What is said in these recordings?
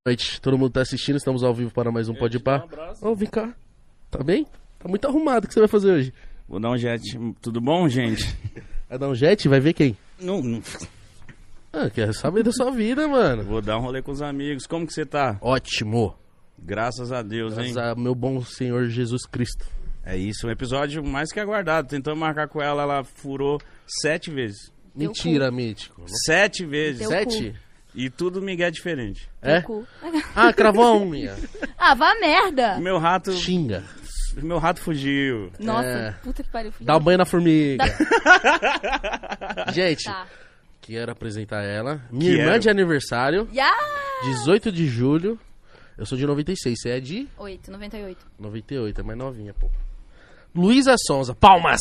Noite, todo mundo tá assistindo, estamos ao vivo para mais um Pode Pá. Ô, vem cá. Tá bem? Tá muito arrumado, o que você vai fazer hoje? Vou dar um jet. Tudo bom, gente? Vai dar um jet? Vai ver quem? Não. Ah, quer saber da sua vida, mano. Vou dar um rolê com os amigos. Como que você tá? Ótimo. Graças a Deus, Graças hein? a meu bom Senhor Jesus Cristo. É isso, um episódio mais que aguardado. Tentamos marcar com ela, ela furou 7 vezes. Mentira, mítico. 7 vezes. 7? E tudo Miguel diferente. É? Cu. Ah, cravou a unha. Ah, vá merda! Meu rato Xinga. fugiu. Nossa, puta que pariu. Dá um banho na formiga. Gente, Tá. quero apresentar ela. Minha irmã de aniversário, Yeah! 18 de julho. Eu sou de 96, você é de 98. 98, é mais novinha, pô. Luísa Sonza, palmas!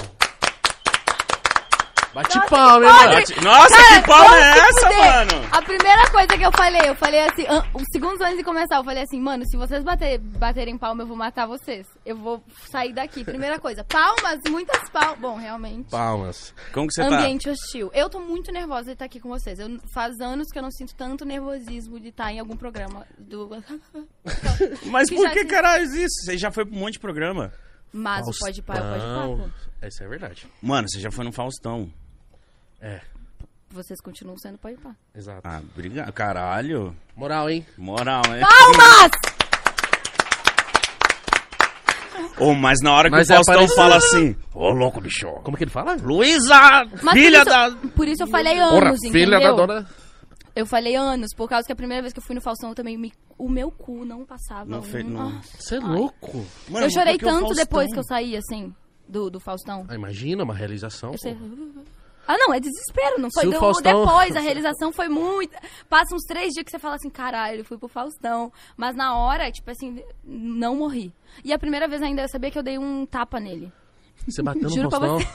Bate palma, hein, mano? Nossa, Cara, que palma é vamos se essa, fuder. mano? A primeira coisa que eu falei assim, os segundos antes de começar, eu falei assim, mano, se vocês baterem palma, eu vou matar vocês. Eu vou sair daqui. Primeira coisa, palmas, muitas palmas. Bom, realmente. Palmas. Como que você Ambiente hostil. Eu tô muito nervosa de estar aqui com vocês. Faz anos que eu não sinto tanto nervosismo de estar em algum programa do... tá? Mas Que por já que se- caralho isso? Você já foi pra um monte de programa. Mas o pode pá, pô. Essa é verdade. Mano, você já foi no Faustão. É, Vocês continuam sendo pode pá. exato. Ah, obrigado. Caralho. Moral, hein? Moral, hein? Palmas! Ô, mas na hora que Mas o Faustão apareceu- fala assim, ô louco, bicho. Como que ele fala? Luísa, Mas filha por da... isso, por isso eu falei Porra, anos, filha entendeu? da dona... Eu falei anos, por causa que a primeira vez que eu fui no Faustão, eu também o meu cu não passava. Não fez, não. Nossa. Você é louco. Mano, Eu chorei porque o tanto Faustão- depois que eu saí, assim, do Faustão. Ah, imagina, uma realização. Eu sei... pô. Ah, não, é desespero, não foi? Se o Faustão- Depois, a realização foi muito... Passa uns 3 dias que você fala assim, caralho, eu fui pro Faustão. Mas na hora, tipo assim, não morri. E a primeira vez ainda, eu sabia que eu dei um tapa nele. Você bateu no Juro pra Faustão.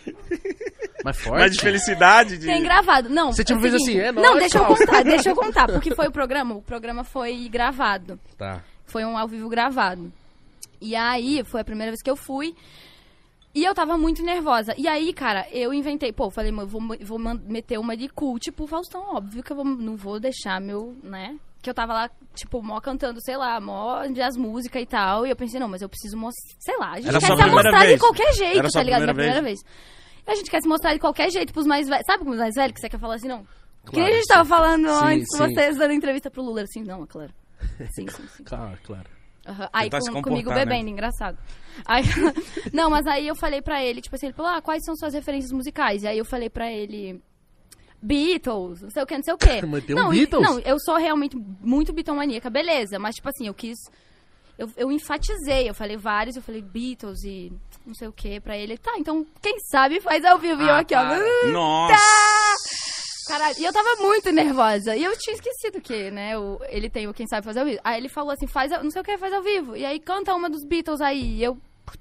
Mas forte. Mas de felicidade, de... Tem gravado. Não, Você tipo é o fez seguinte- assim, é Não, nóis, deixa eu contar, porque foi o programa foi gravado. Tá. Foi um ao vivo gravado. E aí, foi a primeira vez que eu fui. E eu tava muito nervosa. E aí, cara, eu inventei... Pô, falei, mano, vou meter uma de cool, tipo, Faustão, óbvio que eu não vou deixar meu, né? Que eu tava lá, tipo, mó cantando, sei lá, mó as músicas e tal. E eu pensei, não, mas eu preciso mostrar, sei lá, a gente Era quer sua se primeira mostrar de vez? qualquer jeito, Era sua tá ligado? primeira Minha primeira vez. E a gente quer se mostrar de qualquer jeito pros mais velhos. Sabe como os mais velhos que você quer falar assim, não? Que nem a gente tava falando Sim, antes com sim. vocês dando entrevista pro Lula, assim, não, é claro. Sim. Claro, claro. Uhum. Aí Tentar se comportar, comigo né? bebendo, engraçado. Aí, não, mas aí eu falei pra ele, tipo assim, ele falou, quais são suas referências musicais? E aí eu falei pra ele, Beatles, não sei o que, não sei o que. Mas tem um Beatles? Não, eu sou realmente muito bitomaníaca, beleza, mas tipo assim, eu quis, eu enfatizei, eu falei vários, eu falei Beatles e não sei o que pra ele. Tá, então quem sabe faz ao vivo. E eu aqui, ó. Nossa. Caralho, e eu tava muito nervosa. E eu tinha esquecido que, né, ele tem o Quem Sabe Fazer ao Vivo. Aí ele falou assim, não sei o que, faz ao vivo. E aí canta uma dos Beatles aí. E eu...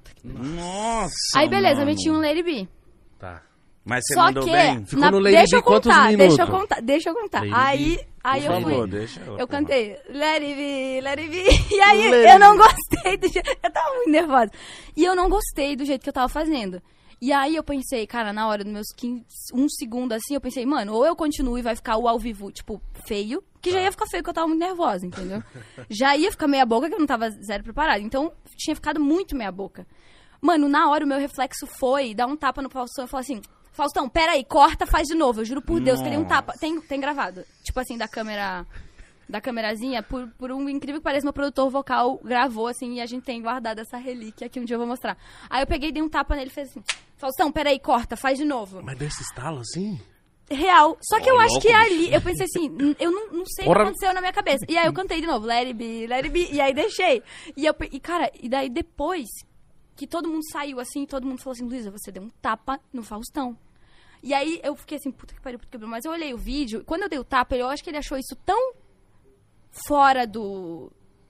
Nossa, Aí beleza, mano. meti um Let It Be. Tá. Mas você Só mandou que... bem? Ficou no Lady deixa Be eu quantos contar, minutos? deixa eu contar. Lady Aí Por eu favor, fui... deixa Eu cantei Let It Be, Let It Be. E aí Let eu não gostei do jeito... Eu tava muito nervosa. E eu não gostei do jeito que eu tava fazendo. E aí eu pensei, cara, na hora dos meus 1 segundo assim, eu pensei, mano, ou eu continuo e vai ficar o ao vivo, tipo, feio, que já ia ficar feio, porque eu tava muito nervosa, entendeu? Já ia ficar meia boca, que eu não tava zero preparada. Então, tinha ficado muito meia boca. Mano, na hora o meu reflexo foi dar um tapa no Faustão e falar assim, Faustão, peraí, corta, faz de novo. Eu juro por Deus que eu dei um tapa. Tem gravado. Tipo assim, da câmerazinha, por um incrível que pareça, meu produtor vocal gravou, assim, e a gente tem guardado essa relíquia que um dia eu vou mostrar. Aí eu peguei, dei um tapa nele e fez assim, Faustão, peraí, corta, faz de novo. Mas desse estalo assim? Real. Só que eu acho louco, que bicho. ali, eu pensei assim, eu não sei o que Porra. aconteceu na minha cabeça. E aí eu cantei de novo, Let It Be, e aí deixei. E cara, e daí depois que todo mundo saiu assim, todo mundo falou assim, Luísa, você deu um tapa no Faustão. E aí eu fiquei assim, puta que pariu, mas eu olhei o vídeo, e quando eu dei o tapa, eu acho que ele achou isso tão fora do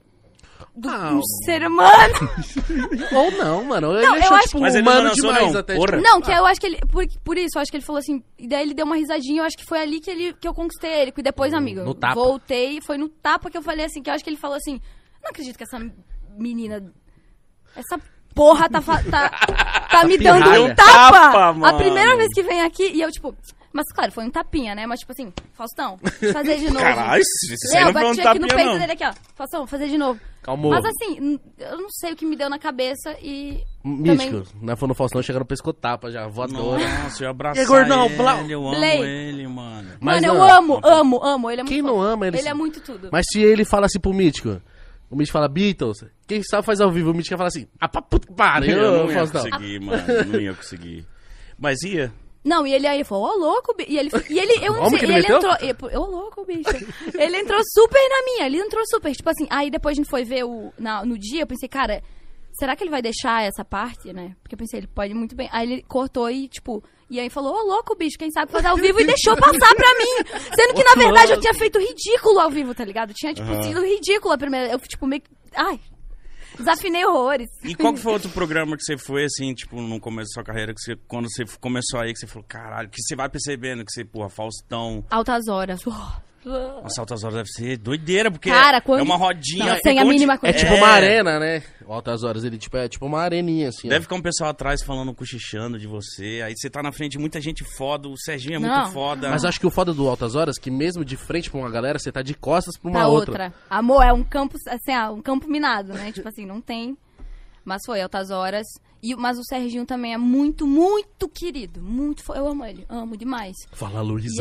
ser humano. Ou não, mano. Ele Não, achou, eu acho tipo, que- Mas ele não humano lançou, demais não. até. Porra. Tipo, Não, que eu acho que ele... Por isso, eu acho que ele falou assim... E daí ele deu uma risadinha, eu acho que foi ali que eu conquistei ele. E depois, amigo, No tapa. voltei, foi no tapa que eu falei assim, que eu acho que ele falou assim... Não acredito que essa menina... Essa porra tá me dando pirralha. um tapa! Tapa, mano. A primeira vez que vem aqui, e eu tipo... Mas, claro, foi um tapinha, né? Mas, tipo assim, Faustão, fazer de novo. Caralho, isso aí Eu não foi um bati aqui no tapinha, peito não. dele aqui, ó. Faustão, vou fazer de novo. Calmou. Mas, assim, eu não sei o que me deu na cabeça e... Místico. Não foi no Faustão, chegaram no pescotapa já, voadora. Nossa, eu abraço E aí, gordão, Blau? ele, eu amo Blay. ele, mano. Mas Mano, não, eu amo. Ele é muito Quem não foda. ama ele? Ele é muito tudo. Mas se ele fala assim pro Mítico, o Mítico fala Beatles, quem sabe faz ao vivo, o Mítico fala assim, ah, pra puta que pariu, Eu não ia Faustão. conseguir, mano. Não ia conseguir. Mas ia. Não, e ele aí falou, ô louco, bicho. E ele, eu não Como sei, que ele ele meteu? entrou. Ô louco, bicho. Ele entrou super na minha, ele entrou super. Tipo assim, aí depois a gente foi ver no dia, eu pensei, cara, será que ele vai deixar essa parte, né? Porque eu pensei, ele pode muito bem. Aí ele cortou e, tipo, e aí falou, ô louco, bicho, quem sabe fazer ao vivo e deixou passar pra mim. Sendo que, na verdade, eu tinha feito ridículo ao vivo, tá ligado? Tinha, tipo, sido ridículo a primeira. Eu, tipo, meio que. Ai. Desafinei horrores. E qual que foi outro programa que você foi, assim, tipo, no começo da sua carreira, que você, quando você começou aí, que você falou, caralho, que você vai percebendo que você, porra, Faustão... Altas horas. Nossa, Altas Horas deve ser doideira, porque Cara, quando- é uma rodinha... Não, sem a mínima É coisa. tipo uma arena, né? Altas horas, ele tipo, é tipo uma areninha, assim. Deve ficar um pessoal atrás falando, cochichando de você, aí você tá na frente de muita gente foda, o Serginho é Não. muito foda. Mas eu acho que o foda do Altas Horas, que mesmo de frente pra uma galera, você tá de costas pra uma Pra outra. Amor, é um campo, assim, um campo minado, né? Tipo assim, não tem. Mas foi Altas Horas. Mas o Serginho também é muito, muito querido. Eu amo ele, amo demais. Fala, Luísa.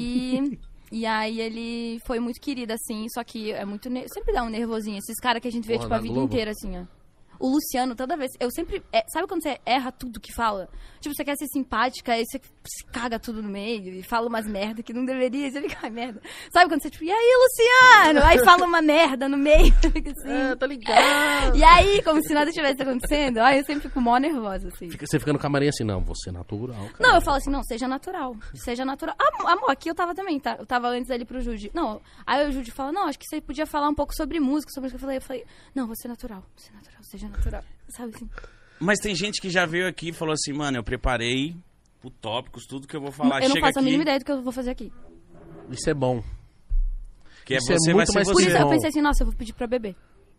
E aí ele foi muito querido, assim, só que é muito... Sempre dá um nervosinho. Esses caras que a gente vê, Porra, tipo, a na vida Globo. inteira, assim, ó. O Luciano, toda vez... Eu sempre... sabe quando você erra tudo que fala? Tipo, você quer ser simpática, aí você se caga tudo no meio e fala umas merda que não deveria, e você fica, ai, merda. Sabe quando você, tipo, e aí, Luciano? Aí fala uma merda no meio, fica assim. É, tá ligado. E aí, como se nada tivesse acontecendo, aí eu sempre fico mó nervosa, assim. Você fica no camarim assim, não, você é natural, cara. Não, eu falo assim, não, seja natural. Seja natural. Amor, aqui eu tava também, tá? Eu tava antes ali pro Judy. Não, aí o Judy fala, não, acho que você podia falar um pouco sobre música, sobre o que eu falei, não, você é natural, seja natural. Sabe assim? Mas tem gente que já veio aqui e falou assim, mano, eu preparei o tópicos, tudo que eu vou falar. Eu não Chega faço a aqui, mínima ideia do que eu vou fazer aqui. Isso é bom. que é isso é você, vai muito ser mais Por você. isso eu bom. pensei assim, nossa, eu vou pedir pra beber.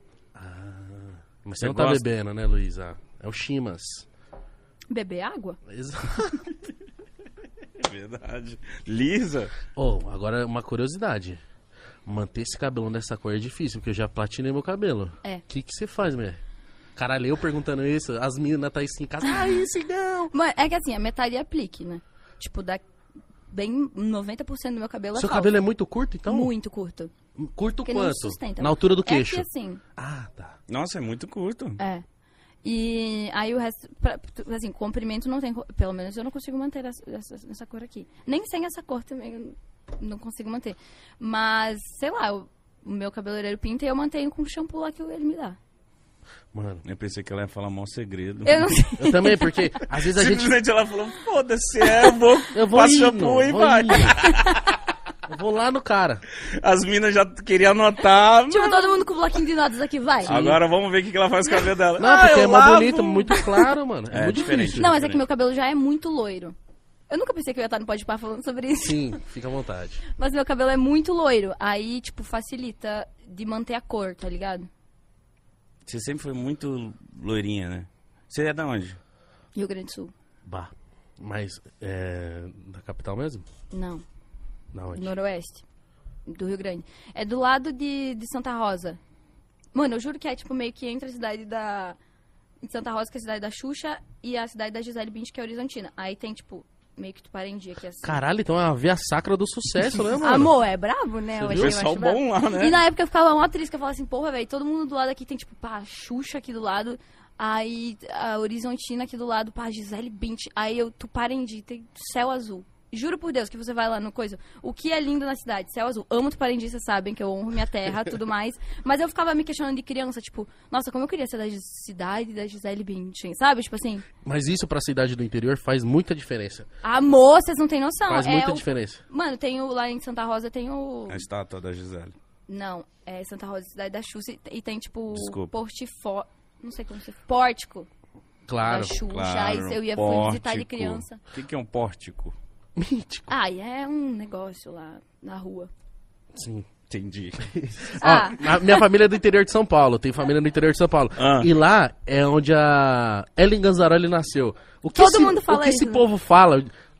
Mas Você você não tá gosta? bebendo, né, Luísa? É o Chimas. Beber água? Exato. É verdade. Lisa? Oh, agora uma curiosidade. Manter esse cabelo nessa cor é difícil, porque eu já platinei meu cabelo. É. O que você faz, mulher? Caralho, eu perguntando isso, as meninas tá assim em casa. Ai, esse não! Mano, é que assim, a metade é aplique, né? Tipo, dá bem 90% do meu cabelo Seu é falso. cabelo é muito curto, então? Muito curto. Curto Porque não quanto? sustenta. Na altura do É queixo. que assim, Ah, tá. Nossa, é muito curto. é. E aí o resto, assim, comprimento não tem, pelo menos eu não consigo manter essa cor aqui. Nem sem essa cor também eu não consigo manter. Mas, sei lá, o meu cabeleireiro pinta e eu mantenho com o shampoo lá que ele me dá. Mano, Eu pensei que ela ia falar mau segredo. Eu não sei. eu também, porque às vezes a gente... Simplesmente ela falou, foda-se, eu vou indo, shampoo e vou vai. indo. Eu vou lá no cara. As minas já queriam anotar. Tipo, todo mundo com o bloquinho de notas aqui, vai. Agora vamos ver o que ela faz com o cabelo dela. Não, porque eu é mais lavo. bonito, muito claro, mano. É, É, muito diferente. difícil. Não, mas é que meu cabelo já é muito loiro. Eu nunca pensei que eu ia estar no Podpah falando sobre isso. Sim, fica à vontade. Mas meu cabelo é muito loiro. Aí, tipo, facilita de manter a cor, tá ligado? Você sempre foi muito loirinha, né? Você é da onde? Rio Grande do Sul. Bah, mas é da capital mesmo? Não, Da onde? noroeste do Rio Grande. É do lado de Santa Rosa. Mano, eu juro que é, tipo, meio que entre a cidade de Santa Rosa, que é a cidade da Xuxa, e a cidade da Gisele Bündchen, que é Horizontina. Aí tem, tipo, meio que Tuparendi aqui, assim. Caralho, então é a veia sacra do sucesso, né, mano? Amor, é bravo, né? Você Eu viu? achei Pessoal bravo. bom lá, né? E na época eu ficava uma atriz que eu falava assim, porra, velho, todo mundo do lado aqui tem, tipo, pá, Xuxa aqui do lado, aí a Horizontina aqui do lado, pá, Gisele Bündchen, aí eu Tuparendi, tem céu azul. Juro por Deus que você vai lá no coisa. O que é lindo na cidade? Céu azul. Amo Tuparendi, vocês sabem que eu honro minha terra, tudo mais. Mas eu ficava me questionando de criança, tipo, nossa, como eu queria ser da cidade da Gisele Bündchen, sabe? Tipo assim, Mas isso pra cidade do interior faz muita diferença. amor, vocês não têm noção. Faz é muita o... diferença. Mano, tem o, lá em Santa Rosa tem o... A estátua da Gisele. Não, é Santa Rosa, cidade da Xuxa, e tem, tipo, Desculpa. portifó... Não sei como se... Pórtico Claro. da Xuxa. Claro, Aí eu fui visitar de pórtico. criança. O que é um pórtico? Mítico. Ah, e é um negócio lá na rua. Sim. Entendi. Ah, Ó, a minha família é do interior de São Paulo. Tem família no interior de São Paulo. Ah. E lá é onde a Ellen Ganzaroli nasceu. O que Todo mundo fala O que isso, esse né? povo fala?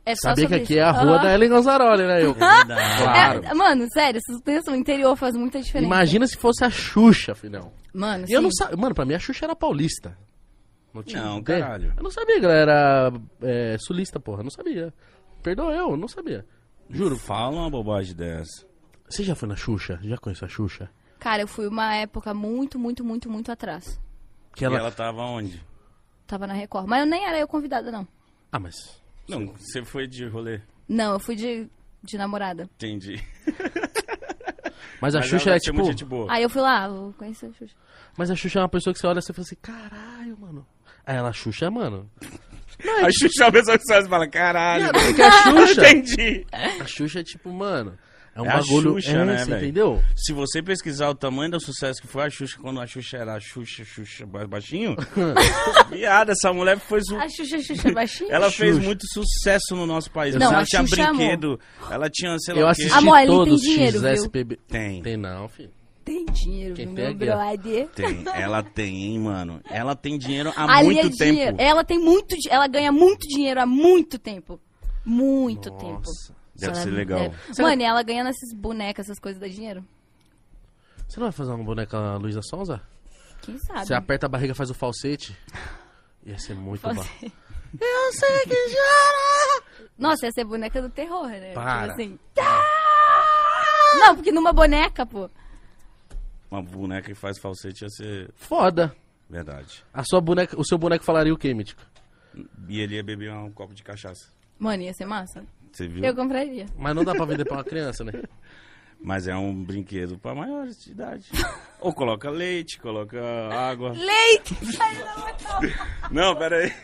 É só Sabia que sobre aqui isso. é a rua da Ellen Gonzaroli, né? Claro. Mano, sério, essas crianças no interior faz muita diferença. Imagina se fosse a Xuxa, filhão. Mano, E eu não sim. sabia. Mano, pra mim a Xuxa era paulista. Tinha Não, ideia. caralho. Eu não sabia que ela era sulista, porra. Eu não sabia. Perdoa eu não sabia. Juro. Fala uma bobagem dessa. Você já foi na Xuxa? Já conheceu a Xuxa? Cara, eu fui uma época muito atrás. Que E ela tava onde? Tava na Record. Mas eu nem era eu convidada, não. Ah, mas... Não, você foi de rolê. Não, eu fui de namorada. Entendi. Mas a Mas Xuxa ela é deve ser tipo... muito gente boa. Aí eu fui lá, vou conhecer a Xuxa. Mas a Xuxa é uma pessoa que você olha e você fala assim, caralho, mano. Aí ela, Xuxa, mano. A Xuxa é a pessoa que você fala, caralho. Porque a Xuxa... Entendi. A Xuxa é tipo, mano... É um É a bagulho... Xuxa, né, você velho? entendeu? Se você pesquisar o tamanho do sucesso que foi a Xuxa, quando a Xuxa era Xuxa baixinho, viado, essa mulher foi... A Xuxa baixinha? Ela fez Xuxa. muito sucesso no nosso país. Não, ela a tinha Xuxa, brinquedo, ela tinha, sei lá Eu o quê. assisti Amor, ele tem todos os dinheiro, viu? XSPB. Tem. Tem não, filho. Tem dinheiro, Quem meu tem aqui, ó. brother. Tem, ela tem, hein, mano. Ela tem dinheiro há Ali muito é tempo. dinheiro. Ela ganha muito dinheiro há muito tempo. Muito tempo. Nossa. Deve Ela ser legal. Mano, e ela ganha nessas bonecas, essas coisas, dá dinheiro. Você não vai fazer uma boneca Luísa Sonza? Quem sabe? Você aperta a barriga, faz o falsete? Ia ser muito bom. Falsete. Eu sei que chora! Nossa, ia ser boneca do terror, né? Para. Tipo assim. Não, porque numa boneca, pô. Uma boneca que faz falsete ia ser Foda. verdade. O seu boneco falaria o quê, Mítico? E ele ia beber um copo de cachaça. Mano, ia ser massa. Você viu? Eu compraria. Mas não dá pra vender pra uma criança, né? Mas é um brinquedo pra maiores de idade. Ou coloca leite, coloca água. Leite! Não, pera aí.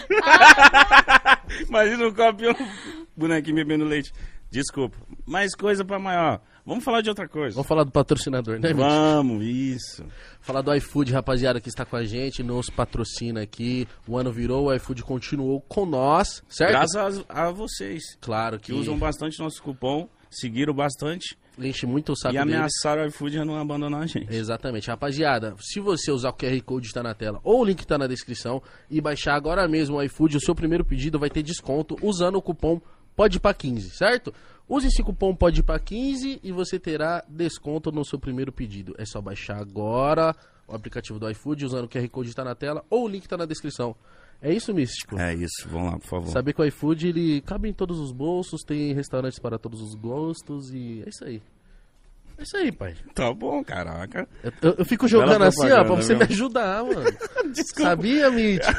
Imagina um copo e um bonequinho bebendo leite. Desculpa. Mas coisa pra maior. Vamos falar de outra coisa. Vamos falar do patrocinador, né, Mítico? Vamos, isso. Falar do iFood, rapaziada, que está com a gente, nos patrocina aqui. O ano virou, o iFood continuou com nós, certo? Graças a vocês, Claro que que usam bastante nosso cupom, seguiram bastante enche muito o saco e dele. ameaçaram o iFood a não abandonar a gente. Exatamente. Rapaziada, se você usar o QR Code que está na tela ou o link que está na descrição e baixar agora mesmo o iFood, o seu primeiro pedido vai ter desconto usando o cupom PODPA15, certo? Use esse cupom PODPA15 e você terá desconto no seu primeiro pedido. É só baixar agora o aplicativo do iFood usando o QR Code que está na tela ou o link que está na descrição. É isso, Místico? É isso, vamos lá, por favor. Saber que o iFood, ele cabe em todos os bolsos, tem restaurantes para todos os gostos e é isso aí. É isso aí, pai. Tá bom, caraca. Eu fico jogando Bela assim, ó, pra propaganda, você viu? me ajudar, mano. Desculpa. Sabia, Mítico?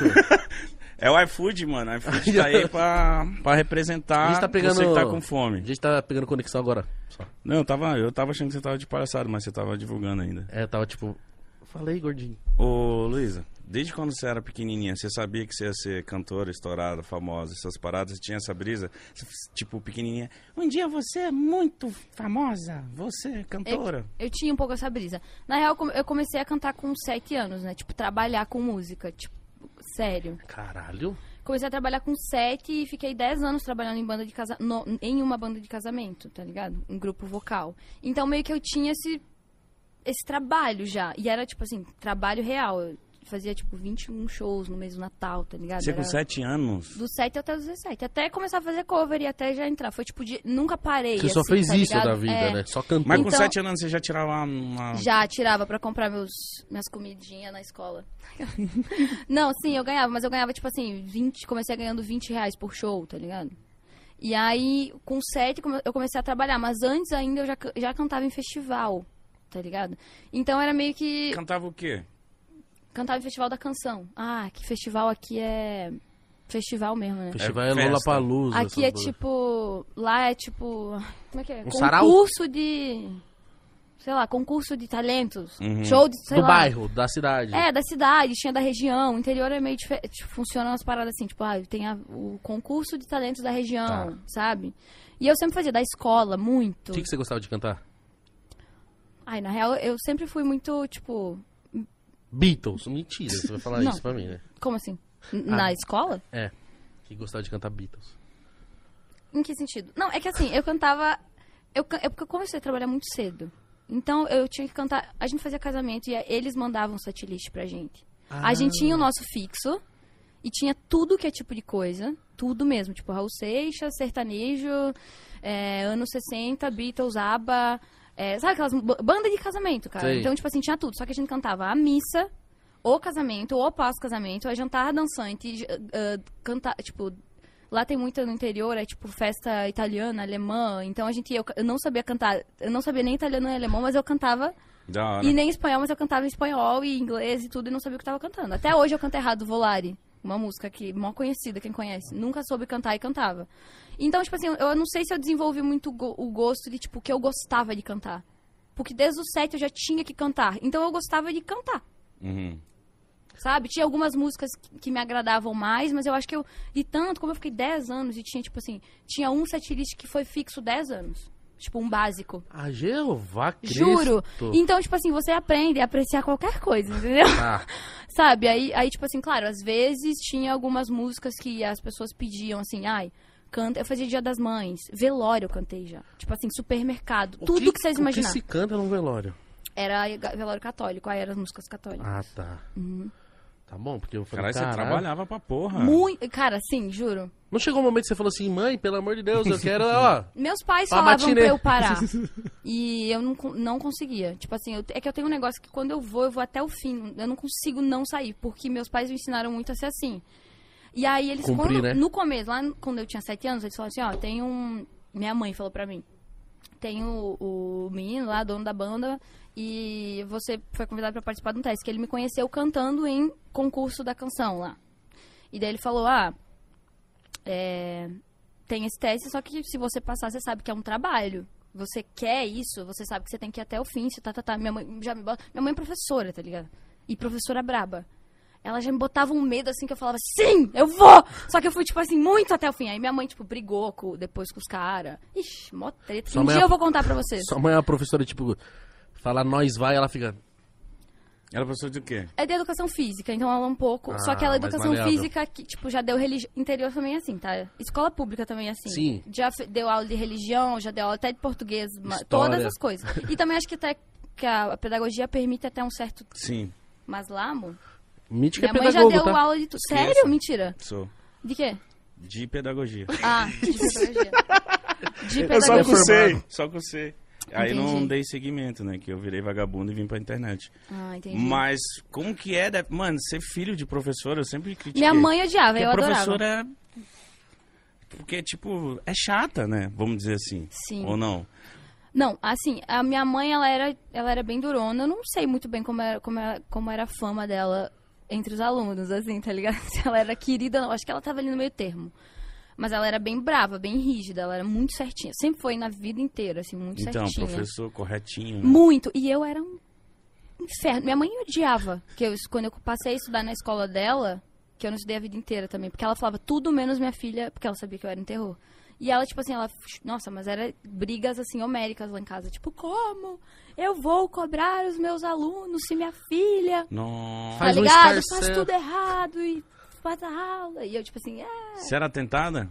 É o iFood, mano. O iFood tá aí pra representar A gente tá pegando... você que tá com A fome. gente tá pegando conexão agora. Só. Não, eu tava achando que você tava de palhaçada, mas você tava divulgando ainda. É, tava tipo... Falei, gordinho. Ô, Luísa, desde quando você era pequenininha, você sabia que você ia ser cantora, estourada, famosa, essas paradas? Você tinha essa brisa? Você, tipo, pequenininha, um dia você é muito famosa, você é cantora. Eu tinha um pouco essa brisa. Na real, eu comecei a cantar com 7 anos, né? Tipo, trabalhar com música. Tipo, sério. Caralho. Comecei a trabalhar com 7 e fiquei 10 anos trabalhando em banda de em uma banda de casamento, tá ligado? Um grupo vocal. Então, meio que eu tinha esse trabalho já. E era, tipo assim, trabalho real. Eu fazia, tipo, 21 shows no mês do Natal, tá ligado? Você Era com 7 anos? dos 7 até os 17. Até começar a fazer cover e até já entrar. Foi, tipo, nunca parei, Você só assim, fez tá isso ligado? da vida, É. né? Só cantou. Mas com Então- 7 anos você já tirava uma... Já tirava pra comprar minhas comidinhas na escola. Não, sim, eu ganhava, mas eu ganhava, tipo assim, comecei ganhando R$20 por show, tá ligado? E aí, com 7, eu comecei a trabalhar, mas antes ainda eu já cantava em festival, tá ligado? Então era meio que... Cantava o quê? Cantava em festival da canção. Ah, que festival aqui é... Festival mesmo, né? Festival É é festa. Lollapalooza. Aqui é essas coisas. tipo... Lá é tipo... Como é que é? Um sarau? Concurso de... Sei lá, concurso de talentos. Uhum. Show de, sei Do lá. bairro, da cidade. É, da cidade, tinha da região. O interior é meio diferente. Tipo, funciona umas paradas assim, tipo, tem o concurso de talentos da região, Tá. sabe? E eu sempre fazia da escola, muito. O que você gostava de cantar? Ai, na real, eu sempre fui muito, tipo... Beatles. Mentira, você vai falar Não. isso pra mim, né? Como assim? Na escola? É. Que gostava de cantar Beatles. Em que sentido? Não, é que assim, eu cantava... É porque eu comecei a trabalhar muito cedo. Então, eu tinha que cantar... A gente fazia casamento e eles mandavam setlist pra gente. A gente tinha o nosso fixo e tinha tudo que é tipo de coisa. tudo mesmo. Tipo, Raul Seixas, sertanejo, anos 60, Beatles, ABBA... sabe aquelas bandas de casamento, cara? Sei. Então, tipo assim, tinha tudo. Só que a gente cantava a missa, o casamento, o pós-casamento, a jantar dançante, cantar, tipo... Lá tem muita no interior, é tipo festa italiana, alemã. Então eu não sabia cantar, eu não sabia nem italiano nem alemão, mas eu cantava. Da hora. E nem espanhol, mas eu cantava em espanhol e inglês e tudo, e não sabia o que eu tava cantando. Até hoje eu canto errado Volare, uma música que mó conhecida, quem conhece. Nunca soube cantar e cantava. Então, tipo assim, eu não sei se eu desenvolvi muito o gosto de, tipo, que eu gostava de cantar. Porque desde os 7 eu já tinha que cantar. Então eu gostava de cantar. Uhum. Sabe? Tinha algumas músicas que me agradavam mais, mas eu acho que de tanto, como eu fiquei 10 anos e tinha, tipo assim, tinha um setlist que foi fixo 10 anos. Tipo, um básico. Ah, Jeová Cristo. Juro. Então, tipo assim, você aprende a apreciar qualquer coisa, entendeu? Ah, Sabe? Aí, tipo assim, claro, às vezes tinha algumas músicas que as pessoas pediam, assim, canta. Eu fazia Dia das Mães, velório eu cantei já. Tipo assim, supermercado, tudo que vocês O imaginaram. que se canta num velório? Era velório católico, aí eram as músicas católicas. Ah, tá. Tá bom, porque eu falei, Caralho, você trabalhava pra porra. Muito, cara, sim, juro. Não chegou um momento que você falou assim, mãe, pelo amor de Deus, eu quero, ó... Meus pais Pra falavam matinê. pra eu parar. E eu não conseguia. Tipo assim, é que eu tenho um negócio que quando eu vou até o fim. Eu não consigo não sair, porque meus pais me ensinaram muito a ser assim. E aí eles, Cumprir, né? no começo, lá quando eu tinha 7 anos, eles falaram assim, tem um... Minha mãe falou pra mim. Tem o menino lá, dono da banda, e você foi convidado pra participar de um teste, que ele me conheceu cantando em concurso da canção lá. E daí ele falou, tem esse teste, só que se você passar, você sabe que é um trabalho. Você quer isso, você sabe que você tem que ir até o fim, Minha mãe já me bota... Minha mãe é professora, tá ligado? E professora braba. Ela já me botava um medo, assim, que eu falava, sim, eu vou! Só que eu fui, tipo assim, muito até o fim. Aí minha mãe, tipo, brigou depois com os caras. Ixi, mó treta. Sua Um mãe dia é- eu vou contar pra vocês. Sua mãe é uma professora, tipo, fala nós vai, ela fica... Era professor de quê? É de educação física, então ela é um pouco... Só que ela é mais educação maleável. física que, tipo, já deu religião... Interior também é assim, tá? Escola pública também é assim. Sim. Já deu aula de religião, já deu aula até de português, História. todas as coisas. E também acho que até que a pedagogia permite até um certo Sim, maslamo. Mítica é Minha mãe já pedagogo, deu tá? aula de tudo. Sério? Esqueça. Mentira. sou. De quê? De pedagogia. Ah, de pedagogia. De Eu só pedagogia. cursei, só cursei. Aí não Entendi. dei seguimento, né? Que eu virei vagabundo e vim pra internet. Ah, entendi. Mas como que é, mano, ser filho de professor, eu sempre critiquei. Minha mãe odiava, Porque eu a adorava. professora porque, tipo, é chata, né? Vamos dizer assim. Sim. Ou não? Não, assim, a minha mãe, ela era bem durona. Eu não sei muito bem como era a fama dela entre os alunos, assim, tá ligado? Se ela era querida, não. Acho que ela tava ali no meio termo. Mas ela era bem brava, bem rígida. Ela era muito certinha. Sempre foi na vida inteira, assim, muito Então, certinha. professor corretinho, né? Muito. E eu era um inferno. Minha mãe me odiava. Quando eu passei a estudar na escola dela, que eu não estudei a vida inteira também, porque ela falava tudo menos minha filha, porque ela sabia que eu era um terror. E ela, tipo assim, nossa, mas era brigas, assim, homéricas lá em casa. Tipo, como eu vou cobrar os meus alunos se minha filha, Nossa. Faz tá um ligado? escarcel. Faz tudo errado e faz a aula. E eu, tipo assim, Você era tentada?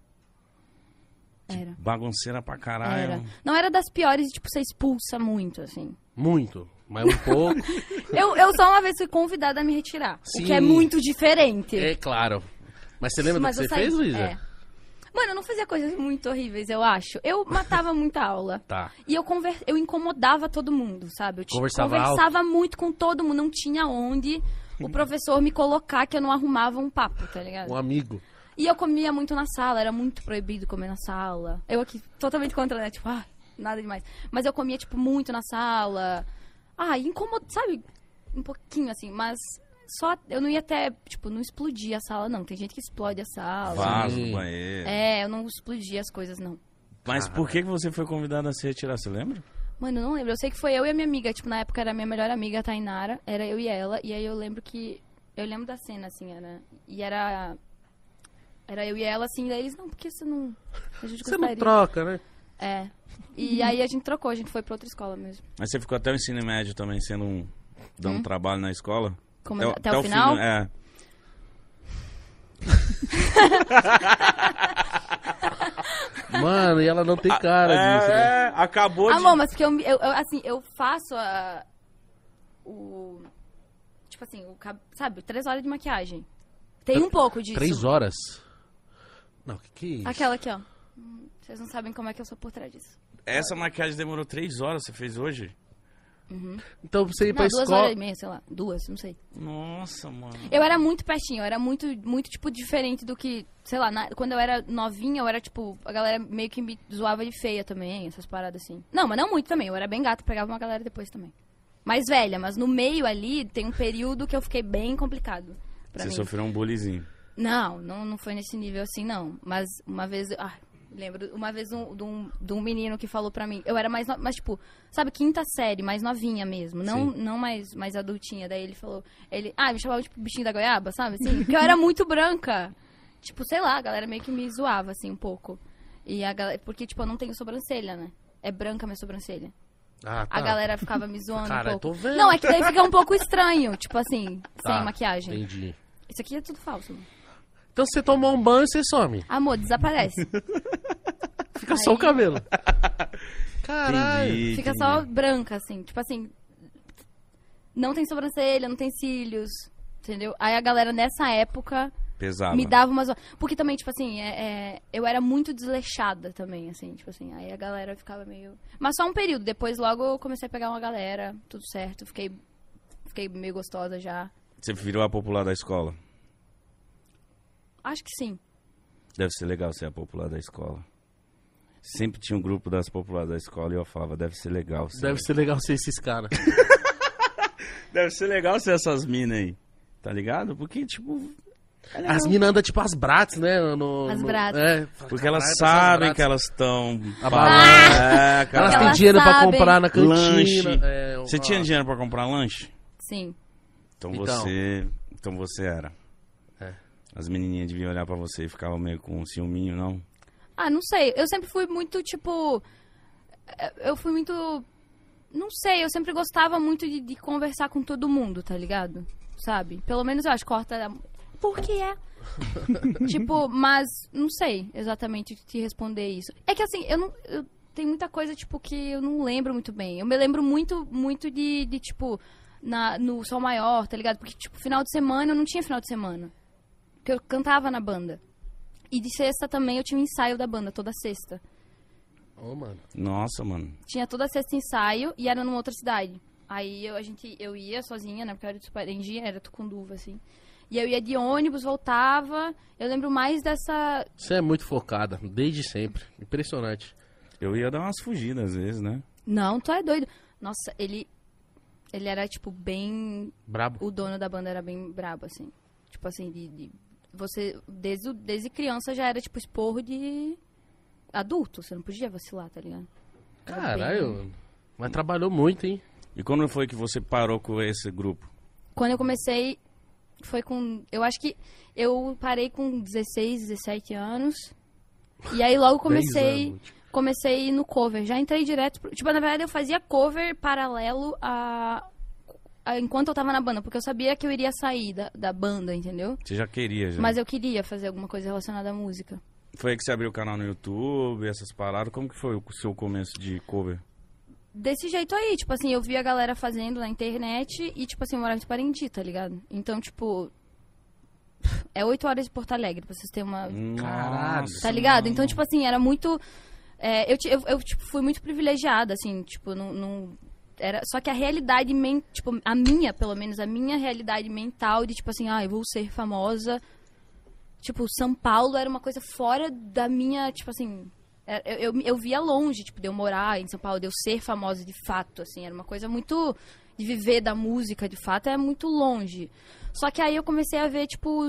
era. Bagunceira pra caralho. Era. Não era das piores, tipo, você expulsa muito, assim. Muito, mas um pouco. Eu só uma vez fui convidada a me retirar. Sim. O que é muito diferente. É claro. Mas você lembra do Mas que eu você saí- fez, Luísa? É. Mano, eu não fazia coisas muito horríveis, eu acho. Eu matava muita aula. Tá. E eu incomodava todo mundo, sabe? Eu Conversava muito com todo mundo. Não tinha onde o professor me colocar que eu não arrumava um papo, tá ligado? Um amigo. E eu comia muito na sala. Era muito proibido comer na sala. Eu aqui, totalmente contra, né? Tipo, nada demais. Mas eu comia, tipo, muito na sala. Sabe? Um pouquinho, assim. Mas só... Eu não ia até... Tipo, não explodia a sala, não. Tem gente que explode a sala. Vaso Sim. do banheiro. Eu não explodia as coisas, não. Mas por que você foi convidada a se retirar, você lembra? Mano, eu não lembro. Eu sei que foi eu e a minha amiga. Tipo, na época era a minha melhor amiga, a Tainara. Era eu e ela. E aí eu lembro que... Eu lembro da cena, assim, era... E era eu e ela, assim. Daí eles, não, porque você não... A gente Você não gostaria. troca, né? É. E aí a gente trocou. A gente foi pra outra escola mesmo. Mas você ficou até o ensino médio também, dando trabalho na escola? Como até o final? É. Mano, e ela não tem cara disso, né? Acabou de... Bom, mas porque eu faço tipo assim, sabe, 3 horas de maquiagem. Tem um pouco disso. 3 horas. Não, que é isso? Aquela aqui, ó. Vocês não sabem como é que eu sou por trás disso. Essa maquiagem demorou 3 horas, você fez hoje? Então você ir pra Não, 2 escola... horas e meia, sei lá. 2, não sei. Nossa, mano. Eu era muito pertinho, eu era muito, tipo, diferente do que... Sei lá, quando eu era novinha, eu era, tipo... A galera meio que me zoava de feia também, essas paradas assim. Não, mas não muito também. Eu era bem gato, pegava uma galera depois também. Mais velha, mas no meio ali tem um período que eu fiquei bem complicado pra Você mim. sofreu um bullyingzinho. Não foi nesse nível assim, não. Mas uma vez... lembro, uma vez de um menino que falou pra mim... Eu era mais tipo, sabe, 5ª série, mais novinha mesmo. Não mais adultinha. Daí ele falou... me chamava, tipo, bichinho da goiaba, sabe? Assim, porque eu era muito branca. Tipo, sei lá, a galera meio que me zoava, assim, um pouco. E a galera... Porque, tipo, eu não tenho sobrancelha, né? É branca a minha sobrancelha. Ah, tá. A galera ficava me zoando Cara, um eu pouco. tô vendo. Não, é que daí fica um pouco estranho. Tipo assim, Tá, sem maquiagem. Entendi. Isso aqui é tudo falso. Então você tomou um banho e você some. Amor, desaparece. Fica só o cabelo. Caralho. Entendi, Fica entendi. só branca, assim. Tipo assim, não tem sobrancelha, não tem cílios, entendeu? Aí a galera, nessa época, Pesava. me dava umas... Porque também, tipo assim, eu era muito desleixada também, assim. Tipo assim, aí a galera ficava meio... Mas só um período. Depois, logo, eu comecei a pegar uma galera, tudo certo. Fiquei meio gostosa já. Você virou a popular da escola? Acho que sim. Deve ser legal ser a popular da escola. Sempre tinha um grupo das populares da escola e eu falava, deve ser legal ser. Deve ser legal ser esses caras. Deve ser legal ser essas minas aí. Tá ligado? Porque, tipo... As minas andam tipo as Bratz, né? As Bratz. Porque elas Caralho, sabem essas que elas estão... Abalando. Elas têm Elas dinheiro pra sabem. comprar na cantina. Lanche. Você tinha ó. dinheiro pra comprar lanche? Sim. Então Então. você era. É. As menininhas deviam olhar pra você e ficavam meio com um ciúminho, não? Não sei. Eu sempre fui muito, tipo... Eu fui muito... Não sei, eu sempre gostava muito de conversar com todo mundo, tá ligado? Sabe? Pelo menos eu acho, corta... Por que é? Tipo, mas não sei exatamente te responder isso. É que assim, eu tem muita coisa, tipo, que eu não lembro muito bem. Eu me lembro muito de tipo, no Sol Maior, tá ligado? Porque, tipo, final de semana eu não tinha final de semana. Porque eu cantava na banda. E de sexta também eu tinha um ensaio da banda, toda sexta. Ô, mano. Nossa, mano. Tinha toda sexta ensaio e era numa outra cidade. Aí eu ia sozinha, né? Porque eu era de Superengi, era Tucunduva, assim. E eu ia de ônibus, voltava. Eu lembro mais dessa... Você é muito focada, desde sempre. Impressionante. Eu ia dar umas fugidas às vezes, né? Não, tu é doido. Nossa, ele era, tipo, bem... Brabo. O dono da banda era bem brabo, assim. Tipo assim, você, desde criança já era, tipo, esporro de adulto. Você não podia vacilar, tá ligado? Era Caralho, bem- mas trabalhou muito, hein? E quando foi que você parou com esse grupo? Quando eu comecei, foi com... Eu acho que eu parei com 16, 17 anos. E aí logo 10 comecei... anos, tipo. Comecei no cover. Já entrei direto... Tipo, na verdade, eu fazia cover paralelo a enquanto eu tava na banda. Porque eu sabia que eu iria sair da banda, entendeu? Você já queria, já? Mas eu queria fazer alguma coisa relacionada à música. Foi aí que você abriu o canal no YouTube, essas paradas. Como que foi o seu começo de cover? Desse jeito aí, tipo assim, eu vi a galera fazendo na internet e, tipo assim, eu morava em Parendi, tá ligado? Então, tipo... É 8 horas de Porto Alegre, pra vocês terem uma... Caralho. Tá ligado? Então, tipo assim, era muito... eu tipo, fui muito privilegiada, assim, tipo, não era... Só que a realidade, tipo, a minha, pelo menos, a minha realidade mental de, tipo assim, eu vou ser famosa. Tipo, São Paulo era uma coisa fora da minha, tipo assim... Eu via longe, tipo, de eu morar em São Paulo, de eu ser famosa de fato, assim. Era uma coisa muito... De viver da música, de fato, é muito longe. Só que aí eu comecei a ver, tipo,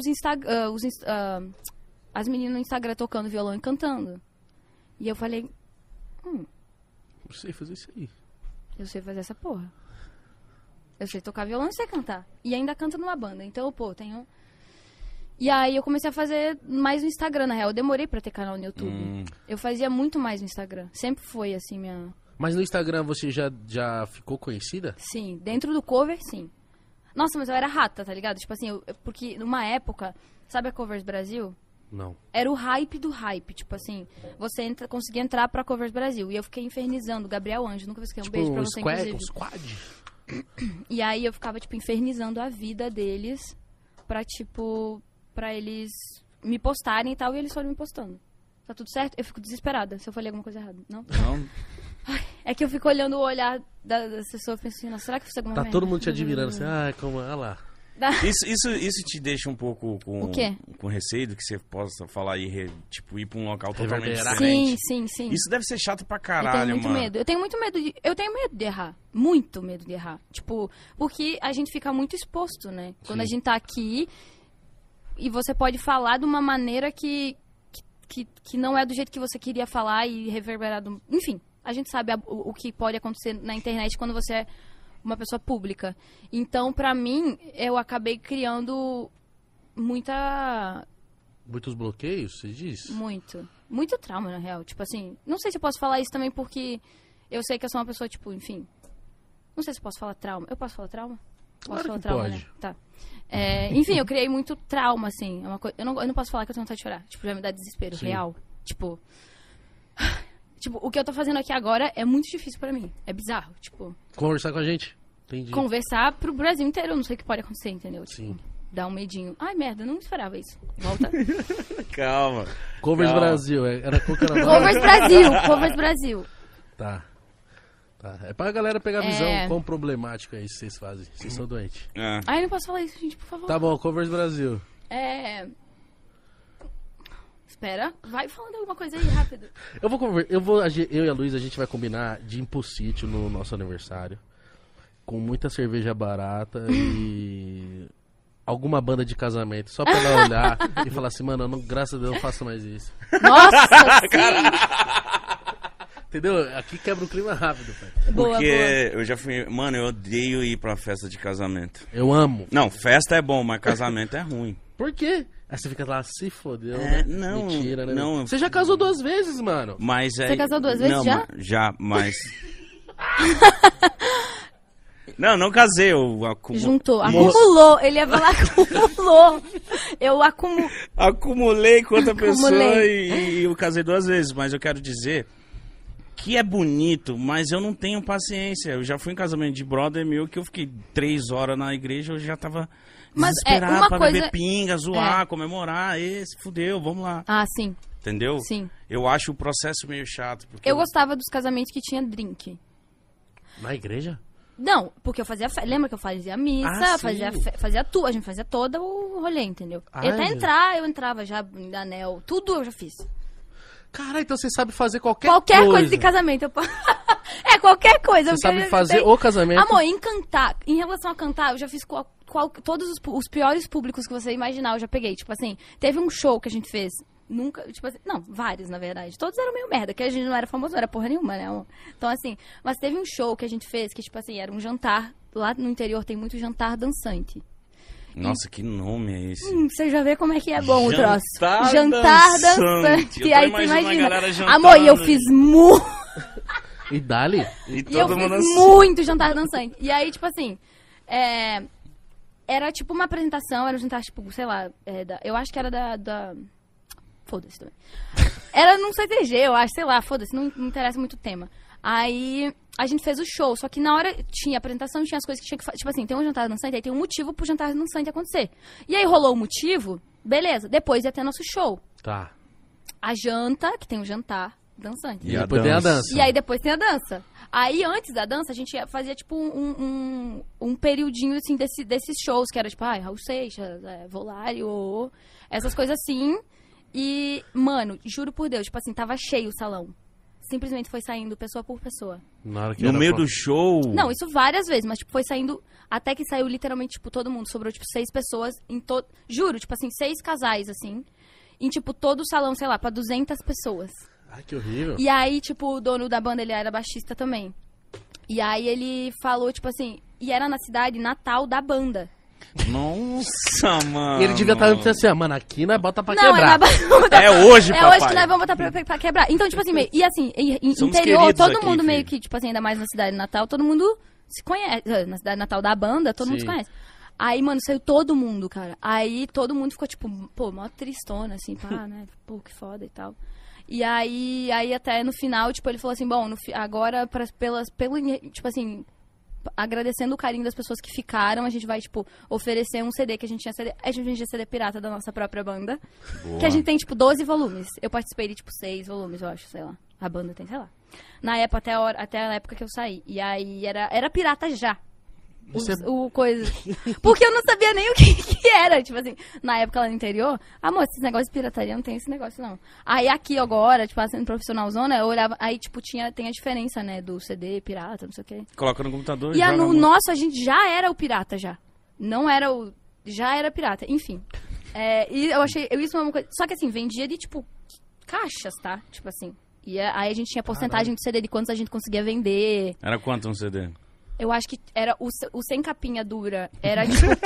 as meninas no Instagram tocando violão e cantando. E eu falei, Não sei fazer isso aí. eu sei fazer essa porra. Eu sei tocar violão e sei cantar. E ainda canto numa banda. Então, pô, tenho... E aí eu comecei a fazer mais no Instagram, na real. Eu demorei pra ter canal no YouTube. Eu fazia muito mais no Instagram. Sempre foi, assim, minha... Mas no Instagram você já ficou conhecida? Sim, dentro do cover, sim. Nossa, mas eu era rata, tá ligado? Tipo assim, porque numa época, sabe a Covers Brasil? Não. Era o hype do hype, tipo assim, você conseguia entrar pra Covers Brasil. E eu fiquei infernizando o Gabriel Anjo, nunca vi isso. Um Tipo, beijo pra você, inclusive. squad? E aí eu ficava, tipo, infernizando a vida deles pra, tipo, pra eles me postarem e tal, e eles foram me postando. Tá tudo certo? Eu fico desesperada se eu falei alguma coisa errada. Não? Não. É que eu fico olhando o olhar das pessoas e penso assim, nossa, será que eu fiz alguma Tá merda? todo mundo te admirando assim, ai, como, olha lá. Isso te deixa um pouco O quê? com receio do que você possa falar e tipo, ir pra um local totalmente Reverberar. diferente? Sim. Isso deve ser chato pra Eu caralho, tenho muito mano. medo. Eu tenho medo de errar. Muito medo de errar. Tipo, porque a gente fica muito exposto, né? Quando a gente tá aqui e você pode falar de uma maneira que não é do jeito que você queria falar e reverberar do... Enfim, a gente sabe o que pode acontecer na internet quando você é uma pessoa pública. Então, pra mim, eu acabei criando Muitos bloqueios, você diz? muito trauma, na real. Tipo assim, não sei se eu posso falar isso também porque eu sei que eu sou uma pessoa, tipo, enfim. Não sei se eu posso falar trauma. Eu posso falar trauma? Claro Posso falar que trauma, pode. né? Tá. Enfim, eu criei muito trauma, assim. É uma eu não posso falar que eu tenho vontade de chorar. Tipo, já me dá desespero, Sim. real. Tipo, o que eu tô fazendo aqui agora é muito difícil pra mim. É bizarro, tipo... Conversar com a gente. Entendi. Conversar pro Brasil inteiro, eu não sei o que pode acontecer, entendeu? Sim. Tipo, dá um medinho. Ai, merda, eu não esperava isso. Volta. Calma. Covers Calma. Brasil, era qual que era o nome? Covers Brasil. Tá. É pra galera pegar a visão quão problemático é isso que vocês fazem. Vocês são doentes. É. Ai, eu não posso falar isso, gente, por favor. Tá bom, Covers Brasil. Espera, vai falando alguma coisa aí, rápido. Eu e a Luísa, a gente vai combinar de ir pro sítio no nosso aniversário. Com muita cerveja barata e alguma banda de casamento. Só pra ela olhar e falar assim, mano, graças a Deus, não faço mais isso. Nossa, sim! Entendeu? Aqui quebra o clima rápido, pai. Porque eu já fui... Mano, eu odeio ir pra festa de casamento. Eu amo. Não, festa é bom, mas casamento é ruim. Por quê? Aí você fica lá, se fodeu, É, né? não, Mentira, né? não. Você já casou 2 vezes, mano. Mas é... Você casou 2 vezes não, já? Já, mas... Não casei, eu Juntou, acumulou, ele ia falar acumulou. Eu acumulei com outra pessoa Acumulei. e eu casei 2 vezes, mas eu quero dizer que é bonito, mas eu não tenho paciência. Eu já fui em casamento de brother meu que eu fiquei 3 horas na igreja, eu já tava Mas, desesperado uma pra coisa- beber pinga, zoar, comemorar, se fudeu, vamos lá. Ah, sim, Entendeu? sim. Eu acho o processo meio chato. Porque Eu gostava dos casamentos que tinha drink. Na igreja? Não, porque eu fazia lembra que eu fazia missa, Ah, sim. a gente fazia todo o rolê, entendeu? Ai, Até eu entrava já em anel, tudo eu já fiz. Caralho, então você sabe fazer qualquer Coisa de casamento. Qualquer coisa. Você porque sabe eu fazer sei- o casamento. Amor, em relação a cantar, eu já fiz todos os piores públicos que você imaginar, eu já peguei. Tipo assim, teve um show que a gente fez, nunca, tipo assim, não, vários, na verdade. Todos eram meio merda, que a gente não era famoso, não era porra nenhuma, né, amor? Então, assim, mas teve um show que a gente fez, que, tipo assim, era um jantar, lá no interior tem muito jantar dançante. Nossa, que nome é esse? Você já vê como é que é bom o troço. Jantar dançante. dançante. Eu E tô aí tu imaginando a imagina. galera jantando. Amor, e eu fiz muito. E dali? E E eu todo fiz mundo assim. muito jantar dançante. E aí, tipo assim, era tipo uma apresentação, era um jantar, tipo, sei lá, eu acho que era da... Foda-se também. Era num CTG, eu acho, sei lá, foda-se, não interessa muito o tema. Aí a gente fez o show, só que na hora tinha apresentação, tinha as coisas que tinha que fazer. Tipo assim, tem um jantar dançante, aí tem um motivo pro jantar dançante acontecer. E aí rolou o motivo, beleza, depois ia ter nosso show. Tá. A janta, que tem o jantar dançante. E depois tem a dança. E aí depois tem a dança. Aí antes da dança a gente fazia tipo um periodinho assim desses shows, que era tipo, Raul Seixas, Volário, essas coisas assim. E, mano, juro por Deus, tipo assim, tava cheio o salão. Simplesmente foi saindo pessoa por pessoa. Na hora que No era meio pra- do show. Não, isso várias vezes, mas tipo, foi saindo até que saiu literalmente, tipo, todo mundo. Sobrou, tipo, 6 pessoas em todo... Juro, tipo assim, 6 casais, assim. Em, tipo, todo o salão, sei lá, pra 200 pessoas. Ai, que horrível. E aí, tipo, o dono da banda, ele era baixista também. E aí ele falou, tipo assim... E era na cidade natal da banda. Nossa, mano. E ele devia estar pensando assim, mano, aqui nós bota pra Não, quebrar. É hoje, É papai. hoje que nós vamos botar pra quebrar. Então, tipo assim, e assim, em Somos interior, queridos todo aqui, mundo filho. meio que, tipo assim, ainda mais na cidade natal, todo mundo se conhece. Na cidade natal da banda, todo mundo Sim. se conhece. Aí, mano, saiu todo mundo, cara. Aí todo mundo ficou, tipo, pô, mó tristona, assim, pá, né? Pô, que foda e tal. E aí até no final, tipo, ele falou assim, bom, agora, tipo assim, agradecendo o carinho das pessoas que ficaram, a gente vai, tipo, oferecer um CD que a gente tinha CD. A gente vendia CD pirata da nossa própria banda. Boa. Que a gente tem, tipo, 12 volumes. Eu participei de, tipo, 6 volumes, eu acho, sei lá. A banda tem, sei lá. Na época, até a época que eu saí. E aí era pirata já. O coisa. Porque eu não sabia nem o que era. Tipo assim, na época lá no interior, amor, esses negócios de pirataria não tem esse negócio, não. Aí aqui agora, tipo, sendo profissionalzona, eu olhava, aí, tipo, tem a diferença, né, do CD, pirata, não sei o quê. Coloca no computador E joga no a música. nosso, a gente já era o pirata, já. Não era o... Já era pirata, enfim. E eu achei isso uma coisa... Só que assim, vendia de, tipo, caixas, tá? Tipo assim. E aí a gente tinha porcentagem do CD de quantos a gente conseguia vender. Era quanto um CD? Eu acho que era o sem capinha dura. Era tipo 15. Eu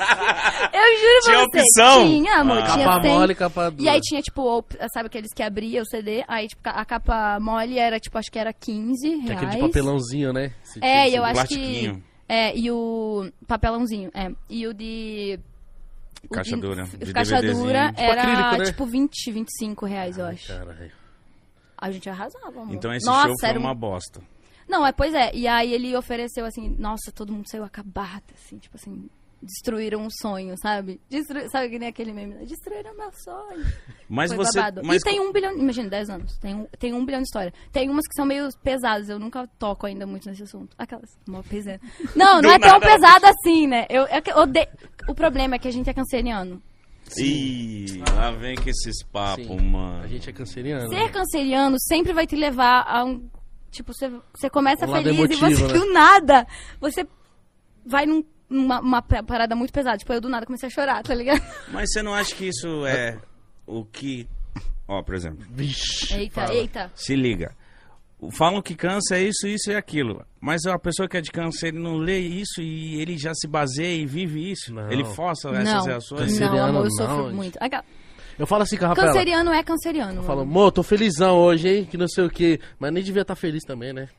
juro Tinha pra você. opção? Tinha, amor. Tinha Capa 100. mole, capa dura. E aí tinha, tipo, sabe aqueles que abria o CD? Aí, tipo, a capa mole era, tipo, acho que era 15 reais. Que é aquele de papelãozinho, né? E eu acho plastiquinho. que... E o papelãozinho, E o de... Caixa dura. De Caixa DVDzinho. dura Tipo era, acrílico, né? tipo, 20, 25 reais, eu acho. Caralho. A gente arrasava, amor. Então esse Nossa, show foi era uma bosta. Não, pois é. E aí ele ofereceu, assim, nossa, todo mundo saiu acabado, assim, tipo assim, destruíram um sonho, sabe? Sabe que nem aquele meme, né? Destruíram meu sonho. Mas Foi você... babado. Mas E tem 1 bilhão, imagina, 10 anos. Tem 1 bilhão de história. Tem umas que são meio pesadas, eu nunca toco ainda muito nesse assunto. Aquelas, mó pesada. Não, não é tão pesado assim, né? Eu odeio. O problema é que a gente é canceriano. Ih, lá vem com esses papos, Sim. mano. A gente é canceriano. Ser canceriano sempre vai te levar a um... Tipo, você começa Um lado feliz e emotivo, você, né? do nada, você vai numa parada muito pesada. Tipo, eu do nada comecei a chorar, tá ligado? Mas você não acha que isso é o que... Ó, por exemplo, Vixe. Eita, fala. eita. se liga. Falam que câncer é isso, isso e aquilo. Mas a pessoa que é de câncer, ele não lê isso e ele já se baseia e vive isso. Não. Ele força essas Não, reações. Canceriano não, amor, eu não, sofro gente. muito. Eu falo assim com a Rafaela. Canceriano é canceriano. Falo, mano. amor, tô felizão hoje, hein? Que não sei o quê. Mas nem devia estar feliz também, né?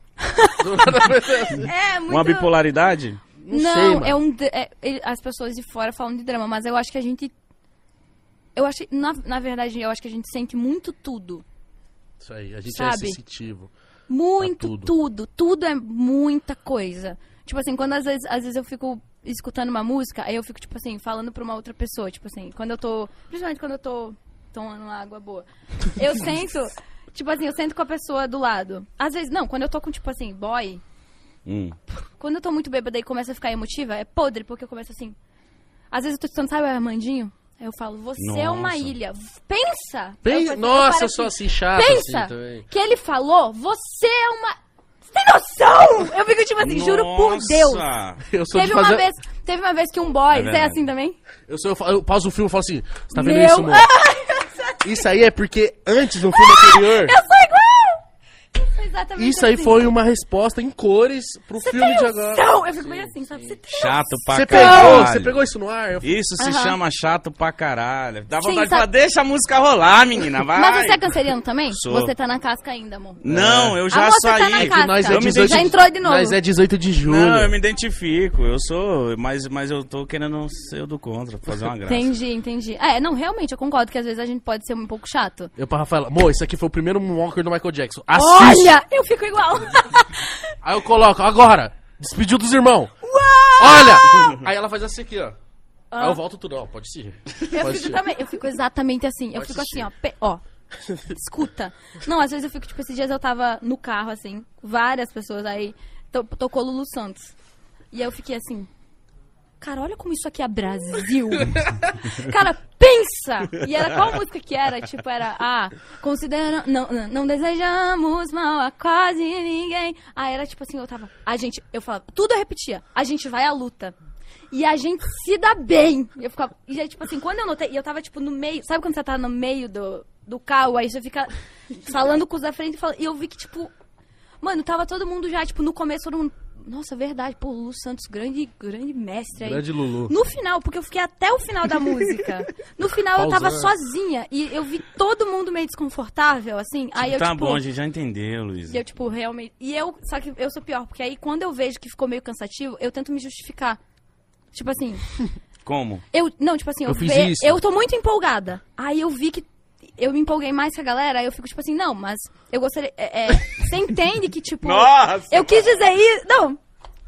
É, muito... Uma bipolaridade? Não sei, Não, mano. as pessoas de fora falam de drama, mas eu acho que a gente... Na verdade, eu acho que a gente sente muito tudo. Isso aí, a gente Sabe? é sensitivo. Muito, Tá tudo. Tudo é muita coisa. Tipo assim, quando às vezes eu fico escutando uma música, aí eu fico, tipo assim, falando pra uma outra pessoa. Tipo assim, quando eu tô... Principalmente quando eu tô tomando uma água boa. Eu sento... Tipo assim, eu sento com a pessoa do lado. Às vezes, não, quando eu tô com, tipo assim, boy... Quando eu tô muito bêbada e começo a ficar emotiva, é podre, porque eu começo assim... Às vezes eu tô escutando, sabe o Armandinho? Aí eu falo, você é uma Nossa. ilha. Pensa! Nossa, paro eu sou assim, assim, chato Pensa assim também. que ele falou, você é uma... Você tem noção? Eu fico tipo assim, juro por Deus. Eu sou Teve de fazer... uma vez que um boy... É você é verdade. assim também? Eu pauso o filme e falo assim, você tá vendo Meu- isso, amor? Isso aí é porque antes, no filme anterior... Eu sou igual! Eu sou exatamente Isso aí assim. foi uma resposta em cores pro filme de agora. Não, eu fico meio assim, sabe? Você tem Chato pra Você caralho. pegou isso no ar? Isso se Aham. chama chato pra caralho. Dá Sim, vontade de sabe- falar, deixa a música rolar, menina, vai. Mas você é canceriano também? Sou. Você tá na casca ainda, amor. Não, eu já Amor, você tá saí. na É que casca. nós é Eu me 18 Já entrou de novo. Nós é 18 de julho. Não, eu me identifico. Eu sou, mas eu tô querendo ser o do contra, fazer uma graça. Entendi. Não, realmente, eu concordo que às vezes a gente pode ser um pouco chato. Eu pra Rafaela, amor, isso aqui foi o primeiro Moonwalker do Michael Jackson. Assiste! Olha, eu fico igual. Aí eu coloco, agora! Despediu dos irmãos! Uau! Olha! Aí ela faz assim aqui, ó. Aí eu volto tudo, ó, pode ser. Eu fico também, eu fico exatamente assim. Eu Pode fico assistir. assim, ó. Escuta. Não, às vezes eu fico, tipo, esses dias eu tava no carro, assim, várias pessoas, aí tocou Lulu Santos. E aí eu fiquei assim, cara, olha como isso aqui é Brasil. Cara, pensa! E era qual música que era? Tipo, era, considera... Não desejamos mal a quase ninguém. Era tipo assim, eu falava, tudo eu repetia, a gente vai à luta. E a gente se dá bem. Eu ficava, e aí, tipo assim, quando eu notei, e eu tava, tipo, no meio, sabe quando você tá no meio do carro, aí você fica falando com os da frente e eu vi que, tipo, mano, tava todo mundo já, tipo, no começo, todo mundo, nossa, verdade, pô, Lulu Santos, grande mestre aí. Grande Lulu. No final, porque eu fiquei até o final da música. No final eu tava sozinha e eu vi todo mundo meio desconfortável, assim. Aí eu, Tá tipo, bom, a gente já entendeu, Luiz. e eu, tipo, realmente... Só que eu sou pior, porque aí quando eu vejo que ficou meio cansativo, eu tento me justificar. Tipo assim... Como? Não, tipo assim, Eu fiz isso. eu tô muito empolgada. Aí eu vi que eu me empolguei mais com a galera, aí eu fico, tipo assim, não, mas eu gostaria... você entende que, tipo... Nossa! Eu quis dizer isso... Não...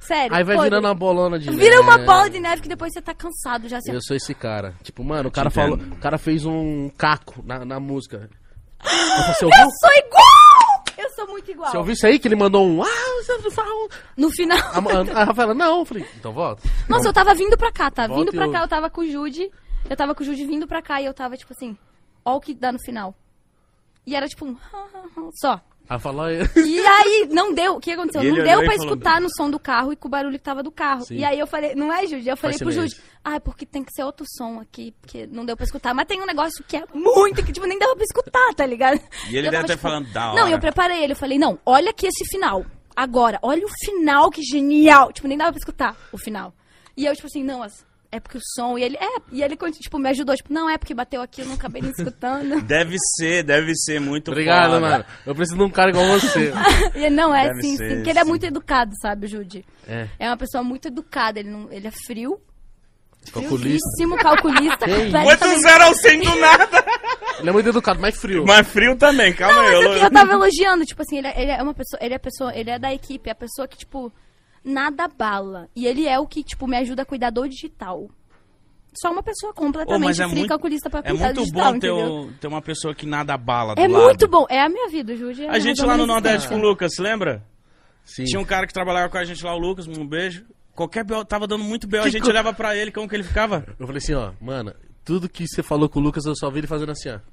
Sério. Aí vai podre. virando uma bolona de neve. Vira uma bola de neve que depois você tá cansado já. Eu sou esse cara. Tipo, mano, o cara fez um caco na música. Você ouviu? Eu sou igual! Eu sou muito igual. Você ouviu isso aí? Que ele mandou um... você fala... No final... A Rafaela, não. Eu falei, então volta. Nossa, eu tava vindo pra cá, tá? Volta Vindo pra e cá, ouve. eu tava com o Jude. Eu tava com o Jude vindo pra cá e eu tava, tipo assim... Ó o que dá no final. E era tipo um... Só. Aí falou... E aí, não deu. O que aconteceu? E ele Não deu olhou pra e falou, escutar no som do carro e com o barulho que tava do carro. Sim. E aí eu falei, não é, Jude? Eu falei pro silêncio. Jude, é porque tem que ser outro som aqui, porque não deu pra escutar. Mas tem um negócio que é muito, que tipo, nem dava pra escutar, tá ligado? E ele eu deve tava, ter falando da hora. Não, eu preparei ele, eu falei, não, olha aqui esse final. Agora, olha o final, que genial. Tipo, nem dava pra escutar o final. E eu, tipo assim, não, é porque o som... E ele, tipo, me ajudou. Tipo, não, é porque bateu aqui, eu não acabei nem escutando. Deve ser muito Obrigado, foda. mano. Eu preciso de um cara igual você. E ele, não, é Deve sim, ser, sim. Porque ele é sim. muito educado, sabe, Jude? É. É uma pessoa muito educada. Ele é frio. Calculista. Friíssimo, calculista. Quem? Foi do 0 ao 100 do nada. Ele é muito educado, mas frio. Mas frio também, calma aí. Mas eu tava elogiando, tipo assim, ele é uma pessoa, ele é da equipe, é a pessoa que, tipo, nada bala. E ele é o que, tipo, me ajuda a cuidar do digital. Só uma pessoa completamente mas é fria muito- calculista pra É cuidar do muito digital, bom entendeu? ter uma pessoa que nada bala do É lado. muito bom. É a minha vida, Jude. A gente lá no Nordeste com o Lucas, lembra? Sim. Tinha um cara que trabalhava com a gente lá, o Lucas, um beijo. Qualquer B.O. tava dando muito B.O. A gente olhava pra ele, como que ele ficava? Eu falei assim, ó, mano, tudo que você falou com o Lucas, eu só vi ele fazendo assim, ó.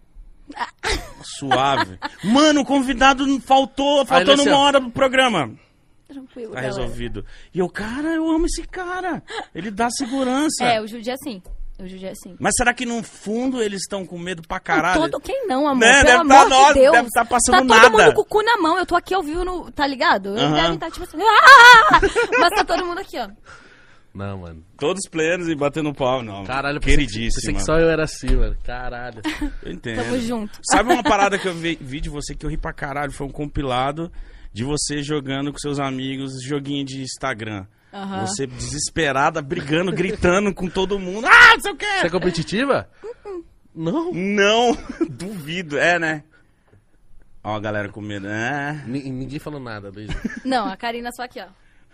Suave. Mano, o convidado faltou Aí ele assim, numa ó. hora do programa. Tranquilo, Tá galera. resolvido. E eu, cara, eu amo esse cara. Ele dá segurança. É, o Jude é assim. O Jude é assim. Mas será que no fundo eles estão com medo pra caralho? Quem não, amor? Né, Pelo deve amor tá nós, de Deus. deve tá passando tá todo nada. mundo com o cu na mão. Eu tô aqui ao vivo, tá ligado? Eles Aham. devem estar tipo assim... "Ah!" Mas tá todo mundo aqui, ó. Não, mano. Todos plenos e batendo pau, não. Caralho, eu pensei queridíssima. que só eu era assim, mano. Caralho. Eu entendo. Tamo junto. Sabe uma parada que eu vi de você que eu ri pra caralho? Foi um compilado de você jogando com seus amigos joguinho de Instagram. Aham. Você desesperada, brigando, gritando com todo mundo. Ah, não sei o Você quê! é competitiva? Não. Não, duvido. É, né? Ó, a galera com medo. É. Ninguém falou nada, beijo. Não, a Karina só aqui, ó.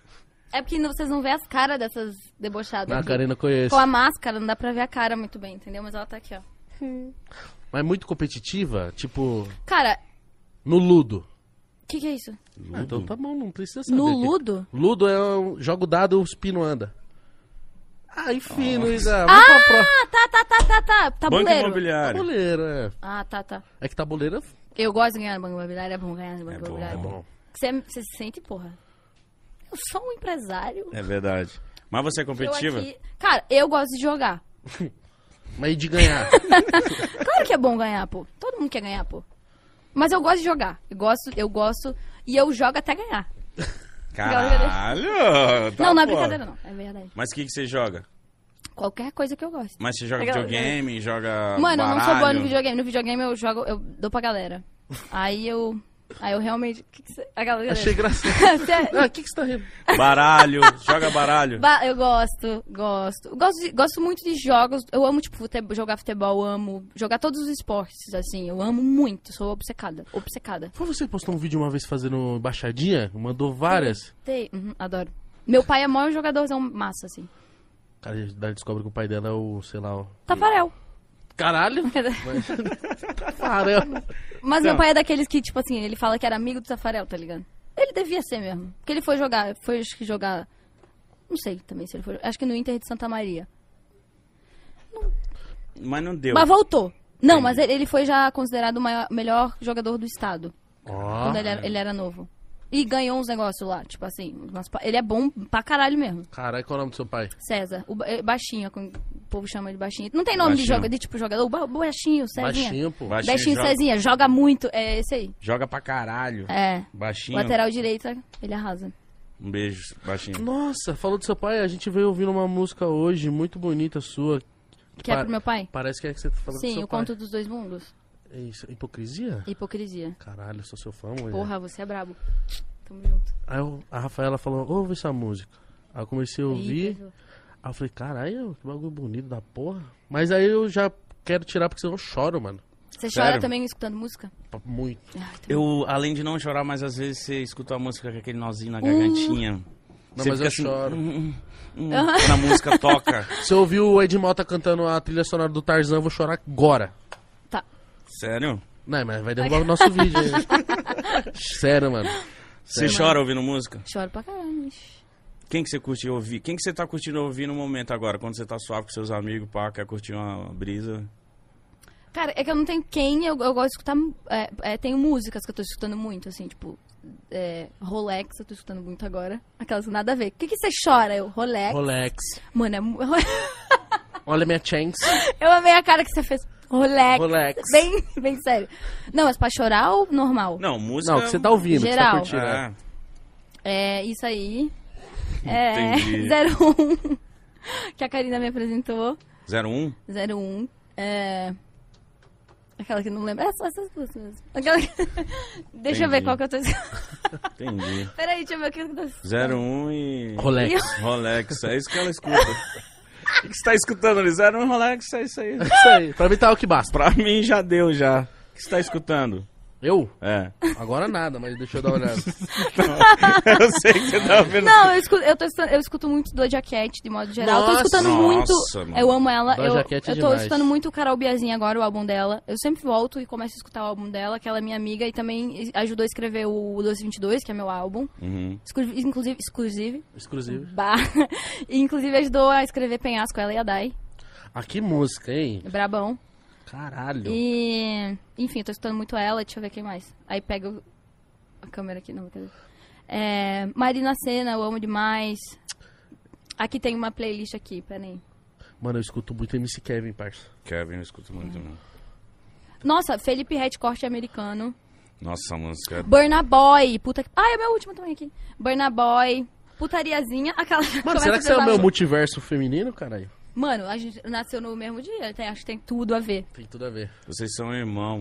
É porque vocês não vêem as caras dessas debochadas. Não, a aqui. Karina eu conheço. Com a máscara, não dá pra ver a cara muito bem, entendeu? Mas ela tá aqui, ó. Mas muito competitiva, tipo, Cara, no Ludo. o que é isso? Ah, então tá bom, não precisa saber. No Ludo? Ludo é um jogo dado, os pino anda. Ah, enfim, Luísa, vamos pra prova. Ah, tá. Banco Tabuleiro. imobiliário. Tabuleiro, é. Ah, tá. É que tabuleiro Eu gosto de ganhar no Banco Imobiliário, é bom ganhar no Banco bom, Imobiliário. é bom. Você se sente, porra. Eu sou um empresário. É verdade. Mas você é Eu competitiva? aqui... Cara, eu gosto de jogar. Mas e de ganhar? Claro que é bom ganhar, pô. Todo mundo quer ganhar, pô. Mas eu gosto de jogar. Eu gosto. E eu jogo até ganhar. Caralho! Tá, não é pô. brincadeira, não. É verdade. Mas o que você joga? Qualquer coisa que eu gosto. Mas você joga Aquela- videogame, joga Mano, eu não sou boa no baralho? videogame. No videogame eu jogo, eu dou pra galera. Aí eu realmente. A galera. Achei engraçado. Você- Ah, o que você tá rindo? Baralho, joga baralho. Eu gosto. Gosto muito de jogos. Eu amo, tipo, jogar futebol, amo jogar todos os esportes, assim. Eu amo muito, sou obcecada. Foi você que postou um vídeo uma vez fazendo baixadinha? Mandou várias? Adoro. Meu pai é o maior jogadorzão massa, assim. Cara, daí descobre que o pai dela é o, sei lá, o... Tafarel. Caralho! Tafarel. Mas meu pai é daqueles que, tipo assim, ele fala que era amigo do Tafarel, tá ligado? Ele devia ser mesmo. Porque ele foi acho que jogar... Não sei também se ele foi... Acho que no Inter de Santa Maria. Mas não deu. Mas voltou. Não, mas ele foi já considerado o melhor jogador do estado. Ó, Quando ele era novo. E ganhou uns negócios lá, tipo assim. Ele é bom pra caralho mesmo. caralho, qual é o nome do seu pai? César. Baixinho, o povo chama ele baixinho. Não tem nome Baixinho. de tipo jogador. Baixinho, Cezinha. Baixinho, pô. Baixinho, joga, Cezinha. Joga muito. É esse aí. joga pra caralho. É. Baixinho. Lateral direita, ele arrasa. Um beijo, baixinho. Nossa, falou do seu pai, a gente veio ouvindo uma música hoje, muito bonita sua. Que é pro meu pai? Parece que é que você tá falando do Sim, seu o pai. Conto dos Dois Mundos. É isso, hipocrisia? Hipocrisia. Caralho, eu sou seu fã, mulher. Porra, você é brabo. Tamo junto. Aí a Rafaela falou, ouve essa música. Aí eu comecei a ouvir, Ih, aí eu falei, caralho, que bagulho bonito da porra. Mas aí eu já quero tirar porque senão eu choro, mano. Você Sério? chora também escutando música? Muito. Ai, Eu, além de não chorar, mas às vezes você escuta a música com aquele nozinho na gargantinha. Não, Você mas eu fica assim, choro. Quando a música toca. Se eu ouvir o Ed Mota cantando a trilha sonora do Tarzan, eu vou chorar agora. Tá. Sério? Não, mas vai derrubar o nosso vídeo aí. Sério, mano. Você chora ouvindo música? Choro pra caralho. Quem que você curte ouvir? Quem que você tá curtindo ouvir no momento agora? Quando você tá suave com seus amigos, pá, quer curtir uma brisa? Cara, é que eu não tenho quem, eu gosto de escutar. Tenho músicas que eu tô escutando muito, assim, tipo. Rolex, eu tô escutando muito agora. Aquelas que nada a ver. O que você chora? Eu, Rolex. Rolex. Mano, Olha minha chance. eu amei a cara que você fez. Rolex. Rolex. Bem sério. Não, mas pra chorar ou normal? Não, música... Não, que você tá ouvindo, Geral. que você tá curtindo. Isso aí. Entendi. 01. Que a Karina me apresentou. 01? 01. Aquela que não lembra. É só essas duas mesmo. Aquela que... Deixa eu ver Entendi. qual que eu tô... Entendi. Peraí, deixa eu ver o que eu tô... 01 e... Rolex. Rolex, é isso que ela escuta. O que você tá escutando ali? 01 Rolex, é isso aí. Isso aí. Pra mim tá o que basta. Pra mim já deu, já. O que você tá escutando? Eu? É. Agora nada, mas deixa eu dar uma olhada. Eu sei que você tá ouvindo. Não, eu escuto muito Doja Cat, de modo geral. Nossa, eu tô escutando muito. mano. Eu amo ela. Doja Cat é eu tô demais. escutando muito o Carol Biazin agora, o álbum dela. Eu sempre volto e começo a escutar o álbum dela, que ela é minha amiga e também ajudou a escrever o 1222, que é meu álbum. Uhum. Exclusive. Exclusivo. E, inclusive ajudou a escrever Penhasco, ela e a Dai. Ah, que música, hein? Brabão. Caralho. E, enfim, eu tô escutando muito ela, deixa eu ver quem mais. Aí pega a câmera aqui, não, cadê? Marina Sena, eu amo demais. Aqui tem uma playlist aqui, peraí. Mano, eu escuto muito MC Kevin, parça. Kevin, eu escuto muito, mano. Nossa, Felipe Ret, corte americano. Nossa, a música... Burna Boy, puta que... Ah, é o meu último também aqui. Burna Boy, putariazinha, aquela... Mano, será que você é o meu multiverso feminino, caralho? Mano, a gente nasceu no mesmo dia, acho que tem tudo a ver. Tem tudo a ver. Vocês são irmão.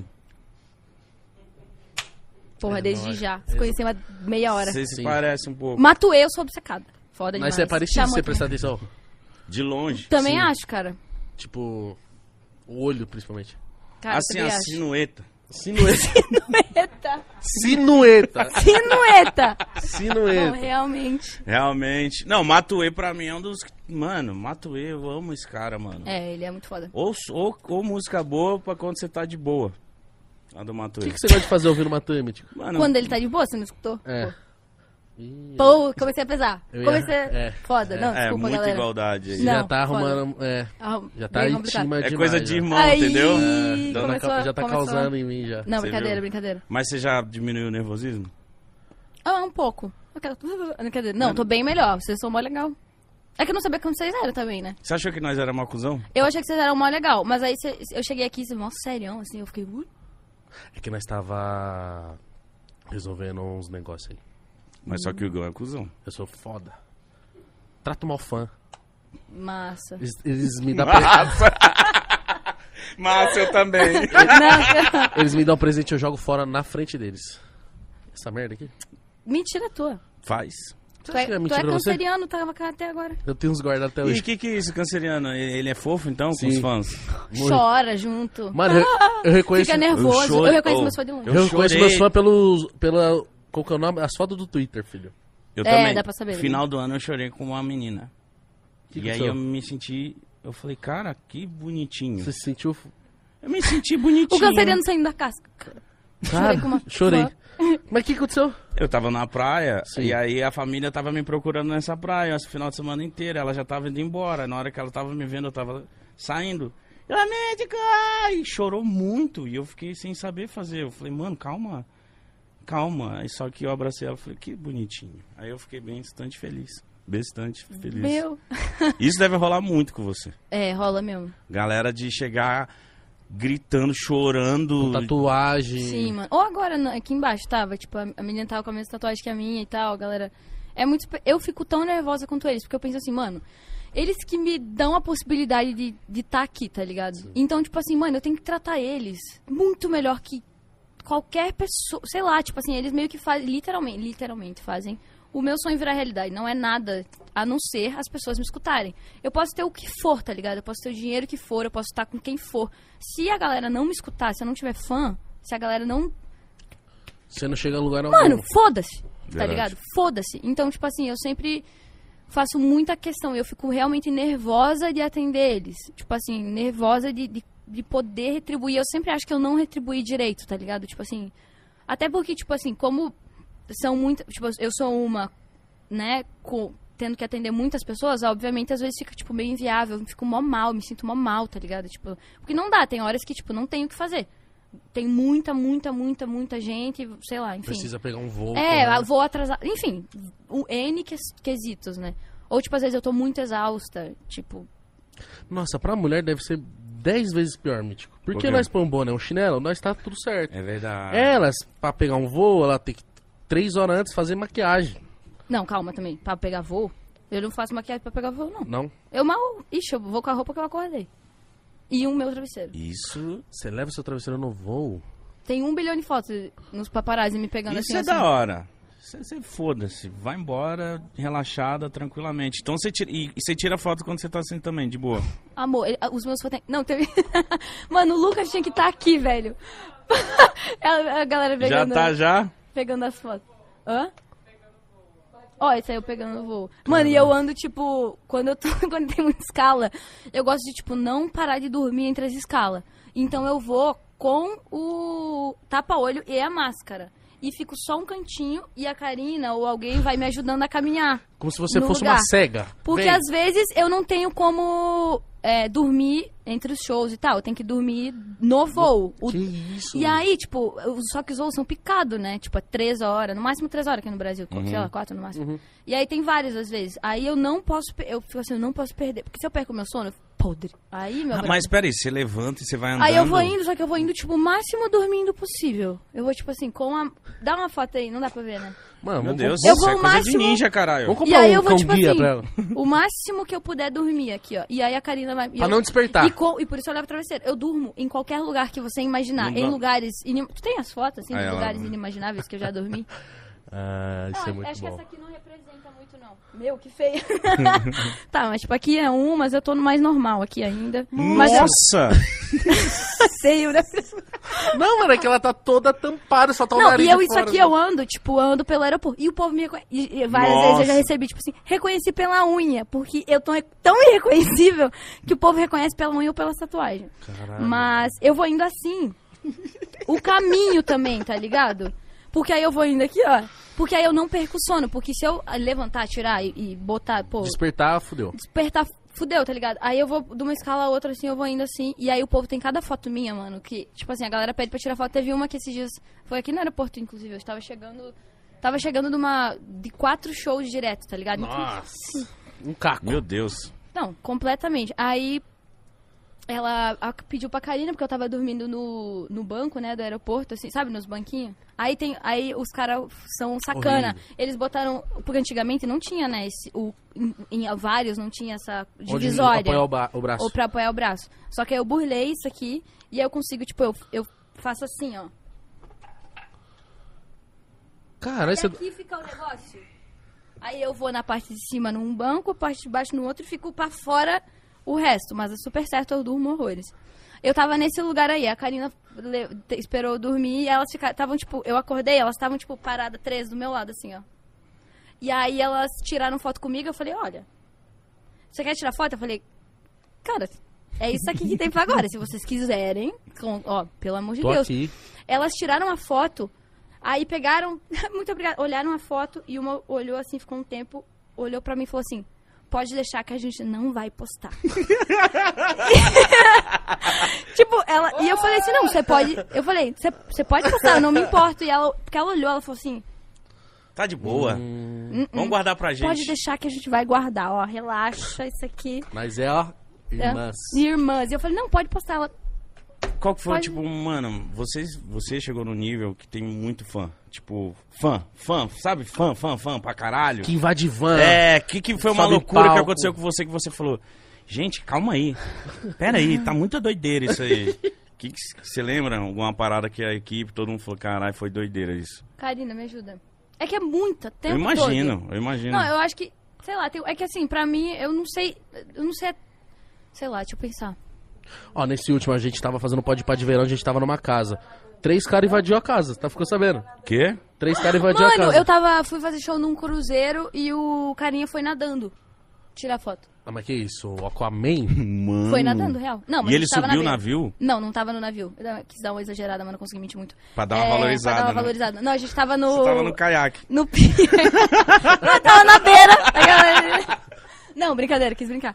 Porra, É desde nóis. já. Se conheci uma meia hora. Vocês se Sim. parecem um pouco. Matuê, eu sou obcecada. Foda demais. Mas você é parecido, se Chamou você aqui. prestar atenção. De longe. Também Sim. acho, cara. Tipo, o olho, principalmente. Cara, Assim, também a acho. sinueta. Sinueta. Sinueta. Sinueta. Sinueta. Não, Sinueta. realmente. Realmente. Não, Matuê pra mim é um dos... Mano, Matuê, eu amo esse cara, mano. É, ele é muito foda. Ou música boa pra quando você tá de boa. A do O Matuê. que você gosta de fazer ouvindo Matuê, Mítico? Mano, Quando ele tá de boa, você não escutou? É. Pô. Ih, Pô, comecei a pesar. Eu ia- Comecei... é. Foda, não, é desculpa, muita galera. igualdade aí. Não, já tá foda. arrumando. Já tá bem em complicado. cima É demais. coisa de já. irmão, Aí, entendeu? começou- Já tá começou- causando em mim já. Não, Você brincadeira, viu? brincadeira. Mas você já diminuiu o nervosismo? Ah, um pouco. Eu quero... Brincadeira. Não, tô bem melhor. Vocês são mó legal. É que eu não sabia como vocês eram também, né? Você achou que nós era mal cuzão? Eu achei que vocês eram mó legal. Mas aí eu cheguei aqui e vocês, mó serião, assim. Eu fiquei... É que nós tava resolvendo uns negócios aí. Mas só que o Gão é cuzão. Eu sou foda. Trato mal fã. Massa. Eles me dão Mas eu também. Não, eles me dão presente e eu jogo fora na frente deles. Essa merda aqui. mentira tua. Faz. Você Tu acha que é é mentira pra você? canceriano, tava cá até agora. Eu tenho uns guardados até E hoje. o que é isso, canceriano? Ele é fofo, então, com Sim. os fãs? Muito. Chora junto. Mano, eu reconheço. Fica nervoso. eu choro- Eu reconheço oh, meus fãs de longe. Eu reconheço chorei. meus fãs pela. Qual que é o nome? As fotos do Twitter, filho. Eu É, também. dá pra saber. Final do ano eu chorei com uma menina. Que e que aí aconteceu? eu me senti... Eu falei, cara, que bonitinho. Você se sentiu. Eu me senti bonitinho. O canceriano saindo da casca. Cara, com uma chorei. fã. Mas o que aconteceu? Eu tava na praia, Sim. e aí a família tava me procurando nessa praia esse final de semana inteiro. Ela já tava indo embora. Na hora que ela tava me vendo, eu tava saindo. Ela, médica! E chorou muito. E eu fiquei sem saber fazer. Eu falei, mano, calma. Calma. Aí só que eu abracei ela e falei, que bonitinho. Aí eu fiquei bastante feliz. Bastante feliz. Meu. Isso deve rolar muito com você. É, rola mesmo. Galera de chegar gritando, chorando. Tatuagem. Sim, mano. Ou agora, aqui embaixo, tava, tipo, a menina tava com a mesma tatuagem que a minha e tal, galera. É muito... Eu fico tão nervosa quanto eles, porque eu penso assim, mano, eles que me dão a possibilidade de tá aqui, tá ligado? Sim. Então, tipo assim, mano, eu tenho que tratar eles muito melhor que qualquer pessoa, sei lá, tipo assim, eles meio que fazem, literalmente fazem o meu sonho virar realidade. Não é nada a não ser as pessoas me escutarem. Eu posso ter o que for, tá ligado? Eu posso ter o dinheiro que for, eu posso estar com quem for. Se a galera não me escutar, se eu não tiver fã, se a galera não... Você não chega a lugar algum. Mano, foda-se, tá Verdade. ligado? Foda-se. Então, tipo assim, eu sempre faço muita questão. Eu fico realmente nervosa de atender eles. Tipo assim, nervosa de poder retribuir. Eu sempre acho que eu não retribuí direito, tá ligado? Tipo assim, até porque, tipo assim, como são muitas... Tipo, eu sou uma, né, tendo que atender muitas pessoas, obviamente, às vezes fica, tipo, meio inviável. Eu fico mó mal, me sinto mó mal, tá ligado? Tipo, porque não dá, tem horas que, tipo, não tem o que fazer. Tem muita gente, sei lá, enfim. Precisa pegar um voo. Vou atrasar, enfim, N quesitos, né? Ou, tipo, às vezes eu tô muito exausta, tipo... Nossa, pra mulher deve ser 10 vezes pior, Mítico. Porque Por quê? nós põe um boné, um chinelo, nós tá tudo certo. É verdade. Elas, pra pegar um voo, ela tem que 3 horas antes fazer maquiagem. Não, calma também, pra pegar voo, eu não faço maquiagem pra pegar voo, não. Não? Eu mal... Ixi, eu vou com a roupa que eu acordei. E o meu travesseiro. Isso Você leva seu travesseiro no voo? Tem 1 bilhão de fotos nos paparazzi me pegando Isso assim. é da hora. Você foda-se, vai embora relaxada, tranquilamente. Então você tira, e você tira foto quando você tá assim também, de boa. Amor, os meus fotos... Não, teve... Mano, o Lucas tinha que estar aqui, velho. a galera pegando... Já? Pegando as fotos. Hã? Ó, esse aí eu pegando o voo. Mano, e eu ando, tipo... Quando tem muita escala, eu gosto de, tipo, não parar de dormir entre as escalas. Então eu vou com o tapa-olho e a máscara. E fico só um cantinho e a Karina ou alguém vai me ajudando a caminhar. Como se você no fosse lugar. uma cega. Porque Vem. às vezes eu não tenho como dormir entre os shows e tal. Eu tenho que dormir no voo. Que isso? E aí, tipo, só que os voos são picados, né? Tipo, é 3 horas, no máximo 3 horas aqui no Brasil. Sei lá, 4 no máximo. E aí tem várias às vezes. Aí eu não posso, eu fico assim, eu não posso perder. Porque se eu perco o meu sono, eu fico podre. Aí, meu braço... Mas peraí, você levanta e você vai andando. Aí eu vou indo, só que eu vou indo, tipo, o máximo dormindo possível. Eu vou, tipo assim, com a... Dá uma foto aí, não dá pra ver, né? Mano, Meu vamos- Deus, Eu isso vou é ao coisa máximo- de ninja, caralho. Vamos E comprar aí um eu vou, cão tipo guia assim, pra ela. o máximo que eu puder dormir aqui, ó. E aí a Karina vai... Pra não despertar. E por isso eu levo travesseiro. Eu durmo em qualquer lugar que você imaginar. Não em dá. lugares... Tu tem as fotos, assim, Aí de ela- lugares inimagináveis que eu já dormi? Ah, isso é muito acho que bom. essa aqui não representa muito, não. Meu, que feia. Tá, mas tipo, aqui é mas eu tô no mais normal aqui ainda. Mas eu Nossa! sei, né? Não, mano, é que ela tá toda tampada, só tá o Não, nariz e eu, de isso fora, aqui né? eu ando, tipo, ando pelo aeroporto. E o povo me reconhece. E várias Nossa. vezes eu já recebi, tipo assim, reconheci pela unha. Porque eu tô tão irreconhecível que o povo reconhece pela unha ou pela tatuagem. Caralho. Mas eu vou indo assim. O caminho também, tá ligado? Porque aí eu vou indo aqui, ó. Porque aí eu não perco o sono. Porque se eu levantar, tirar e botar, pô, Despertar, fudeu. despertar, fudeu, tá ligado? Aí eu vou de uma escala a outra, assim, eu vou indo assim. E aí o povo tem cada foto minha, mano, que, tipo assim, a galera pede pra tirar foto. Teve uma que esses dias, foi aqui no aeroporto, inclusive, eu estava chegando de 4 shows direto, tá ligado? Nossa. Um caco. Meu Deus. Não, completamente. Aí ela pediu pra Karina, porque eu tava dormindo no banco, né, do aeroporto, assim, sabe, nos banquinhos. Aí os caras são sacana. Horrível. Eles botaram, porque antigamente não tinha, né, em vários não tinha essa Onde divisória. apoiar o braço. Ou pra apoiar o braço. Só que aí eu burlei isso aqui e aí eu consigo, tipo, eu faço assim, ó. Caralho, E você... aqui fica o negócio. Aí eu vou na parte de cima num banco, a parte de baixo no outro e fico pra fora o resto. Mas é super certo, eu durmo horrores. Eu tava nesse lugar aí, a Karina esperou eu dormir e elas estavam, tipo, eu acordei, elas estavam, tipo, paradas 3 do meu lado, assim, ó. E aí elas tiraram foto comigo, eu falei, olha, você quer tirar foto? Eu falei, cara, é isso aqui que tem pra agora, se vocês quiserem, ó, pelo amor de Tô Deus. aqui. Elas tiraram a foto, aí pegaram, muito obrigada, olharam a foto e uma olhou assim, ficou um tempo, olhou pra mim e falou assim, pode deixar que a gente não vai postar. Tipo, ela... E eu falei assim, não, você pode... Eu falei, você pode postar, eu não me importo. E ela... Porque ela olhou, ela falou assim... Tá de boa. Vamos guardar pra gente. Pode deixar que a gente vai guardar, ó. Relaxa, isso aqui. Mas é, ó, irmãs. Irmãs. E eu falei, não, pode postar. Ela... Qual que foi, Pode- tipo, mano, você chegou no nível que tem muito fã. Tipo, fã, sabe? Fã pra caralho. Que invade van. Que foi uma Sobe loucura que palco. aconteceu com você falou, gente, calma aí. Pera aí, tá muita doideira isso aí. Que você lembra alguma parada que a equipe, todo mundo falou, caralho, foi doideira isso. Karina, me ajuda. É que é muita, tempo Eu imagino, todo. eu imagino. Não, eu acho que... Sei lá, é que assim, pra mim, eu não sei... Sei lá, deixa eu pensar. Ó, nesse último a gente tava fazendo Pode Pá de verão, a gente tava numa casa. 3 caras invadiu a casa, tá? Ficou sabendo? Quê? 3 caras invadiu a casa. Mano, fui fazer show num cruzeiro e o carinha foi nadando. Tirar foto. Ah, mas que isso? O Aquaman? Mano. Foi nadando, real. Não, mas E ele a gente tava subiu o na navio? Não, não tava no navio. Quis dar uma exagerada, mas não consegui mentir muito. Pra dar uma valorizada, Pra dar uma né? valorizada. Não, a gente tava no... Você tava no caiaque. No pier. Eu tava na beira. Não, brincadeira, quis brincar.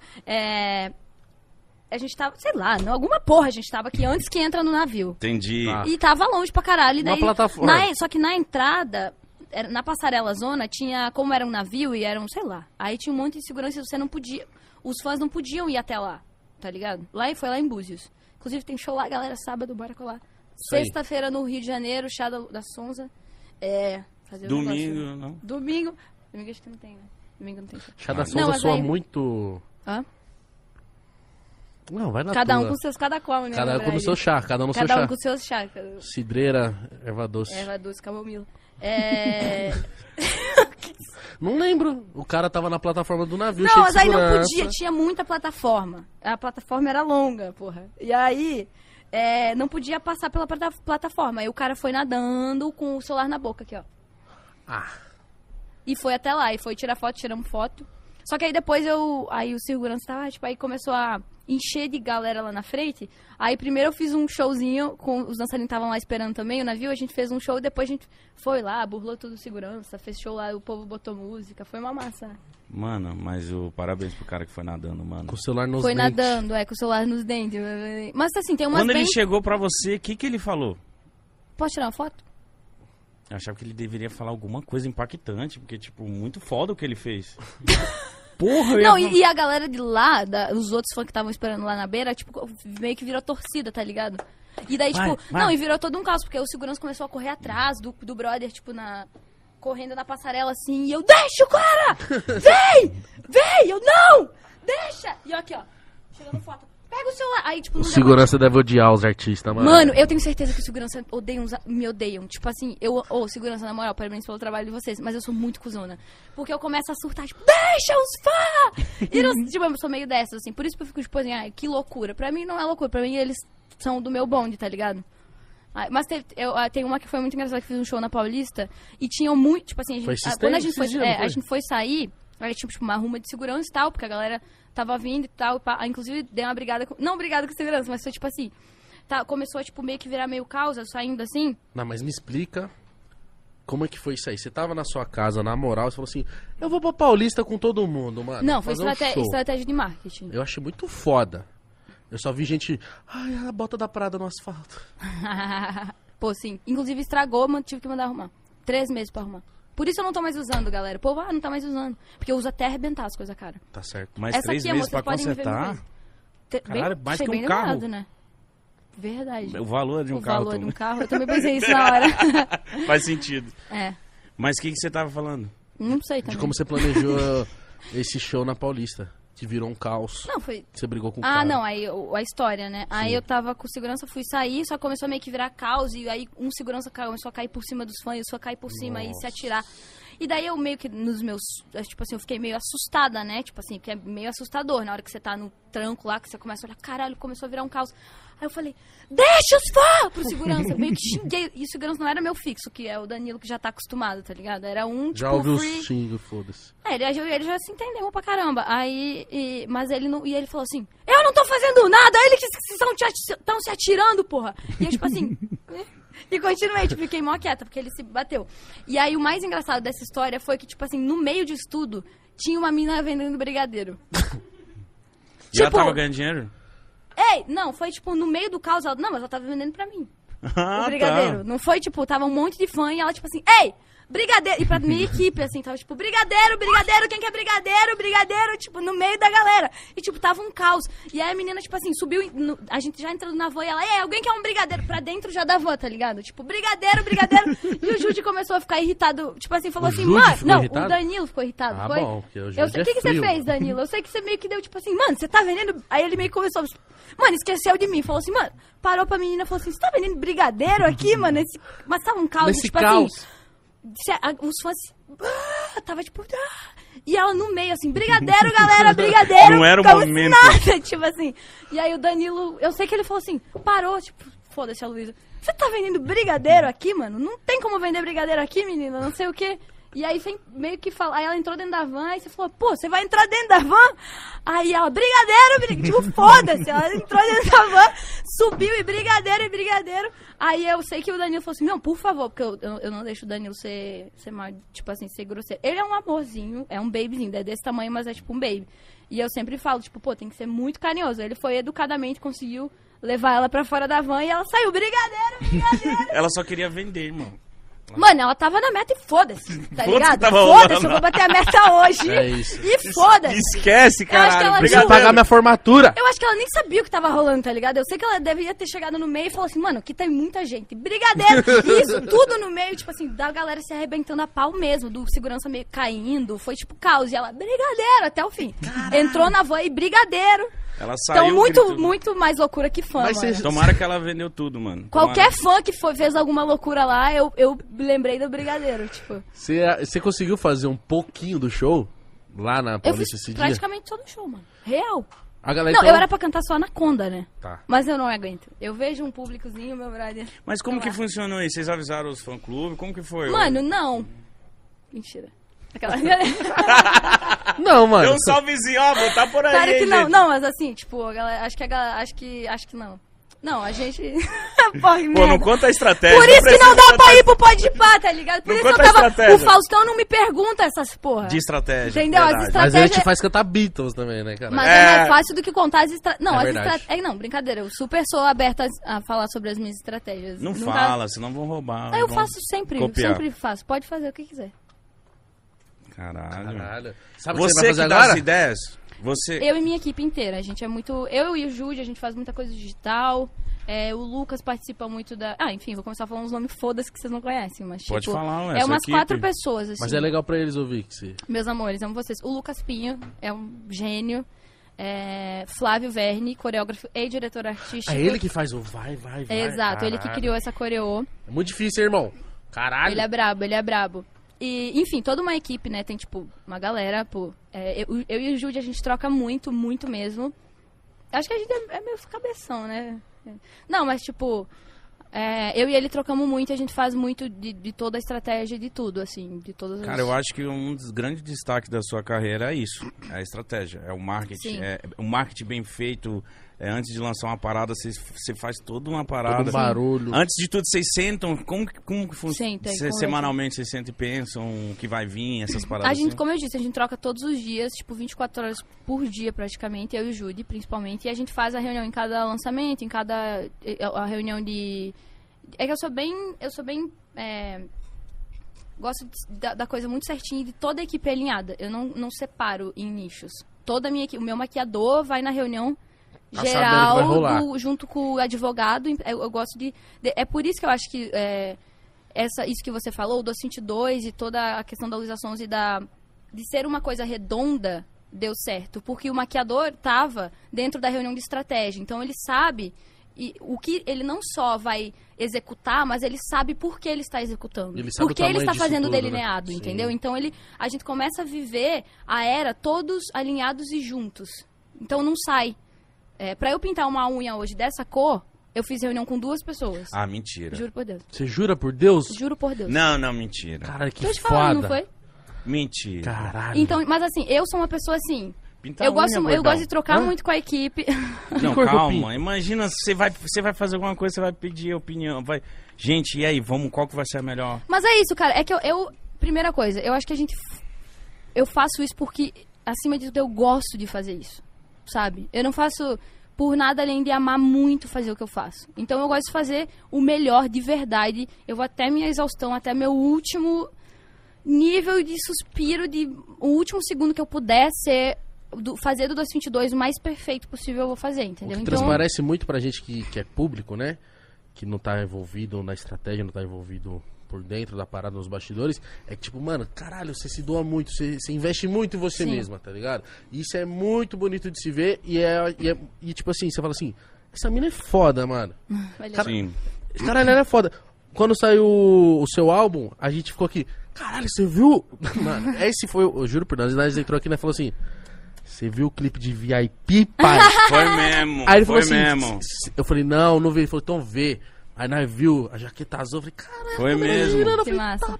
A gente tava, sei lá, alguma porra a gente tava aqui antes que entra no navio. Entendi. Ah. E tava longe pra caralho. E Uma daí, plataforma. Só que na entrada, na passarela zona, tinha, como era um navio e eram, sei lá, aí tinha um monte de segurança e você não podia, os fãs não podiam ir até lá, tá ligado? Foi lá em Búzios. Inclusive tem show lá, galera, sábado, bora colar. Isso aí. Sexta-feira no Rio de Janeiro, chá da Sonza. Fazer o Domingo, negócio. não? Domingo acho que não tem, né? Domingo não tem show. Chá da Não, Sonza mas soa aí- muito... Hã? Não, vai na Cada tua. um com seus, cada qual, né? Cada um na com o seu verdade. chá, cada um no seu Cada chá. um com seus chá. Cidreira, erva doce. Erva doce, camomila. Não lembro. O cara tava na plataforma do navio, Não, cheio mas de aí não segurança. podia, tinha muita plataforma. A plataforma era longa, porra. E aí, não podia passar pela plataforma. Aí o cara foi nadando com o celular na boca aqui, ó. Ah, E foi até lá, e foi tirar foto, tiramos foto. Só que aí depois aí o segurança tava, tipo, aí começou a encher de galera lá na frente. Aí primeiro eu fiz um showzinho, com os dançarinos estavam lá esperando também, o navio, a gente fez um show e depois a gente foi lá, burlou tudo segurança, fez show lá, o povo botou música, foi uma massa. Mano, mas parabéns pro cara que foi nadando, mano. com o celular nos Foi dentes. nadando, com o celular nos dentes. Mas assim, tem umas Quando bem... ele chegou pra você, o que ele falou? Posso tirar uma foto? Eu achava que ele deveria falar alguma coisa impactante, porque, tipo, muito foda o que ele fez. Porra, eu Não, ia... e a galera de lá, os outros fãs que estavam esperando lá na beira, tipo, meio que virou torcida, tá ligado? E daí, Vai, tipo, vai. não, e virou todo um caos, porque o segurança começou a correr atrás do brother, tipo, correndo na passarela, assim, e eu, deixa o cara! Vem! Eu, não! Deixa! E eu aqui, ó, chegando foto, pega o celular. Aí, tipo, O não deu segurança deve odiar os artistas, mano. Mano, eu tenho certeza que os segurança me odeiam. Tipo assim, segurança, na moral, parabéns pelo trabalho de vocês, mas eu sou muito cuzona. Porque eu começo a surtar, tipo, deixa os fãs! E não, tipo, eu sou meio dessas, assim. Por isso que eu fico, tipo assim, ai, que loucura. Pra mim não é loucura, pra mim eles são do meu bonde, tá ligado? Mas tem uma que foi muito engraçada, que fiz um show na Paulista, e tinham muito, tipo assim, Foi esses quando a tempos, gente foi, esses dias, não foi? a gente foi sair, aí tinha tipo, uma ruma de segurança e tal, porque a galera tava vindo e tal, inclusive dei uma brigada não brigada com segurança, mas foi tipo assim, começou a tipo meio que virar meio caos, eu saindo assim. Não, mas me explica como é que foi isso aí. Você tava na sua casa, na moral, você falou assim, eu vou pra Paulista com todo mundo, mano. Não, foi fazer um show. estratégia de marketing. Eu achei muito foda. Eu só vi gente, ai, a bota da Prada no asfalto. Pô, sim. Inclusive estragou, mas tive que mandar arrumar. 3 meses pra arrumar. Por isso eu não tô mais usando, galera. O povo, não tá mais usando. Porque eu uso até arrebentar as coisas, cara. Tá certo. Mas Essa 3 aqui, meses amor, pra vocês podem me ver consertar, mais. Caralho, mais achei que um bem carro. demorado, né? Verdade. o valor de um O carro valor de também. um carro, eu também pensei isso na hora. Faz sentido. É. Mas o que você tava falando? Não sei De também. como você planejou esse show na Paulista, que virou um caos. Não, foi... Você brigou com o cara. Ah, não, aí a história, né? Aí eu tava com segurança, fui sair, só começou a meio que virar caos, e aí um segurança começou a cair por cima dos fãs, só cair por cima e se atirar. E daí eu meio que tipo assim, eu fiquei meio assustada, né? Tipo assim, que é meio assustador na hora que você tá no tranco lá, que você começa a olhar, caralho, começou a virar um caos. Aí eu falei, deixa os fãs pro segurança. Meio que xinguei. E o segurança não era meu fixo, que é o Danilo que já tá acostumado, tá ligado? Era um, tipo, Já ouviu free. os xingos, foda-se. Ele já se entendeu pra caramba. Aí, mas ele não. E ele falou assim: eu não tô fazendo nada, eles que estão se atirando, porra. E eu, tipo assim. E continuei, tipo, fiquei mó quieta, porque ele se bateu. E aí o mais engraçado dessa história foi que, tipo assim, no meio disso tudo, tinha uma mina vendendo brigadeiro. E ela tava ganhando dinheiro? Ei, não, foi tipo, no meio do caos, ela, não, mas ela tava vendendo pra mim. Ah, O brigadeiro. tá. Não foi, tipo, tava um monte de fã e ela, tipo assim, ei, brigadeiro. E pra minha equipe, assim, tava, tipo, brigadeiro, quem quer brigadeiro, tipo, no meio da galera. E, tipo, tava um caos. E aí a menina, tipo assim, subiu, a gente já entrando na van e ela, ei, alguém quer um brigadeiro? Pra dentro já da van, tá ligado? Tipo, brigadeiro. E o Judy começou a ficar irritado, tipo assim, falou O assim, Judy mano, ficou não, irritado? o Danilo ficou irritado, Ah, foi? bom, porque o Eu Judy sei, é o que você frio. fez, Danilo? Eu sei que você meio que deu, tipo assim, mano, você tá vendendo... Aí ele meio que começou, mano, esqueceu de mim, falou assim, mano, parou pra menina e falou assim, você tá vendendo brigadeiro aqui, mano? Mas tava um caos, Nesse tipo caos. assim... Os fãs tava tipo E ela no meio, assim, brigadeiro, galera, brigadeiro. Não era o como se momento. nada, tipo assim. E aí o Danilo, eu sei que ele falou assim, parou, tipo, foda-se a Luísa. Você tá vendendo brigadeiro aqui, mano? Não tem como vender brigadeiro aqui, menina, não sei o quê. E aí você meio que fala, aí ela entrou dentro da van, aí você falou, pô, você vai entrar dentro da van? Aí ela, brigadeiro, tipo, foda-se, ela entrou dentro da van, subiu e brigadeiro. Aí eu sei que o Danilo falou assim, não, por favor, porque eu não deixo o Danilo ser mais, tipo assim, ser grosseiro. Ele é um amorzinho, é um babyzinho, é desse tamanho, mas é tipo um baby. E eu sempre falo, tipo, pô, tem que ser muito carinhoso. Ele foi educadamente, conseguiu levar ela pra fora da van e ela saiu, brigadeiro. Ela só queria vender, irmão. Mano, ela tava na meta e foda-se, tá Foda-se ligado? que tava Foda-se, rolando. eu vou bater a meta hoje. É isso. E foda-se. Esquece, Eu acho que caralho. ela Precisa não- pagar minha formatura. Eu acho que ela nem sabia o que tava rolando, tá ligado? Eu sei que ela deveria ter chegado no meio e falou assim, mano, aqui tem muita gente. Brigadeiro, isso, tudo no meio, tipo assim, da galera se arrebentando a pau mesmo, do segurança meio caindo, foi tipo caos. E ela, brigadeiro, até o fim. Entrou na van e brigadeiro. Ela saiu. Então, gritou. muito mais loucura que fã, Mas mano. você- Tomara que ela vendeu tudo, mano. Qualquer fã que fez alguma loucura lá, eu lembrei do brigadeiro, tipo. Você conseguiu fazer um pouquinho do show lá na Eu Paulista fiz esse dia? praticamente todo o show, mano. Real. A galera, Não, então- eu era pra cantar só Anaconda, né? Tá. Mas eu não aguento. Eu vejo um públicozinho, meu brother. Mas como Sei que lá. funcionou aí? Vocês avisaram os fã-clubes? Como que foi? Mano, não. Mentira. Aquela... Não, mano. Deu um salvezinho, ó, botar por aí, Claro que hein, não. gente. Não, mas assim, tipo, a galera, acho que não. Não, a gente... Porra, que Pô, merda. não conta a estratégia. Por isso que não precisa dá pra ir pro Podpah, tá ligado? Por Não isso que eu conta a tava... estratégia. O Faustão não me pergunta essas porra. De estratégia. Entendeu? As verdade. estratégias- Mas a gente faz cantar Beatles também, né, cara? Mas É. é mais fácil do que contar as estratégias. Não, É as verdade. estratégias... Não, brincadeira. Eu super sou aberta a falar sobre as minhas estratégias. Não Nunca- fala, senão vão roubar. Ah, eu vão faço sempre, copiar. sempre faço. Pode fazer o que quiser. Caralho. Caralho. Sabe o que Você você vai que fazer dá agora? as ideias, você... Eu e minha equipe inteira. A gente é muito... Eu e o Júlio, a gente faz muita coisa digital. O Lucas participa muito da... Ah, enfim, vou começar a falar uns nomes foda-se que vocês não conhecem, mas Pode tipo... falar, ué, É sua umas equipe. 4 pessoas, assim. Mas é legal pra eles ouvir que você... Meus amores, amo vocês. O Lucas Pinho é um gênio. Flávio Verne, coreógrafo e diretor artístico. É ele que faz o vai. Exato, ele que Caralho. criou essa coreô. É muito difícil, hein, irmão. Caralho. Ele é brabo. E, enfim, toda uma equipe, né? Tem, tipo, uma galera, pô. Eu e o Júlio, a gente troca muito mesmo. Acho que a gente é meio cabeção, né? Não, mas, tipo... eu e ele trocamos muito e a gente faz muito de toda a estratégia de tudo, assim. De todas as... Cara, eu acho que um dos grandes destaques da sua carreira é isso. É a estratégia, é o marketing. Sim. É um marketing bem feito. Antes de lançar uma parada, você faz toda uma parada. Todo barulho. Antes de tudo, vocês sentam. Como que funciona? Senta e conversa. Semanalmente vocês sentam e pensam o que vai vir, essas paradas. A gente, assim? como eu disse, a gente troca todos os dias, tipo, 24 horas por dia praticamente, eu e o Judy, principalmente. E a gente faz a reunião em cada lançamento, em cada... A reunião de... É que eu sou bem... Gosto da coisa muito certinha e de toda a equipe alinhada. Eu não separo em nichos. Toda a minha equipe... O meu maquiador vai na reunião... Tá sabendo que vai rolar. geral, junto com o advogado, eu gosto de... É por isso que eu acho que isso que você falou, o Doce 22 e toda a questão da Luísa Sonza e de ser uma coisa redonda, deu certo. Porque o maquiador estava dentro da reunião de estratégia, então ele sabe o que ele não só vai executar, mas ele sabe por que ele está executando. Ele sabe o porque ele tamanho está disso fazendo tudo, né? delineado, Sim. entendeu? Então a gente começa a viver a era todos alinhados e juntos. Então não sai. Pra eu pintar uma unha hoje dessa cor, eu fiz reunião com 2 pessoas. Ah, mentira. Juro por Deus. Você jura por Deus? Juro por Deus. Não, mentira. Caralho, que Tô te foda. falando, não foi? Mentira. Caralho. Então, mas assim, eu sou uma pessoa assim. Pintar Eu unha, gosto gordão. de trocar Hã? muito com a equipe. Não, cor que eu calma. pinto? Imagina, você vai fazer alguma coisa, você vai pedir opinião. Gente, e aí, qual que vai ser a melhor? Mas é isso, cara. É que eu primeira coisa, eu acho que eu faço isso porque, acima de tudo, eu gosto de fazer isso. Sabe? Eu não faço por nada além de amar muito fazer o que eu faço. Então eu gosto de fazer o melhor de verdade. Eu vou até minha exaustão, até meu último nível de suspiro, o último segundo que eu puder fazer do 222 o mais perfeito possível, eu vou fazer, O entendeu? que Então, transparece muito pra gente que é público, né? Que não tá envolvido na estratégia, não tá envolvido por dentro da parada, nos bastidores, é que tipo, mano, caralho, você se doa muito, você investe muito em você Sim. mesma, tá ligado? E isso é muito bonito de se ver e tipo assim, você fala assim, essa mina é foda, mano. valeu. Cara, Sim. Caralho, ela é foda. Quando saiu o seu álbum, a gente ficou aqui, caralho, você viu? Mano, esse foi, eu juro por Deus, nós entrou aqui, né, falou assim, você viu o clipe de VIP, pai? Foi mesmo, Aí ele falou foi assim, mesmo. eu falei, não vi. Ele falou, então vê. Aí nós viu a jaqueta azul, eu falei, caralho. Foi mesmo. Que massa.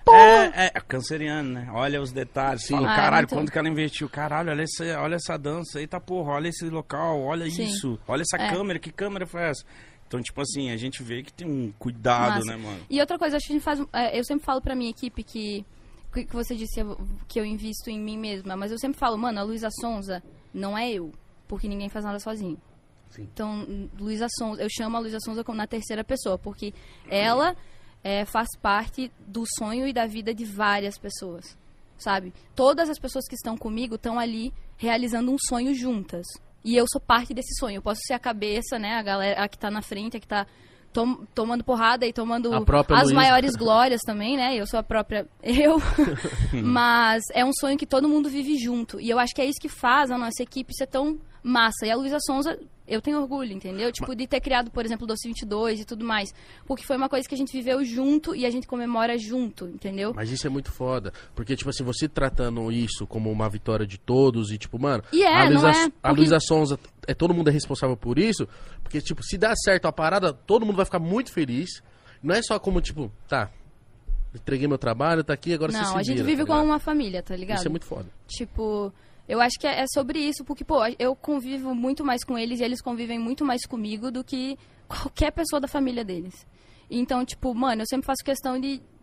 É canceriano, né? Olha os detalhes. Fala, Ah, caralho, muito. quanto que ela investiu? Caralho, olha essa dança. Eita porra, olha esse local, olha Sim. isso. Olha essa câmera, que câmera foi essa? Então, tipo assim, a gente vê que tem um cuidado, Massa. né, mano? E outra coisa, acho que a gente faz. Eu sempre falo pra minha equipe que você disse que eu invisto em mim mesma, mas eu sempre falo, mano, a Luísa Sonza não é eu, porque ninguém faz nada sozinho. Sim. Então, Luísa Sonza, eu chamo a Luísa Sonza como na terceira pessoa, porque ela faz parte do sonho e da vida de várias pessoas, sabe? Todas as pessoas que estão comigo estão ali realizando um sonho juntas. E eu sou parte desse sonho. Eu posso ser a cabeça, né? A galera que tá na frente, a que tá tomando porrada e tomando A própria as Luísa. maiores glórias também, né? Eu sou a própria eu. Mas é um sonho que todo mundo vive junto. E eu acho que é isso que faz a nossa equipe ser tão massa. E a Luísa Sonza, eu tenho orgulho, entendeu? Tipo, de ter criado, por exemplo, o Doce 22 e tudo mais. Porque foi uma coisa que a gente viveu junto e a gente comemora junto, entendeu? Mas isso é muito foda. Porque, tipo assim, você tratando isso como uma vitória de todos e, tipo, mano... E a Luísa, não é? a Porque- Luísa Sonza, todo mundo é responsável por isso. Porque, tipo, se dá certo a parada, todo mundo vai ficar muito feliz. Não é só como, tipo, tá, entreguei meu trabalho, tá aqui, agora você se Não, a gente vira, vive tá como ligado? uma família, tá ligado? Isso é muito foda. Tipo, eu acho que é sobre isso, porque, pô, eu convivo muito mais com eles e eles convivem muito mais comigo do que qualquer pessoa da família deles. Então, tipo, mano, eu sempre faço questão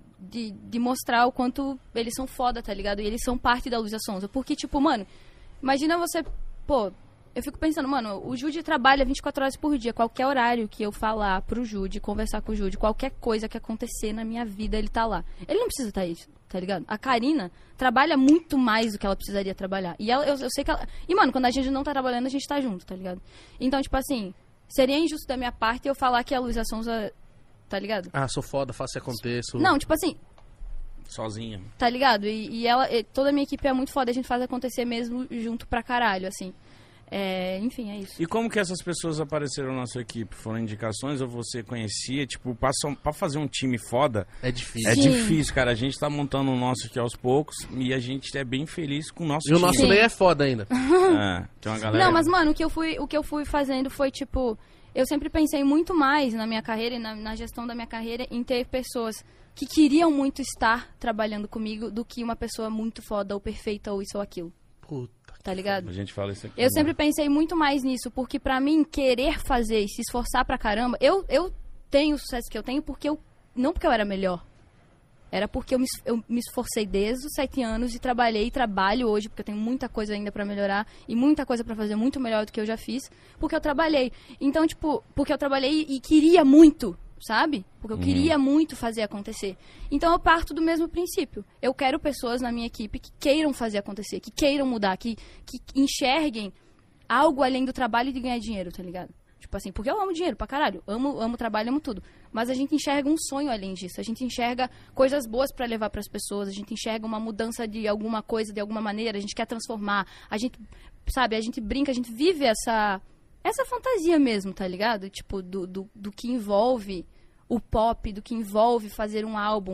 de mostrar o quanto eles são foda, tá ligado? E eles são parte da Luísa Sonza. Porque, tipo, mano, imagina você, pô, eu fico pensando, mano, o Jude trabalha 24 horas por dia. Qualquer horário que eu falar pro Jude, conversar com o Jude, qualquer coisa que acontecer na minha vida, ele tá lá. Ele não precisa estar aí, tá ligado? A Karina trabalha muito mais do que ela precisaria trabalhar. E eu sei que ela... E, mano, quando a gente não tá trabalhando, a gente tá junto, tá ligado? Então, tipo assim, seria injusto da minha parte eu falar que a Luísa Sonza... Tá ligado? Ah, sou foda, faço e aconteço. Não, tipo assim, Sozinha. tá ligado? E toda a minha equipe é muito foda, a gente faz acontecer mesmo junto pra caralho, assim. Enfim, é isso. E como que essas pessoas apareceram na sua equipe? Foram indicações ou você conhecia? Tipo, pra fazer um time foda, É difícil. é Sim. difícil, cara. A gente tá montando o nosso aqui aos poucos e a gente é bem feliz com o nosso E o time. nosso Sim. nem é foda ainda. Tem uma galera... Não, mas, mano, o que eu fui fazendo foi, tipo... Eu sempre pensei muito mais na minha carreira e na gestão da minha carreira em ter pessoas que queriam muito estar trabalhando comigo do que uma pessoa muito foda ou perfeita ou isso ou aquilo, Puta. tá ligado? A gente fala isso aqui. Eu sempre pensei muito mais nisso, porque pra mim, querer fazer e se esforçar pra caramba... Eu tenho o sucesso que eu tenho porque não porque eu era melhor. Era porque eu me esforcei desde os 7 anos e trabalhei e trabalho hoje, porque eu tenho muita coisa ainda pra melhorar e muita coisa pra fazer muito melhor do que eu já fiz, porque eu trabalhei. Então, tipo, porque eu trabalhei e queria muito, sabe? Porque eu queria muito fazer acontecer. Então, eu parto do mesmo princípio. Eu quero pessoas na minha equipe que queiram fazer acontecer, que queiram mudar, que enxerguem algo além do trabalho e de ganhar dinheiro, tá ligado? Tipo assim, porque eu amo dinheiro pra caralho. Amo trabalho, amo tudo. Mas a gente enxerga um sonho além disso. A gente enxerga coisas boas pra levar pras pessoas. A gente enxerga uma mudança de alguma coisa, de alguma maneira. A gente quer transformar. A gente, sabe, a gente brinca, a gente vive essa fantasia mesmo, tá ligado? Tipo, do que envolve o pop, do que envolve fazer um álbum.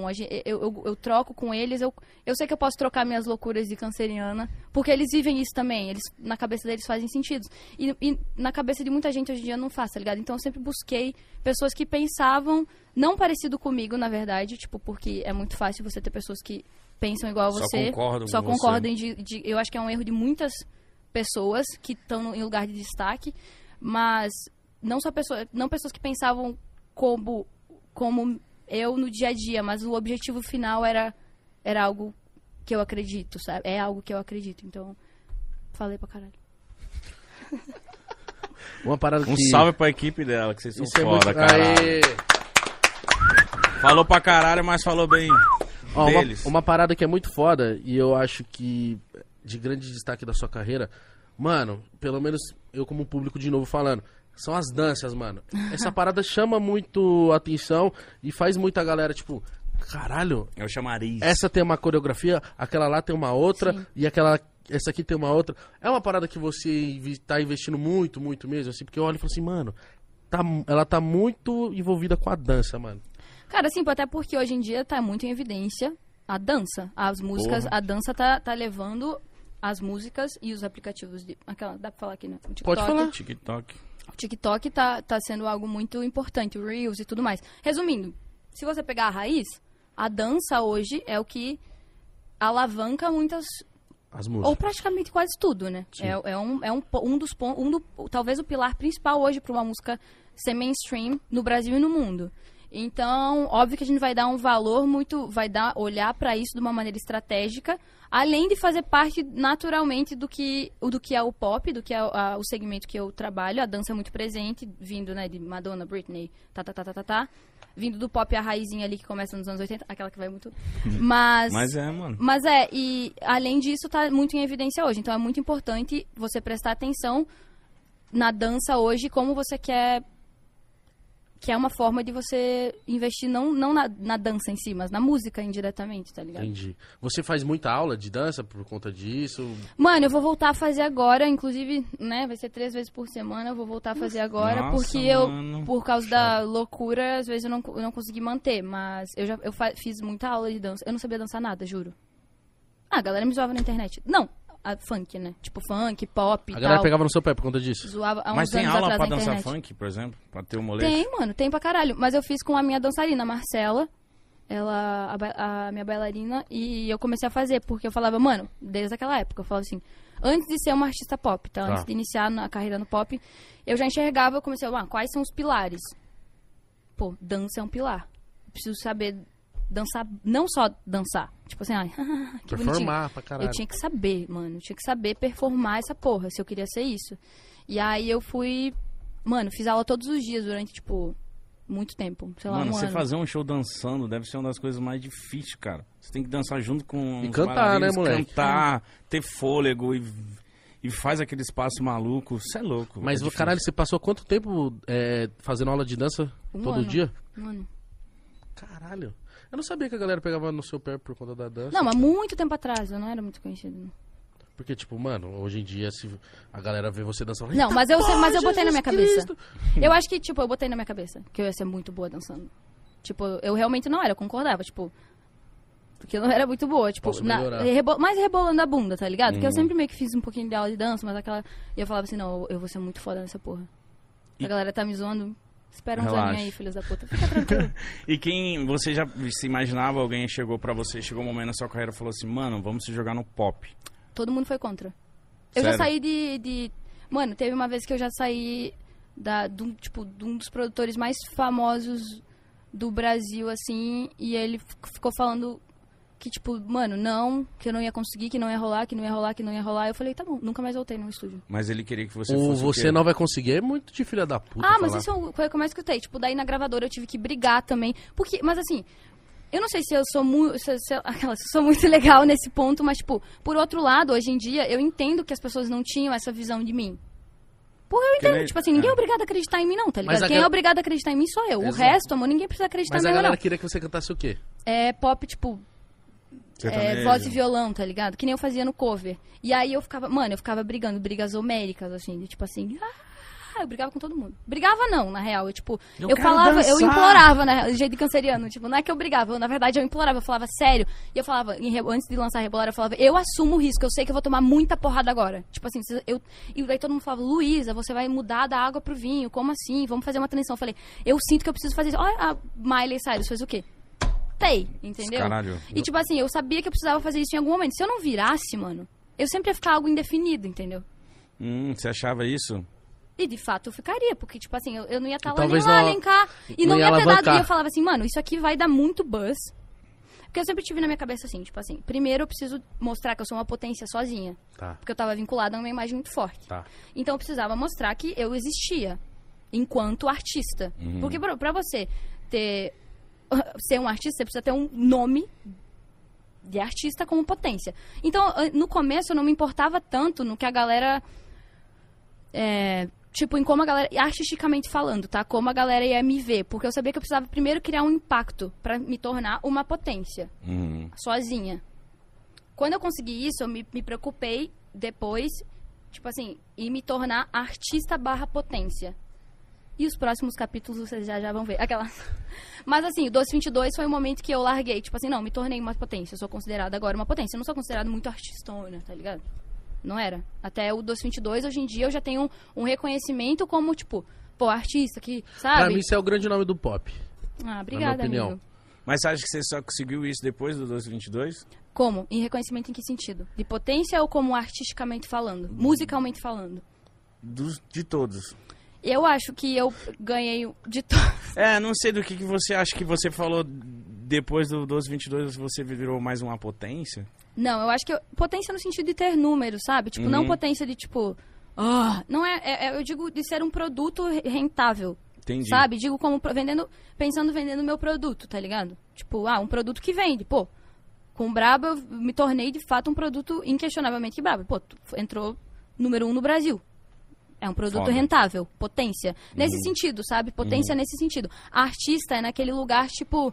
Eu troco com eles, eu sei que eu posso trocar minhas loucuras de canceriana, porque eles vivem isso também, na cabeça deles fazem sentido. E na cabeça de muita gente hoje em dia não faz, tá ligado? Então eu sempre busquei pessoas que pensavam, não parecido comigo, na verdade, tipo, porque é muito fácil você ter pessoas que pensam igual a Só você. concordam Só com você. concordam eu acho que é um erro de muitas pessoas que estão em lugar de destaque, mas não pessoas que pensavam como eu no dia a dia, mas o objetivo final era algo que eu acredito, sabe? É algo que eu acredito, então falei pra caralho. Uma parada Um que... salve pra equipe dela, que vocês são Isso é foda, muito... caralho. Aê! Falou pra caralho, mas falou bem Ó, deles. uma parada que é muito foda, e eu acho que de grande destaque da sua carreira, mano, pelo menos eu como público de novo falando, são as danças, mano. Essa parada chama muito atenção e faz muita galera, tipo, caralho, É o chamariz. essa tem uma coreografia, aquela lá tem uma outra, Sim. e essa aqui tem uma outra. É uma parada que você tá investindo muito, muito mesmo, assim, porque eu olho e falo assim, mano, ela tá muito envolvida com a dança, mano. Cara, assim, até porque hoje em dia tá muito em evidência A dança. As músicas, Porra. a dança tá levando as músicas e os aplicativos de... Dá pra falar aqui, né? O TikTok, Pode falar. TikTok. O TikTok tá sendo algo muito importante, o Reels e tudo mais. Resumindo, se você pegar a raiz, a dança hoje é o que alavanca muitas... As músicas. Ou praticamente quase tudo, né? Sim. Talvez o pilar principal hoje para uma música ser mainstream no Brasil e no mundo. Então, óbvio que a gente vai dar um valor muito, olhar para isso de uma maneira estratégica, além de fazer parte naturalmente do que é o pop, do que é o segmento que eu trabalho. A dança é muito presente, vindo, né, de Madonna, Britney, vindo do pop a raizinha ali que começa nos anos 80, aquela que vai muito. Mas mano. E além disso tá muito em evidência hoje. Então é muito importante você prestar atenção na dança hoje, como você quer, que é uma forma de você investir não na dança em si, mas na música indiretamente, tá ligado? Entendi. Você faz muita aula de dança por conta disso? Mano, eu vou voltar a fazer agora, inclusive, né, vai ser 3 vezes por semana, eu vou voltar a fazer agora, Nossa, porque mano. por causa da loucura, às vezes eu não consegui manter, mas eu fiz muita aula de dança, eu não sabia dançar nada, juro. A galera me zoava na internet. Não, a funk, né, tipo funk, pop e A galera tal. pegava no seu pé por conta disso? Zoava há uns Mas tem anos aula atrás pra na dançar internet. funk, por exemplo? Pra ter o moleque? Tem, mano, tem pra caralho. Mas eu fiz com a minha dançarina, Marcela. Ela, a minha bailarina. E eu comecei a fazer, porque eu falava, mano, desde aquela época, eu falava assim, antes de ser uma artista pop, tá? Antes de iniciar a carreira no pop, eu já enxergava, eu comecei a, quais são os pilares? Pô, dança é um pilar. Eu preciso saber dançar, não só dançar. Tipo assim, que bonitinho. Performar pra caralho. Eu tinha que saber, mano. Eu tinha que saber performar essa porra, se eu queria ser isso. E aí eu fui... Mano, fiz aula todos os dias durante, tipo, muito tempo. Sei lá, Mano, um você ano. fazer um show dançando deve ser uma das coisas mais difíceis, cara. Você tem que dançar junto com E os cantar, bailarinos, né, moleque? Cantar, ter fôlego e faz aquele espaço maluco. Você é louco. Mas, é difícil. caralho, você passou quanto tempo fazendo aula de dança todo ano. dia? Mano. Caralho. Eu não sabia que a galera pegava no seu pé por conta da dança. Não, mas muito tempo atrás, eu não era muito conhecido. Não. Porque, tipo, mano, hoje em dia, se a galera vê você dançando... Não, mas eu botei na minha cabeça. Cristo! Eu acho que, tipo, eu botei na minha cabeça que eu ia ser muito boa dançando. Tipo, eu realmente não era, eu concordava, tipo... Porque eu não era muito boa, tipo... Posso melhorar. Mais rebolando a bunda, tá ligado? Porque eu sempre meio que fiz um pouquinho de aula de dança, mas aquela... E eu falava assim, não, eu vou ser muito foda nessa porra. A galera tá me zoando... Espera uns Relaxa. aninhos aí, filhos da puta. Fica tranquilo. E quem você já se imaginava, alguém chegou pra você, chegou um momento na sua carreira e falou assim, mano, vamos se jogar no pop. Todo mundo foi contra. Eu Sério? já saí de... Mano, teve uma vez que eu já saí de um dos produtores mais famosos do Brasil, assim, e ele ficou falando que, tipo, mano, não, que eu não ia conseguir, que não ia rolar, que não ia rolar, que não ia rolar. Eu falei, tá bom, nunca mais voltei no estúdio. Mas ele queria que você O fosse o você quê? não vai conseguir é muito de filha da puta Ah, mas falar. isso foi o que eu mais escutei. Tipo, daí na gravadora eu tive que brigar também. Porque, mas assim, eu não sei se eu sou muito. Se eu sou muito legal nesse ponto, mas, tipo, por outro lado, hoje em dia, eu entendo que as pessoas não tinham essa visão de mim. Porra, eu entendo. nem- Tipo assim, ninguém é obrigado a acreditar em mim, não, tá Mas ligado? Quem é obrigado a acreditar em mim sou eu. O Exato. resto, amor, ninguém precisa acreditar Mas em a mim, galera não. queria que você cantasse o quê? É pop, tipo, Sertanejo. voz e violão, tá ligado? Que nem eu fazia no cover. E aí eu ficava, mano, eu ficava brigando, brigas homéricas, assim, de, tipo assim, eu brigava com todo mundo. Brigava não, na real, eu quero falava, eu dançar. implorava, né, de jeito de canceriano, tipo, não é que eu brigava, na verdade eu implorava, eu falava sério. E eu falava, antes de lançar Rebolar, eu falava, eu assumo o risco, eu sei que eu vou tomar muita porrada agora. Tipo assim, e daí todo mundo falava, Luísa, você vai mudar da água pro vinho, como assim? Vamos fazer uma transição. Eu falei, eu sinto que eu preciso fazer isso. Olha, a Miley Cyrus fez o quê? Entendeu? Caralho. E tipo assim, eu sabia que eu precisava fazer isso em algum momento. Se eu não virasse, mano, eu sempre ia ficar algo indefinido, entendeu? Você achava isso? E de fato eu ficaria, porque tipo assim, eu não ia estar E lá nem talvez lá, não- nem cá. E não não ia ia ter dado. alavancar. E eu falava assim, mano, isso aqui vai dar muito buzz. Porque eu sempre tive na minha cabeça assim, tipo assim, primeiro eu preciso mostrar que eu sou uma potência sozinha. Tá, Porque eu tava vinculada a uma imagem muito forte. tá. Então eu precisava mostrar que eu existia enquanto artista. Porque pra você ser um artista, você precisa ter um nome de artista como potência. Então, no começo, eu não me importava tanto no que a galera... tipo, em como a galera... Artisticamente falando, tá? Como a galera ia me ver. Porque eu sabia que eu precisava primeiro criar um impacto pra me tornar uma potência. Sozinha. Quando eu consegui isso, eu me preocupei depois, tipo assim, em me tornar artista / potência. E os próximos capítulos vocês já vão ver. Aquela... Mas assim, o Doce 22 foi o momento que eu larguei. Tipo assim, não, me tornei uma potência. Eu sou considerada agora uma potência. Eu não sou considerada muito artistona, tá ligado? Não era. Até o Doce 22, hoje em dia, eu já tenho um reconhecimento como, tipo, pô, artista que, sabe? Pra mim, isso é o grande nome do pop. Ah, obrigada, opinião. amigo. Mas você acha que você só conseguiu isso depois do 1222? Como? Em reconhecimento em que sentido? De potência ou como artisticamente falando? Musicalmente falando? De todos. Eu acho que eu ganhei de todos. Não sei do que você acha que você falou depois do 1222, você virou mais uma potência? Não, eu acho que potência no sentido de ter números, sabe? Tipo, não potência de tipo... não eu digo de ser um produto rentável. Entendi. Sabe? Digo como pensando vendendo meu produto, tá ligado? Tipo, um produto que vende. Pô, com o Brabo eu me tornei de fato um produto inquestionavelmente Brabo. Pô, entrou número 1 no Brasil. É um produto rentável, potência. Nesse sentido, sabe? Potência nesse sentido. A artista é naquele lugar, tipo...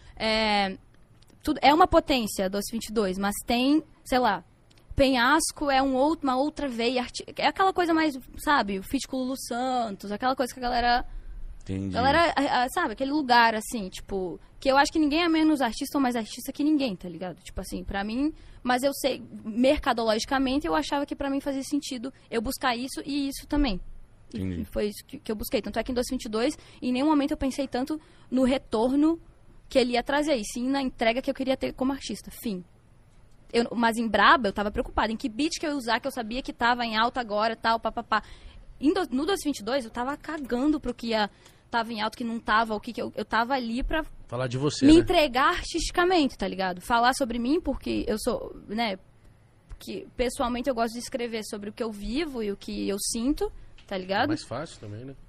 tudo, é uma potência, Doce 22, mas tem, sei lá... Penhasco é uma outra veia. É aquela coisa mais, sabe? O feat com o Lulu Santos, aquela coisa que a galera... Entendi. Sabe? Aquele lugar, assim, tipo... Que eu acho que ninguém é menos artista ou mais artista que ninguém, tá ligado? Tipo assim, pra mim... Mas eu sei, mercadologicamente, eu achava que pra mim fazia sentido eu buscar isso e isso também. Entendi. E foi isso que eu busquei. Tanto é que em 2022, em nenhum momento eu pensei tanto no retorno que ele ia trazer. E sim na entrega que eu queria ter como artista. Fim. Mas em Braba, eu tava preocupada. Em que beat que eu ia usar, que eu sabia que tava em alta agora, tal, papapá. No 2022, eu tava cagando pro que tava em alta, que não tava, o que eu tava ali pra... Falar de você, me né? entregar artisticamente, tá ligado? Falar sobre mim, porque eu sou, né... Porque pessoalmente eu gosto de escrever sobre o que eu vivo e o que eu sinto, tá ligado? É mais fácil também, né?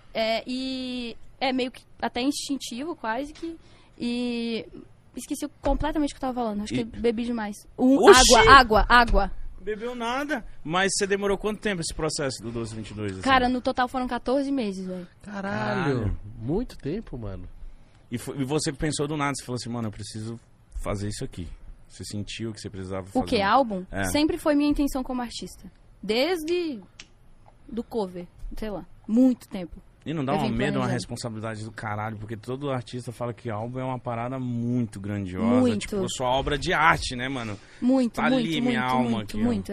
E é meio que até instintivo, quase que... E... Esqueci completamente o que eu tava falando. Acho que bebi demais. Água. Bebeu nada. Mas você demorou quanto tempo esse processo do 1222? Assim? Cara, no total foram 14 meses, velho. Caralho. Muito tempo, mano. E você pensou do nada, você falou assim, mano, eu preciso fazer isso aqui. Você sentiu que você precisava fazer? O que? Álbum? É. Sempre foi minha intenção como artista. Desde do cover, sei lá. Muito tempo. E não dá Eu um vim medo, uma planejando. responsabilidade do caralho, porque todo artista fala que álbum é uma parada muito grandiosa. Muito. Tipo, sua obra de arte, né, mano? Muito, Tá muito, ali muito, minha alma muito, aqui, ó. muito.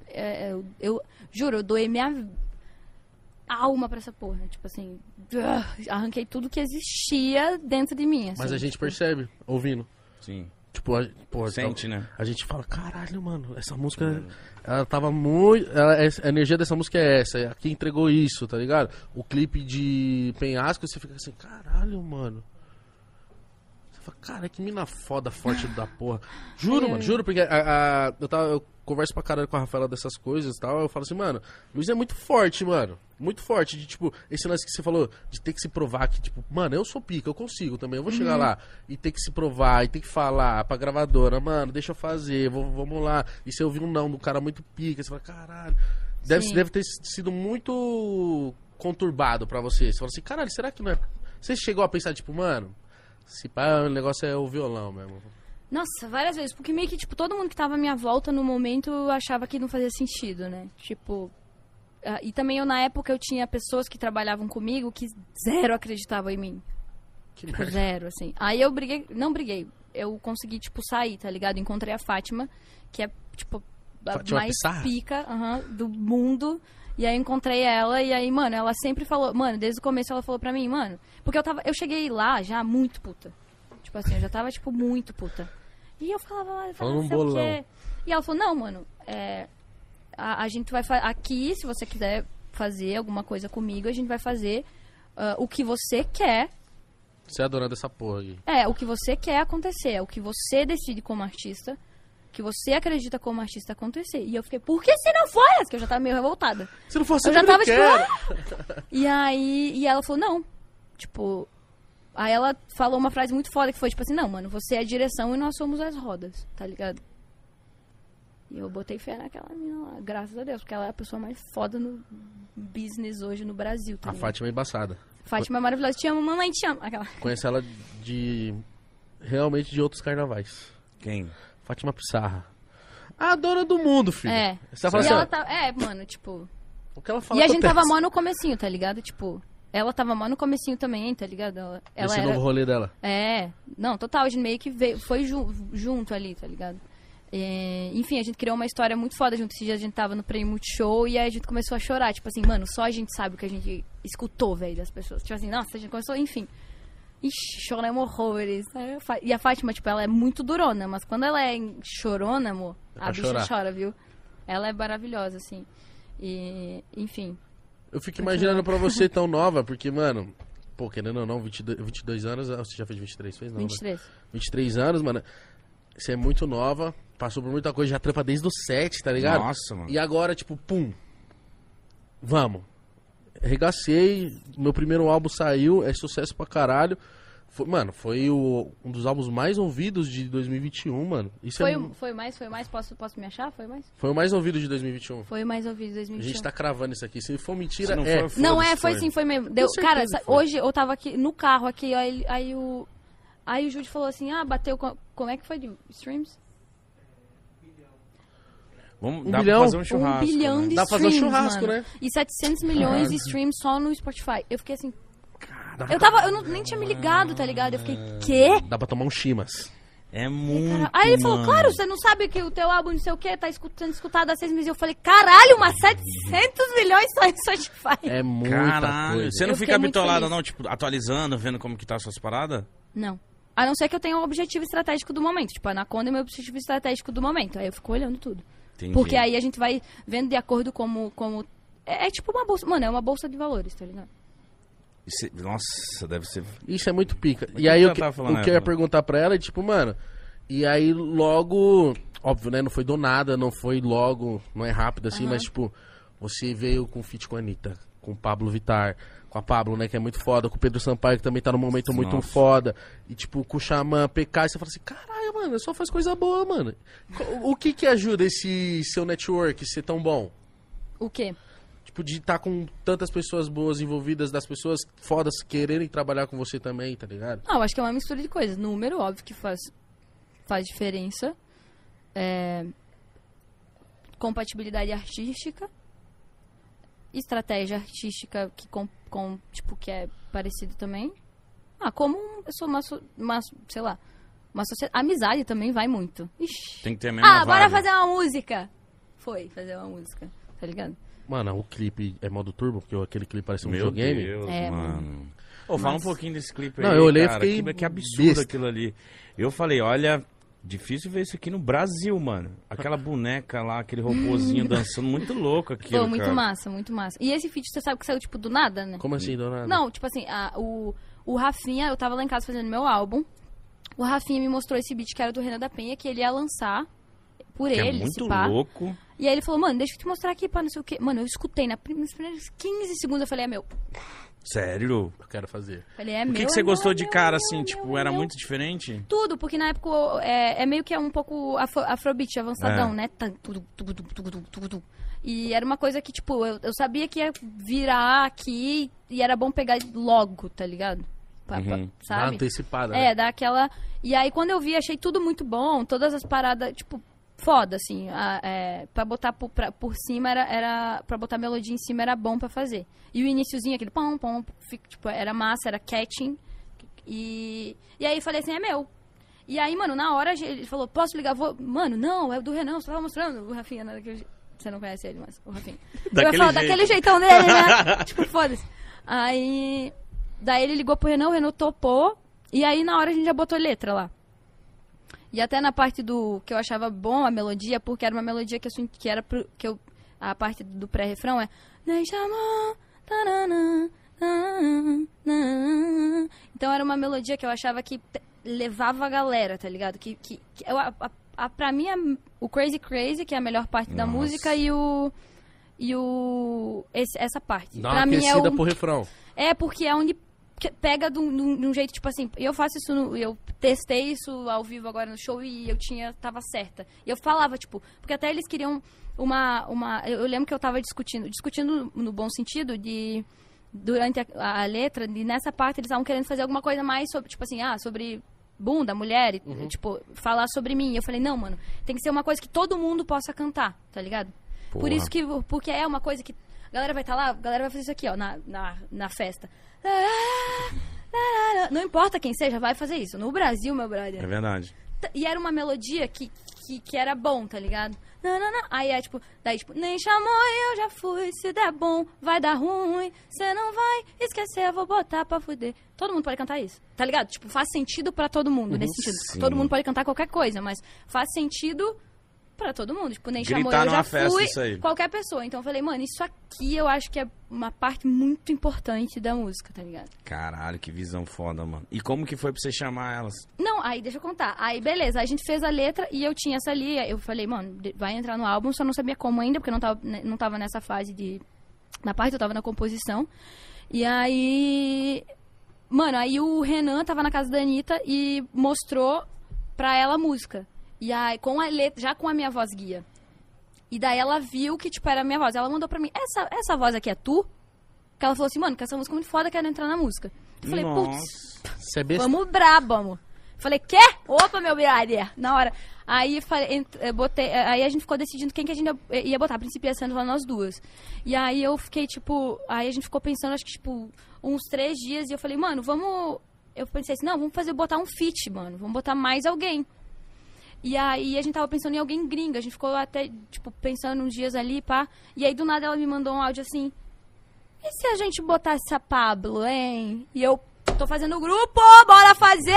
Eu juro, eu doei minha alma pra essa porra. Tipo assim, arranquei tudo que existia dentro de mim. Assim, Mas a gente tipo, percebe, ouvindo. Sim. Tipo, porra, Sente, então, né? A gente fala, caralho, mano, essa música, ela tava muito... a energia dessa música é essa, aqui entregou isso, tá ligado? O clipe de Penhasco, você fica assim, caralho, mano. Você fala, cara, que mina foda, forte da porra. Juro, mano, juro, porque eu converso pra caralho com a Rafaela dessas coisas e tal, eu falo assim, mano, Luiz é muito forte, mano. Muito forte, de tipo, esse lance que você falou, de ter que se provar que, tipo, mano, eu sou pica, eu consigo também, eu vou chegar lá e ter que se provar, e ter que falar pra gravadora, mano, deixa eu fazer, vamos lá. E se eu ouvir um não do cara muito pica, você fala, caralho, deve ter sido muito conturbado pra você. Você fala assim, caralho, será que não é... Você chegou a pensar, tipo, mano, se pá, o negócio é o violão mesmo. Nossa, várias vezes, porque meio que, tipo, todo mundo que tava à minha volta no momento achava que não fazia sentido, né? Tipo... e também eu, na época, eu tinha pessoas que trabalhavam comigo que zero acreditavam em mim. Que Tipo, merda. zero, assim. Aí eu não briguei. Eu consegui, tipo, sair, tá ligado? Encontrei a Fátima, que é, tipo, a Fátima mais Pissarra? pica do mundo. E aí eu encontrei ela e aí, mano, ela sempre falou... Mano, desde o começo ela falou pra mim, mano... Porque eu cheguei lá já muito puta. Tipo assim, eu já tava, tipo, muito puta. E eu falava Falando um sei o bolão. quê. E ela falou, não, mano, a gente vai fazer... Aqui, se você quiser fazer alguma coisa comigo, a gente vai fazer o que você quer. Você é a dona dessa porra aí. O que você quer acontecer. É o que você decide como artista. Que você acredita como artista acontecer. E eu fiquei, por que se não for essa? Que eu já tava meio revoltada. Se não fosse Eu já eu tava, quero. E aí, e ela falou, não. Tipo, aí ela falou uma frase muito foda que foi tipo assim, não, mano, você é a direção e nós somos as rodas, tá ligado? E eu botei fé naquela menina lá, graças a Deus, porque ela é a pessoa mais foda no business hoje no Brasil, tá A ligado? Fátima é embaçada. Fátima é maravilhosa, te amo, mamãe, te amo. Aquela. Conheço ela realmente de outros carnavais. Quem? Fátima Pissarra. A dona do mundo, filho. Você vai falar E assim, ela ó, tá, mano, tipo... o que ela fala E a gente tava acontece. mó no comecinho, tá ligado? Tipo, ela tava mal no comecinho também, tá ligado? Ela Esse era... novo rolê dela. Não, total, a gente meio que foi junto ali, tá ligado? Enfim, a gente criou uma história muito foda junto. Esse dia a gente tava no Prêmio Multishow e aí a gente começou a chorar. Tipo assim, mano, só a gente sabe o que a gente escutou, velho, das pessoas. Tipo assim, nossa, a gente começou, enfim. Ixi, choramos horrores. E a Fátima, tipo, ela é muito durona, mas quando ela é chorona, amor, a bicha chora, viu? Ela é maravilhosa, assim. E, enfim. Eu fico imaginando pra você tão nova, porque, mano, pô, querendo ou não, 22 anos, você já fez 23, fez não? 23. Né? 23 anos, mano, você é muito nova, passou por muita coisa, já trampa desde os 7, tá ligado? Nossa, mano. E agora, tipo, pum, arregacei, meu primeiro álbum saiu, é sucesso pra caralho. Foi um dos álbuns mais ouvidos de 2021, mano. Isso foi mais? Posso me achar? Foi mais? Foi o mais ouvido de 2021. Foi o mais ouvido de 2021. A gente tá cravando isso aqui. Se for mentira, foi sim, foi mesmo. Cara, hoje eu tava aqui no carro, aqui, aí o Júlio falou assim, bateu, como é que foi de streams? Dá pra fazer um churrasco. 1 bilhão de streams, dá pra fazer um churrasco, mano. né? E 700 milhões de streams só no Spotify. Eu fiquei assim... nem tinha me ligado, tá ligado? Eu fiquei, quê? Dá pra tomar um chimas. É muito, Aí ele falou, claro, você não sabe que o teu álbum não sei o quê, tá sendo escutado há 6 meses. Eu falei, caralho, mas 700 milhões só em Spotify. É muita coisa. Você não fica bitolada não, tipo, atualizando, vendo como que tá as suas paradas? Não. A não ser que eu tenha um objetivo estratégico do momento. Tipo, a Anaconda é meu objetivo estratégico do momento. Aí eu fico olhando tudo. Entendi. Porque aí a gente vai vendo de acordo como... É tipo uma bolsa... Mano, é uma bolsa de valores, tá ligado? Nossa, deve ser... Isso é muito pica. E aí o que eu ia perguntar pra ela é tipo, mano... E aí logo... Óbvio, né? Não foi do nada, não foi logo... Não é rápido assim, mas tipo... Você veio com feat com a Anitta, com o Pablo Vittar... Com a Pablo, né? Que é muito foda. Com o Pedro Sampaio, que também tá num momento muito foda. E tipo, com o Xamã, PK... E você fala assim... Caralho, mano, só faz coisa boa, mano. O que ajuda esse seu network ser tão bom? O quê? Tipo, de estar com tantas pessoas boas envolvidas, das pessoas fodas quererem trabalhar com você também, tá ligado? Eu acho que é uma mistura de coisas. Número, óbvio que faz diferença. Compatibilidade artística. Estratégia artística que é parecido também. Eu sou uma sei lá, uma sociedade. Amizade também vai muito. Ixi. Tem que ter a mesma vibe. Bora fazer uma música. Fazer uma música, tá ligado? Mano, o clipe é modo turbo, porque aquele clipe parece um videogame. Meu Deus, mano. Fala um pouquinho desse clipe aí, eu olhei cara. E fiquei que absurdo besta. Aquilo ali. Eu falei, olha, difícil ver isso aqui no Brasil, mano. Aquela boneca lá, aquele robôzinho dançando, muito louco aquilo, muito cara. massa, muito massa. E esse feat, você sabe que saiu, tipo, do nada, né? Como assim, do nada? Não, tipo assim, o Rafinha, eu tava lá em casa fazendo meu álbum. O Rafinha me mostrou esse beat que era do Renan da Penha, que ele ia lançar por ele, é muito louco. E aí ele falou, mano, deixa eu te mostrar aqui, pá, não sei o quê. Mano, eu escutei nos primeiros 15 segundos, eu falei, é meu. Sério? Eu quero fazer. Falei, é O meu. que você gostou de cara, assim, tipo, era muito diferente? Tudo, porque na época é meio que um pouco afrobeat, avançadão, né? E era uma coisa que, tipo, eu sabia que ia virar aqui e era bom pegar logo, tá ligado? Sabe? Dá antecipada, né? Dá aquela... E aí, quando eu vi, achei tudo muito bom, todas as paradas, tipo, foda, assim. Pra botar por cima, pra botar melodia em cima, era bom pra fazer. E o iniciozinho, aquele pom, tipo, era massa, era catching. E aí eu falei assim, é meu. E aí, mano, na hora ele falou, posso ligar? Mano, não, é do Renan, você tava mostrando o Rafinha, né? Você não conhece ele, mas o Rafinha. Daquele jeitão dele, né? Tipo, foda-se. Aí... Daí ele ligou pro Renan, o Renan topou. E aí na hora a gente já botou letra lá. E até na parte do... Que eu achava bom a melodia, porque era uma melodia que era a parte do pré-refrão é... Então era uma melodia que eu achava que levava a galera, tá ligado? Pra mim, o Crazy Crazy, que é a melhor parte da música, essa parte. Dá uma aquecida pro refrão. Porque é onde pega de um jeito, tipo assim, eu faço isso, eu testei isso ao vivo agora no show e tava certa. E eu falava, tipo, porque até eles queriam eu lembro que eu tava discutindo no bom sentido, durante a letra, nessa parte eles estavam querendo fazer alguma coisa mais sobre, tipo assim, sobre bunda, mulher, tipo, falar sobre mim. E eu falei, não, mano, tem que ser uma coisa que todo mundo possa cantar, tá ligado? Porra. Por isso porque é uma coisa que A galera vai estar lá, a galera vai fazer isso aqui, ó, na festa. Não importa quem seja, vai fazer isso. No Brasil, meu brother. É verdade. E era uma melodia que era bom, tá ligado? Não. Aí é tipo, nem chamou e eu já fui. Se der bom, vai dar ruim. Cê não vai esquecer, eu vou botar pra fuder. Todo mundo pode cantar isso, tá ligado? Tipo, faz sentido pra todo mundo, nesse sentido. Sim. Todo mundo pode cantar qualquer coisa, mas faz sentido pra todo mundo. Tipo, nem Gritar chamou eu já numa festa, fui. isso aí. Qualquer pessoa. Então eu falei, mano, isso aqui eu acho que é uma parte muito importante da música, tá ligado? Caralho, que visão foda, mano. E como que foi pra você chamar elas? Não, aí deixa eu contar. Aí beleza, a gente fez a letra e eu tinha essa ali. Eu falei, mano, vai entrar no álbum, só não sabia como ainda, porque eu não tava nessa fase na parte, eu tava na composição. E aí, mano, aí o Renan tava na casa da Anitta e mostrou pra ela a música. E aí, com a letra, já com a minha voz guia. E daí ela viu que, tipo, era a minha voz. Ela mandou pra mim, essa voz aqui é tu? Que ela falou assim, mano, que essa música é muito foda, quero entrar na música. Eu falei, putz, Você é besta? vamos brabo, amor. Falei, quê? Opa, meu brother. Na hora. Aí botei, aí a gente ficou decidindo quem que a gente ia botar. A princípio ia sendo nós duas. E aí eu fiquei, tipo, aí a gente ficou pensando, acho que, tipo, uns 3 dias. E eu falei, mano, vamos... Eu pensei assim, não, vamos botar um feat, mano. Vamos botar mais alguém. E aí a gente tava pensando em alguém gringa. A gente ficou até, tipo, pensando uns dias ali, pá. E aí do nada ela me mandou um áudio assim, e se a gente botasse a Pablo, hein? E eu tô fazendo grupo, bora fazer!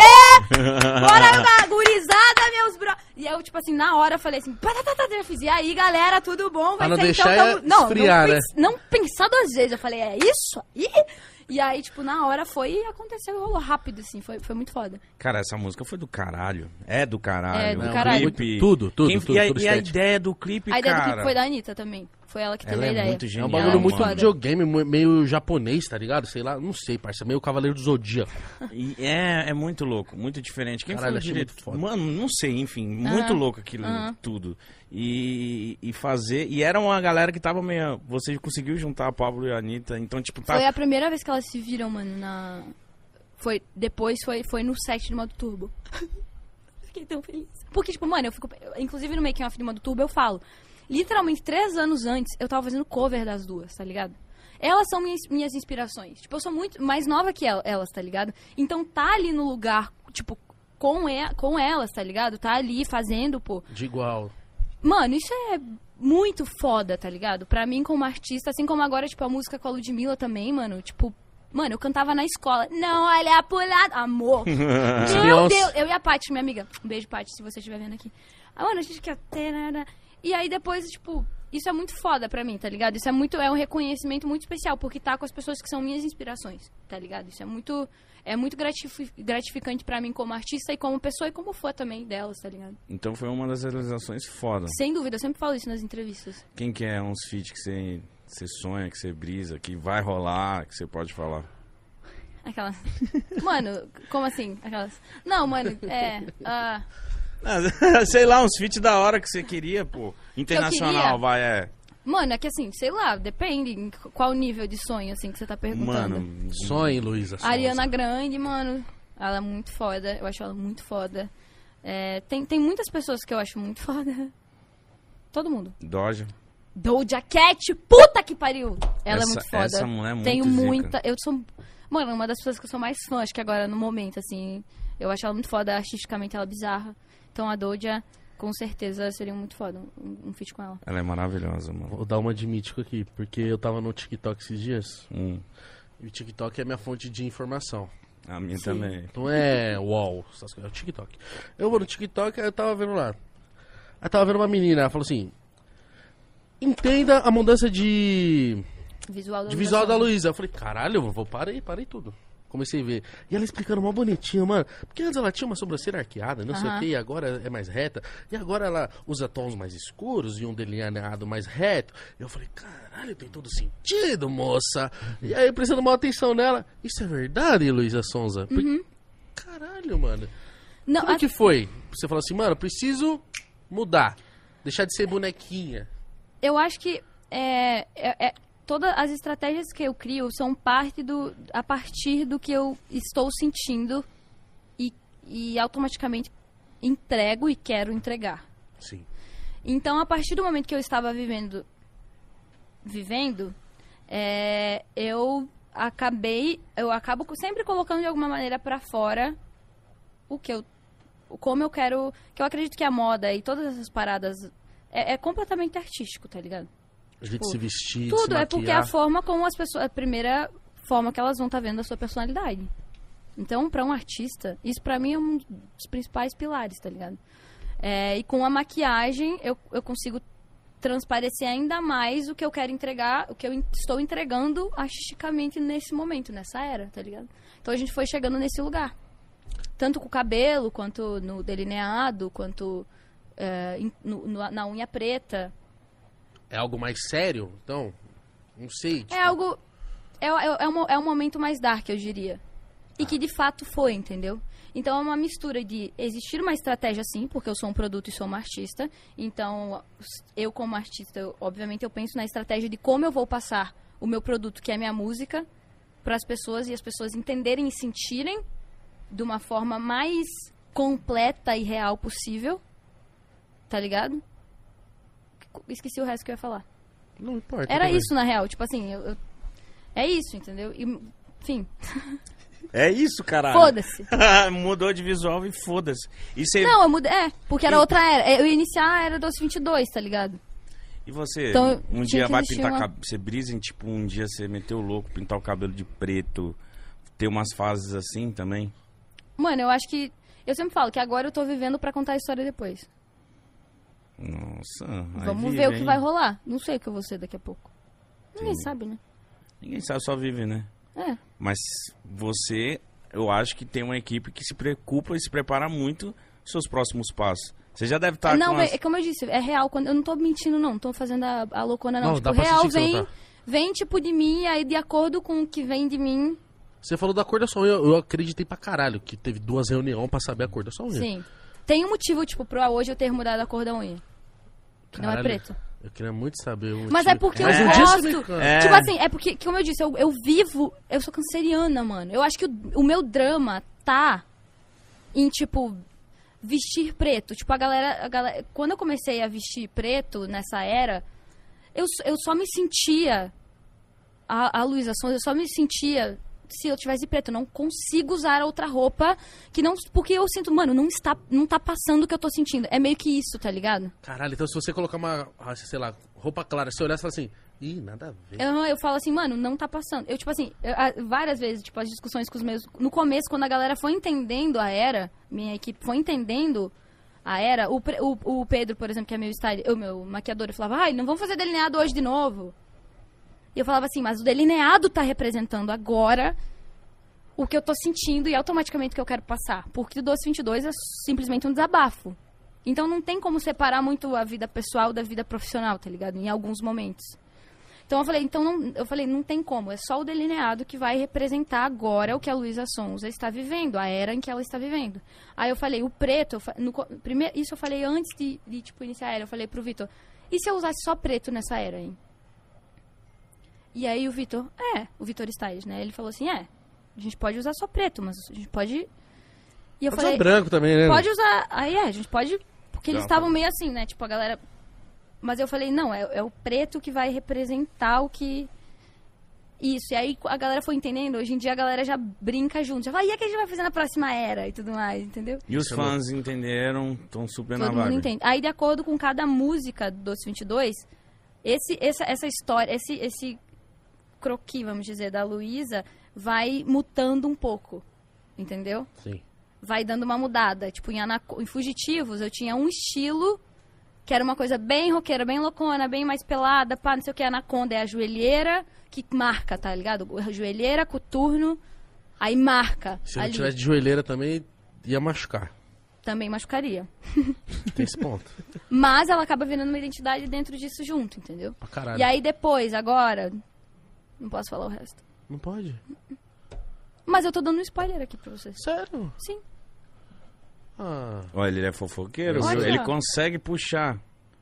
Bora, gurizada, meus bro... E eu, tipo assim, na hora, falei assim, já fiz. E aí, galera, tudo bom? Vai Pra não ser deixar então... esfriar, né? Não pensar 2 vezes. Eu falei, é isso aí? E aí, tipo, na hora foi e aconteceu, rolou rápido, assim. Foi muito foda. Cara, essa música foi do caralho. É do caralho. É do O caralho. clipe. Tudo E a estético. ideia do clipe, A ideia do cara. clipe foi da Anitta também. Foi ela que teve Ela a é ideia. muito É genial, um bagulho muito foda. videogame, meio japonês, tá ligado? Sei lá, não sei, parça. Meio Cavaleiro do Zodíaco. E é muito louco, muito diferente. Quem Caralho, foi o achei diretor? muito foda. Mano, não sei, enfim, muito louco aquilo tudo. E fazer. E era uma galera que tava meio. Você conseguiu juntar a Pablo e a Anitta, então, tipo, tá. Foi a primeira vez que elas se viram, mano, Depois foi no set do Modo Turbo. Fiquei tão feliz. Porque, tipo, mano, inclusive no making off do Modo Turbo eu falo. Literalmente 3 anos antes, eu tava fazendo cover das duas, tá ligado? Elas são minhas inspirações. Tipo, eu sou muito mais nova que elas, tá ligado? Então tá ali no lugar, tipo, com elas, tá ligado? Tá ali fazendo, pô. De igual. Mano, isso é muito foda, tá ligado? Pra mim, como artista, assim como agora, tipo, a música com a Ludmilla também, mano, tipo... Mano, eu cantava na escola. Não olha pro lado. Amor. Meu Deus. Eu e a Paty, minha amiga. Um beijo, Paty, se você estiver vendo aqui. Ah, mano, a gente quer... E aí depois, tipo... Isso é muito foda pra mim, tá ligado? Isso é um reconhecimento muito especial. Porque tá com as pessoas que são minhas inspirações, tá ligado? Isso é muito gratificante pra mim como artista e como pessoa e como fã também delas, tá ligado? Então foi uma das realizações foda. Sem dúvida, eu sempre falo isso nas entrevistas. Quem que é uns feat que você sonha, que você brisa, que vai rolar, que você pode falar? Aquelas... Mano, como assim? Aquelas... Não, mano, Sei lá, uns feat da hora que você queria, pô. Internacional, vai, Mano, é que assim, sei lá, depende em qual nível de sonho, assim, que você tá perguntando. Mano, Sonhe, Luísa. A Ariana Grande, mano, ela é muito foda, eu acho ela muito foda. Tem muitas pessoas que eu acho muito foda. Todo mundo. Doja Cat, puta que pariu! Ela é muito foda. Essa mulher é muito Tenho zica. muita... Eu sou, mano, uma das pessoas que eu sou mais fã, acho que agora no momento, assim. Eu acho ela muito foda, artisticamente ela é bizarra. Então a Doja, com certeza, seria muito foda um feat com ela. Ela é maravilhosa, mano. Vou dar uma de mítico aqui, porque eu tava no TikTok esses dias. E o TikTok é minha fonte de informação. A minha também. Não é UOL, essas coisas, é o TikTok. Eu vou no TikTok, aí eu tava vendo lá. Aí tava vendo uma menina, ela falou assim... Entenda a mudança de visual da Luísa. Eu falei, caralho, parei tudo. Comecei a ver. E ela explicando mó bonitinho, mano. Porque antes ela tinha uma sobrancelha arqueada, não sei o que, e agora é mais reta. E agora ela usa tons mais escuros e um delineado mais reto. E eu falei, caralho, tem todo sentido, moça. E aí, prestando maior atenção nela. Isso é verdade, Luísa Sonza? Caralho, mano. Não, Como que foi? Você falou assim, mano, preciso mudar. Deixar de ser bonequinha. Eu acho que todas as estratégias que eu crio são a partir do que eu estou sentindo e automaticamente entrego e quero entregar. Sim. Então, a partir do momento que eu estava vivendo, eu acabo sempre colocando de alguma maneira pra fora como eu quero, que eu acredito que a moda e todas essas paradas é completamente artístico, tá ligado? A gente se vestir, Tudo, se maquiar. é porque é a forma como as pessoas, a primeira forma que elas vão estar vendo a sua personalidade. Então, pra um artista, isso pra mim é um dos principais pilares, tá ligado? E com a maquiagem, eu consigo transparecer ainda mais o que eu quero entregar, o que eu estou entregando artisticamente nesse momento, nessa era, tá ligado? Então a gente foi chegando nesse lugar. Tanto com o cabelo, quanto no delineado, quanto na unha preta. É algo mais sério? Então, não sei. Tipo... É algo... É um momento mais dark, eu diria. E que de fato foi, entendeu? Então é uma mistura de existir uma estratégia, sim, porque eu sou um produto e sou uma artista. Então, eu como artista, obviamente eu penso na estratégia de como eu vou passar o meu produto, que é a minha música, para as pessoas e as pessoas entenderem e sentirem de uma forma mais completa e real possível. Tá ligado? Esqueci o resto que eu ia falar. Não importa. Era também. isso, na real. Tipo assim, é isso, entendeu? Enfim. É isso, caralho. Foda-se. Mudou de visual e foda-se. E você... Não, eu mudei. Porque era outra era. Eu ia iniciar a era dos 22, tá ligado? E você, Então, um tinha dia que vai existir pintar uma- cabelo... Você brisa em, tipo, um dia você meteu o louco, pintar o cabelo de preto, ter umas fases assim também? Mano, eu acho que... Eu sempre falo que agora eu tô vivendo pra contar a história depois. Nossa, aí Vamos vive, ver o que hein? vai rolar. Não sei o que eu vou ser daqui a pouco. Ninguém Sim. sabe, né? Ninguém sabe, só vive, né? É. Mas você, eu acho que tem uma equipe que se preocupa e se prepara muito seus próximos passos. Você já deve estar Não, com as... é como eu disse, é real. Eu não tô mentindo, não. Não tô fazendo a loucona, não. Não, Tipo, dá pra real sentir que você não vem, tá. vem, tipo, de mim, aí de acordo com o que vem de mim. Você falou da cor da sua unha. Eu acreditei pra caralho que teve 2 reuniões pra saber a cor da sua unha. Sim. Tem um motivo, tipo, pra hoje eu ter mudado a cor da unha. Que não é Caralho, preto. Eu queria muito saber o Mas motivo. é porque Mas eu um dia você me gosto. conta. É. Tipo assim, é porque, como eu disse, eu vivo. Eu sou canceriana, mano. Eu acho que o meu drama tá em, tipo, vestir preto. Tipo, a galera. Quando eu comecei a vestir preto nessa era, eu só me sentia. A Luísa Sonza, eu só me sentia. Se eu tivesse preto, eu não consigo usar outra roupa que não. Porque eu sinto, mano, não tá passando o que eu tô sentindo. É meio que isso, tá ligado? Caralho, então se você colocar uma, sei lá, roupa clara, você olhar e falar assim, ih, nada a ver. Eu falo assim, mano, não tá passando. Eu, tipo assim, várias vezes, tipo, as discussões com os meus... No começo, quando a galera foi entendendo a era, minha equipe foi entendendo a era, o Pedro, por exemplo, que é meu maquiador, ele falava, ai, não vamos fazer delineado hoje de novo. E eu falava assim, mas o delineado tá representando agora o que eu tô sentindo e automaticamente o que eu quero passar. Porque o Doce 22 é simplesmente um desabafo. Então não tem como separar muito a vida pessoal da vida profissional, tá ligado? Em alguns momentos. Então eu falei, não tem como, é só o delineado que vai representar agora o que a Luísa Sonza está vivendo, a era em que ela está vivendo. Aí eu falei, o preto, primeiro, isso eu falei antes de tipo, iniciar a era, eu falei pro Vitor, e se eu usasse só preto nessa era, hein? E aí o Vitor Styles, né? Ele falou assim, a gente pode usar só preto, mas a gente pode... E eu Pode falei, usar branco também, né? pode usar, aí a gente pode... Porque eles Não, estavam meio assim, né? Tipo, a galera... Mas eu falei, não, é o preto que vai representar o que... Isso, e aí a galera foi entendendo, hoje em dia a galera já brinca junto, já fala, e o que a gente vai fazer na próxima era e tudo mais, entendeu? E os fãs entenderam, estão super na Todo mundo vibe. entende. Aí, de acordo com cada música do Doce 22, essa história, esse croquis, vamos dizer, da Luísa, vai mutando um pouco, entendeu? Sim. Vai dando uma mudada. Tipo, em Fugitivos, eu tinha um estilo que era uma coisa bem roqueira, bem loucona, bem mais pelada, pá, não sei o que. Anaconda é a joelheira que marca, tá ligado? A joelheira, coturno, aí marca. Se eu não ali. tivesse de joelheira também, ia machucar. Também machucaria. Tem esse ponto. Mas ela acaba virando uma identidade dentro disso junto, entendeu? Pra caralho. E aí depois, agora... Não posso falar o resto. Não pode. Mas eu tô dando um spoiler aqui pra vocês. Sério? Sim. Ah, Olha, ele é fofoqueiro, Olha. ele consegue puxar.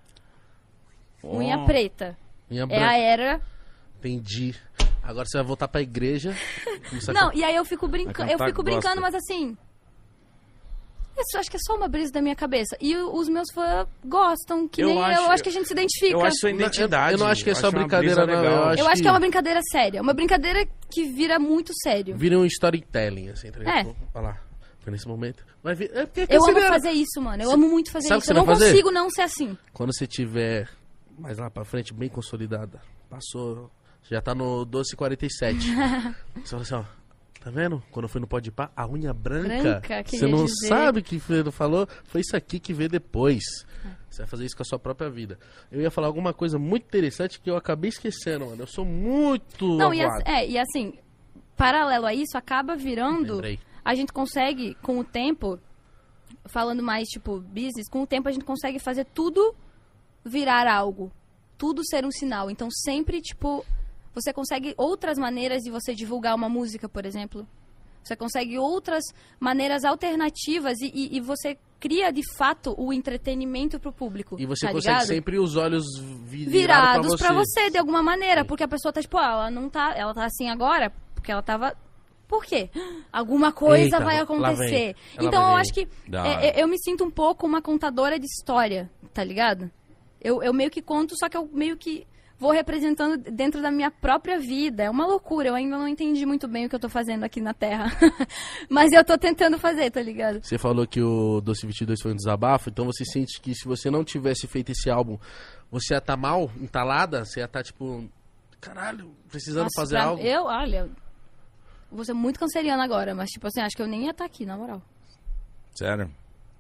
Unha Ó, preta. minha É branca. a era... Entendi. Agora você vai voltar pra igreja. começar Não, a... e aí eu fico brincando, Vai cantar gospel. mas assim... Eu acho que é só uma brisa da minha cabeça. E os meus fãs gostam, que Eu nem acho- eu acho que a gente se identifica. Eu acho sua identidade. Eu não acho que é só uma brincadeira, brisa não. legal. Eu acho que é uma brincadeira séria. Uma brincadeira que vira muito sério. Vira um storytelling, assim, tá ligado? É. Olha lá, foi nesse momento. Vai vir... É porque é Eu amo canceriano. fazer isso, mano. Eu amo muito fazer Sabe o que isso. você Eu não vai fazer? consigo não ser assim. Quando você tiver mais lá pra frente, bem consolidada, passou, já tá no 12h47. Você fala assim, ó, tá vendo? Quando eu fui no Podpah, a unha branca, Branca, você queria não dizer. sabe o que o Fredo falou, foi isso aqui que veio depois. Você vai fazer isso com a sua própria vida. Eu ia falar alguma coisa muito interessante que eu acabei esquecendo, mano. Eu sou muito Não, e, avoado. e assim, paralelo a isso, acaba virando... Lembrei. A gente consegue, com o tempo, falando mais, tipo, business, com o tempo a gente consegue fazer tudo virar algo. Tudo ser um sinal. Então, sempre, tipo, você consegue outras maneiras de você divulgar uma música, por exemplo. Você consegue outras maneiras alternativas e você cria, de fato, o entretenimento pro público. E você tá consegue ligado? sempre os olhos Virados pra você. de alguma maneira. Porque a pessoa tá, tipo, ela não tá... Ela tá assim agora porque ela tava... Por quê? Alguma coisa Eita, vai lá acontecer. vem. Ela Então, vai eu vir. acho que Da hora. eu me sinto um pouco uma contadora de história, tá ligado? Eu meio que conto, só que eu meio que vou representando dentro da minha própria vida. É uma loucura. Eu ainda não entendi muito bem o que eu tô fazendo aqui na Terra. Mas eu tô tentando fazer, tá ligado? Você falou que o Doce 22 foi um desabafo, então você sente que se você não tivesse feito esse álbum, você ia estar mal, entalada? Você ia estar, tipo, caralho, precisando Nossa, fazer pra- algo? Olha, vou ser muito canceriana agora, mas, tipo assim, acho que eu nem ia estar aqui, na moral. Sério?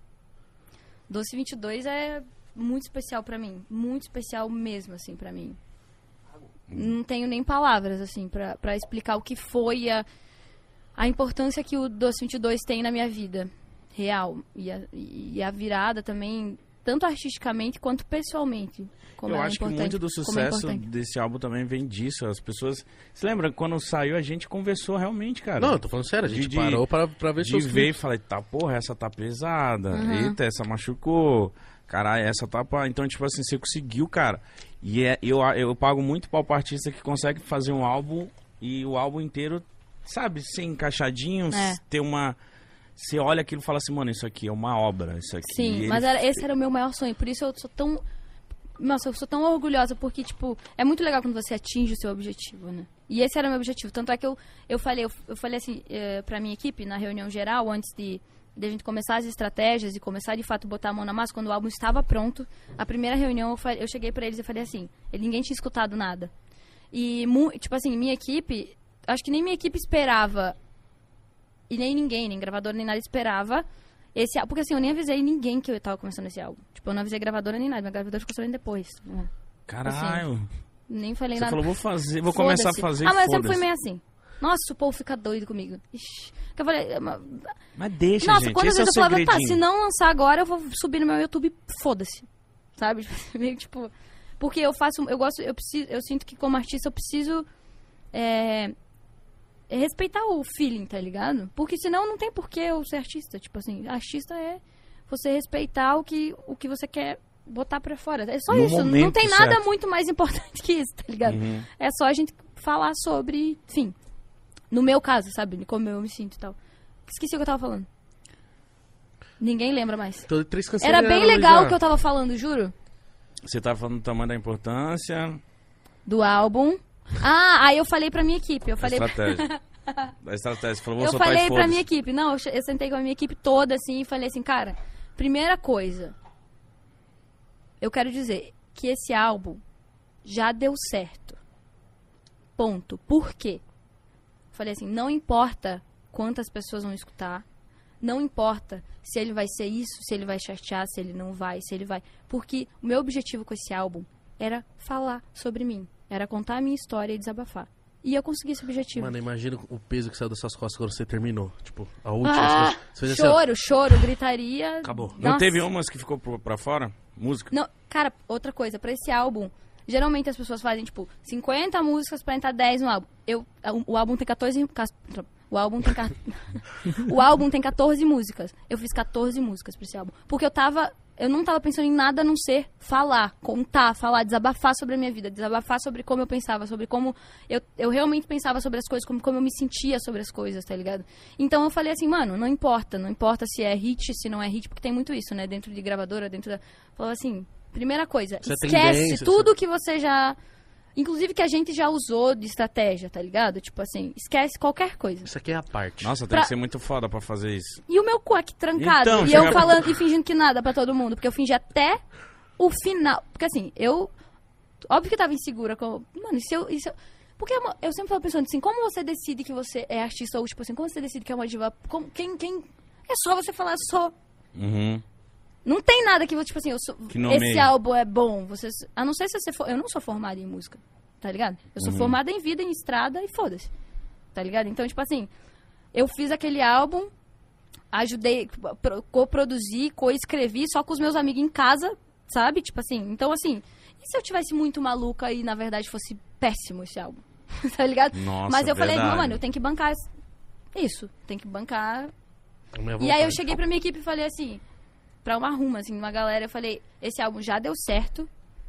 Doce 22 é muito especial pra mim. Muito especial mesmo, assim, pra mim. Não tenho nem palavras, assim, pra explicar o que foi a importância que o Doce 22 tem na minha vida. Real. E a virada também, tanto artisticamente quanto pessoalmente. Como eu é acho que importante, muito do como é sucesso importante. desse álbum também vem disso. As pessoas... Você lembra, quando saiu, a gente conversou realmente, cara. Não, eu tô falando sério, a gente De- parou pra ver De seus ver e clipes. falei, tá, porra, essa tá pesada. Uhum. Eita, essa machucou. Caralho, essa tá... Então, tipo assim, você conseguiu, cara. E eu pago muito pau pro artista que consegue fazer um álbum e o álbum inteiro, sabe, ser encaixadinho, É. ter uma... Você olha aquilo e fala assim, mano, isso aqui é uma obra, isso aqui... Sim, ele- mas esse era o meu maior sonho. Por isso eu sou tão... Nossa, eu sou tão orgulhosa, porque, tipo, é muito legal quando você atinge o seu objetivo, né? E esse era o meu objetivo. Tanto é que eu falei assim, pra minha equipe, na reunião geral, antes de a gente começar as estratégias e começar, de fato, botar a mão na massa, quando o álbum estava pronto, a primeira reunião eu cheguei pra eles e falei assim, ninguém tinha escutado nada. E, tipo assim, minha equipe, acho que nem minha equipe esperava, e nem ninguém, nem gravadora, nem nada esperava esse álbum. Porque assim, eu nem avisei ninguém que eu tava começando esse álbum. Tipo, eu não avisei gravadora nem nada, minha gravadora ficou sabendo depois. Caralho. Nem falei Você nada. falou, vou começar a Foda-se. fazer, Ah, mas eu sempre foda-se. fui meio assim. Nossa, o povo fica doido comigo. Ixi. Que eu falei, Mas deixa, nossa, gente, quantas esse é o vezes eu falava, tá, segredinho. se não lançar agora, eu vou subir no meu YouTube, foda-se. Sabe? Meio tipo... Porque eu faço, eu sinto que como artista eu preciso respeitar o feeling, tá ligado? Porque senão não tem porquê eu ser artista. Tipo assim, artista é você respeitar o que você quer botar pra fora. É só No isso, não momento tem nada certo. muito mais importante que isso, tá ligado? Uhum. É só a gente falar sobre, enfim, no meu caso, sabe? Como eu me sinto e tal. Esqueci o que eu tava falando. Ninguém lembra mais. Tô 3 Era cancerianos bem legal já. o que eu tava falando, juro. Você tá falando do tamanho da importância, Do álbum. Ah, aí eu falei pra minha equipe. Eu da falei, estratégia. Da estratégia, você falou, vou eu soltar e falei pra foda-se. minha equipe. Não, eu sentei com a minha equipe toda assim e falei assim, cara, primeira coisa, eu quero dizer que esse álbum já deu certo. Ponto. Por quê? Falei assim, não importa quantas pessoas vão escutar, não importa se ele vai ser isso, se ele vai chatear, se ele não vai, se ele vai... Porque o meu objetivo com esse álbum era falar sobre mim, era contar a minha história e desabafar. E eu consegui esse objetivo. Mano, imagina o peso que saiu das suas costas quando você terminou. Tipo, a última. Você fez assim, ó, Choro, gritaria. Acabou. Não Nossa. teve umas que ficou pra fora? Música? Não, cara, outra coisa, pra esse álbum, geralmente as pessoas fazem, tipo, 50 músicas pra entrar 10 no álbum. O álbum tem 14... O álbum tem 14 músicas. Eu fiz 14 músicas pra esse álbum. Porque eu tava eu não tava pensando em nada a não ser falar, contar, falar, desabafar sobre a minha vida, desabafar sobre como eu pensava, sobre como eu realmente pensava sobre as coisas, como eu me sentia sobre as coisas, tá ligado? Então eu falei assim, mano, não importa se é hit, se não é hit, porque tem muito isso, né? Dentro de gravadora, dentro da... Falou assim, primeira coisa, Você esquece tudo que você já... Inclusive que a gente já usou de estratégia, tá ligado? Tipo assim, esquece qualquer coisa. Isso aqui é a parte. Nossa, tem que ser muito foda pra fazer isso. E o meu cu aqui trancado. Então, e eu falando e fingindo que nada pra todo mundo. Porque eu fingi até o final. Porque assim, óbvio que eu tava insegura. Mano, e se eu... Porque eu sempre tava pensando assim, como você decide que você é artista? Ou tipo assim, como você decide que é uma diva? Quem... É só você falar só. Uhum. Não tem nada que, tipo assim, esse álbum é bom. A não ser se você for... Eu não sou formada em música, tá ligado? Eu sou formada em vida, em estrada e foda-se. Tá ligado? Então, tipo assim, eu fiz aquele álbum, ajudei, co-produzi, co-escrevi, só com os meus amigos em casa, sabe? Tipo assim, então assim, e se eu tivesse muito maluca e, na verdade, fosse péssimo esse álbum? Tá ligado? Nossa, mas eu falei, verdade. mano, eu tenho que bancar isso. Tem que bancar... E aí eu cheguei pra minha equipe e falei assim... Pra uma galera, eu falei, esse álbum já deu certo,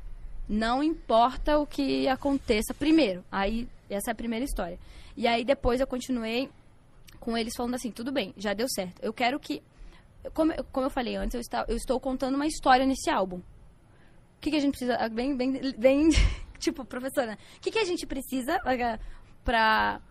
não importa o que aconteça primeiro. Aí, essa é a primeira história. E aí, depois eu continuei com eles falando assim, tudo bem, já deu certo. Eu quero que, como eu falei antes, eu estou contando uma história nesse álbum. O que a gente precisa, bem tipo, professora, o que a gente precisa pra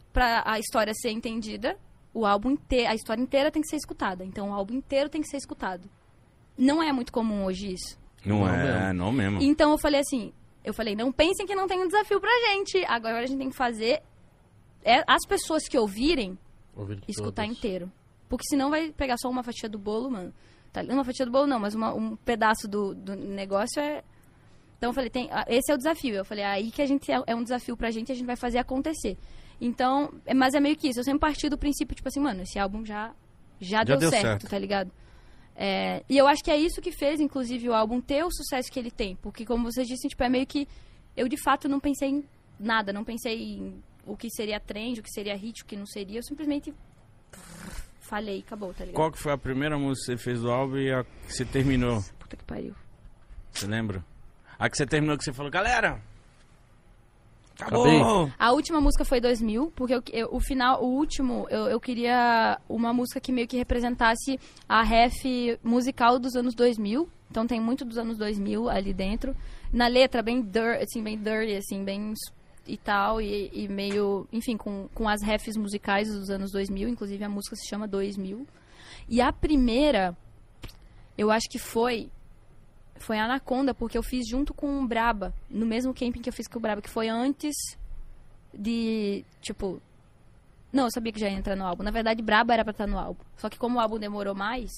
a história ser entendida? O álbum inteiro, a história inteira tem que ser escutada. Então, o álbum inteiro tem que ser escutado. Não é muito comum hoje isso. Não mesmo. Então, eu falei, não pensem que não tem um desafio pra gente. Agora a gente tem que fazer as pessoas que ouvirem, escutar inteiro. Porque senão vai pegar só uma fatia do bolo, mano. Tá, uma fatia do bolo não, mas um pedaço do negócio é... Então, eu falei, esse é o desafio. Eu falei, aí que a gente é um desafio pra gente, a gente vai fazer acontecer. Então, mas é meio que isso. Eu sempre parti do princípio, tipo assim, mano, esse álbum já deu certo, tá ligado? E eu acho que é isso que fez, inclusive, o álbum ter o sucesso que ele tem. Porque, como vocês disseram, tipo, é meio que... Eu, de fato, não pensei em nada. Não pensei em o que seria trend, o que seria hit, o que não seria. Eu simplesmente falei e acabou, tá ligado? Qual que foi a primeira música que você fez do álbum e a que você terminou? Puta que pariu. Você lembra? A que você terminou, que você falou, galera... Acabei. A última música foi 2000, porque o último, eu queria uma música que meio que representasse a ref musical dos anos 2000. Então tem muito dos anos 2000 ali dentro. Na letra, bem dirty, assim, bem e tal, e meio, enfim, com as refs musicais dos anos 2000, inclusive a música se chama 2000. E a primeira, eu acho que foi Anaconda, porque eu fiz junto com o Braba, no mesmo camping que eu fiz com o Braba, que foi antes de, tipo... Não, eu sabia que já ia entrar no álbum. Na verdade, Braba era pra estar no álbum. Só que como o álbum demorou mais,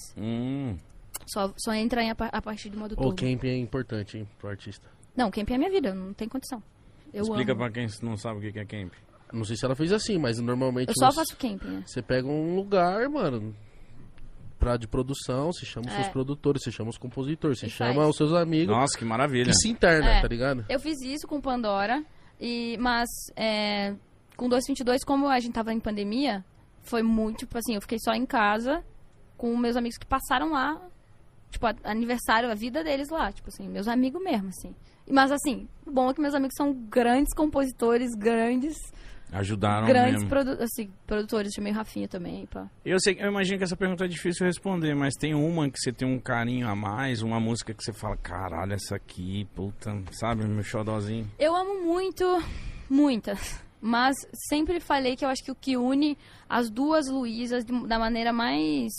só entra a partir do modo turbo. O camping é importante, hein, pro artista. Não, o camping é minha vida, não tem condição. Explica pra quem não sabe o que é camping. Não sei se ela fez assim, mas normalmente... Eu só faço camping, né? Você pega um lugar, mano... de produção, você chama os seus produtores, você chama os compositores, você chama os seus amigos. Nossa, que maravilha. Que se interna, tá ligado? Eu fiz isso com Pandora, mas com 222, como a gente tava em pandemia, foi muito, tipo assim, eu fiquei só em casa com meus amigos que passaram lá, tipo, aniversário, a vida deles lá, tipo assim, meus amigos mesmo, assim. Mas assim, o bom é que meus amigos são grandes compositores, ajudaram grandes mesmo. produtores, chamei Rafinha também, pá. Eu imagino que essa pergunta é difícil responder, mas tem uma que você tem um carinho a mais, uma música que você fala, caralho, essa aqui, puta, sabe, meu xodózinho. Eu amo muitas, mas sempre falei que eu acho que o que une as duas Luísas da maneira mais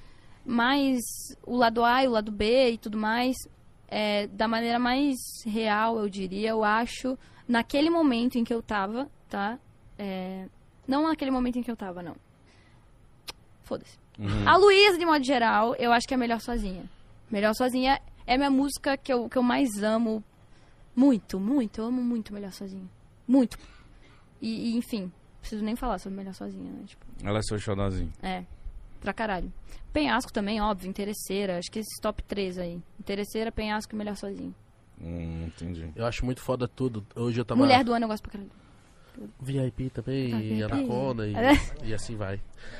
o lado A e o lado B e tudo mais, da maneira mais real, eu diria, eu acho, naquele momento em que eu tava, tá? Não naquele momento em que eu tava, não. Foda-se. A Luísa, de modo geral, eu acho que é Melhor Sozinha. Melhor Sozinha é a minha música que eu mais amo. Muito. Eu amo muito Melhor Sozinha. Muito. E enfim, preciso nem falar sobre Melhor Sozinha, né? Tipo, ela é seu xodózinho. Pra caralho. Penhasco também, óbvio. Interesseira. Acho que esses top 3 aí. Interesseira, Penhasco e Melhor Sozinho. Entendi. Eu acho muito foda tudo. Hoje eu tava... Mulher do Ano eu gosto pra caralho. VIP também, e Anaconda, e assim vai.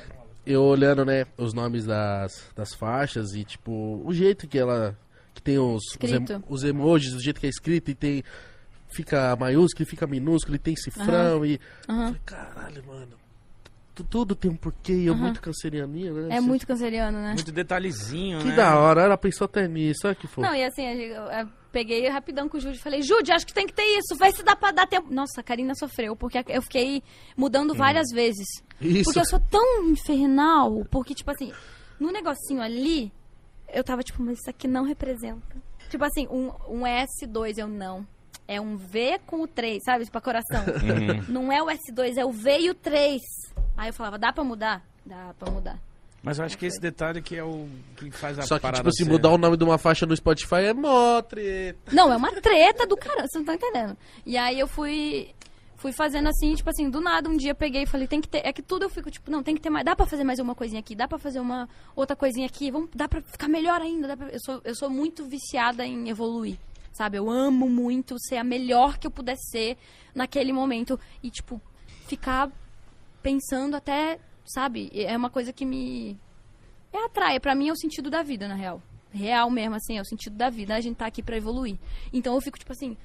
eu olhando, né, os nomes das faixas e, tipo, o jeito que ela... Que tem os emojis, o jeito que é escrito e tem... Fica maiúsculo, fica minúsculo e tem cifrão e... Falei, caralho, mano. Tudo tem um porquê e eu muito cancerianinha, né? É muito canceriano, né? Muito detalhezinho, Que né? da hora, ela pensou até nisso, olha que fofo. Não, e assim, eu peguei rapidão com o Júlio e falei, Júlio, acho que tem que ter isso, vai se dar pra dar tempo. Nossa, a Karina sofreu, porque eu fiquei mudando várias vezes. Isso. Porque eu sou tão infernal, porque, tipo assim, no negocinho ali, eu tava tipo, mas isso aqui não representa. Tipo assim, um S2 eu não. É um V com o 3, sabe? Tipo, coração. Não é o S2, é o V e o 3. Aí eu falava, dá pra mudar? Dá pra mudar. Mas eu acho que esse detalhe que é o que faz a Só que, parada tipo, se ser- mudar o nome de uma faixa no Spotify é mó treta. Não, é uma treta do caramba, você não tá entendendo. E aí eu fui fazendo assim, tipo assim, do nada, um dia eu peguei e falei, tem que ter, é que tudo eu fico, tipo, não, tem que ter mais, dá pra fazer mais uma coisinha aqui, dá pra fazer uma outra coisinha aqui, dá pra ficar melhor ainda, eu sou muito viciada em evoluir, sabe? Eu amo muito ser a melhor que eu puder ser naquele momento e, tipo, ficar pensando até, sabe? É uma coisa que me atrai, pra mim é o sentido da vida, na real. Real mesmo, assim, é o sentido da vida, a gente tá aqui pra evoluir. Então eu fico, tipo assim,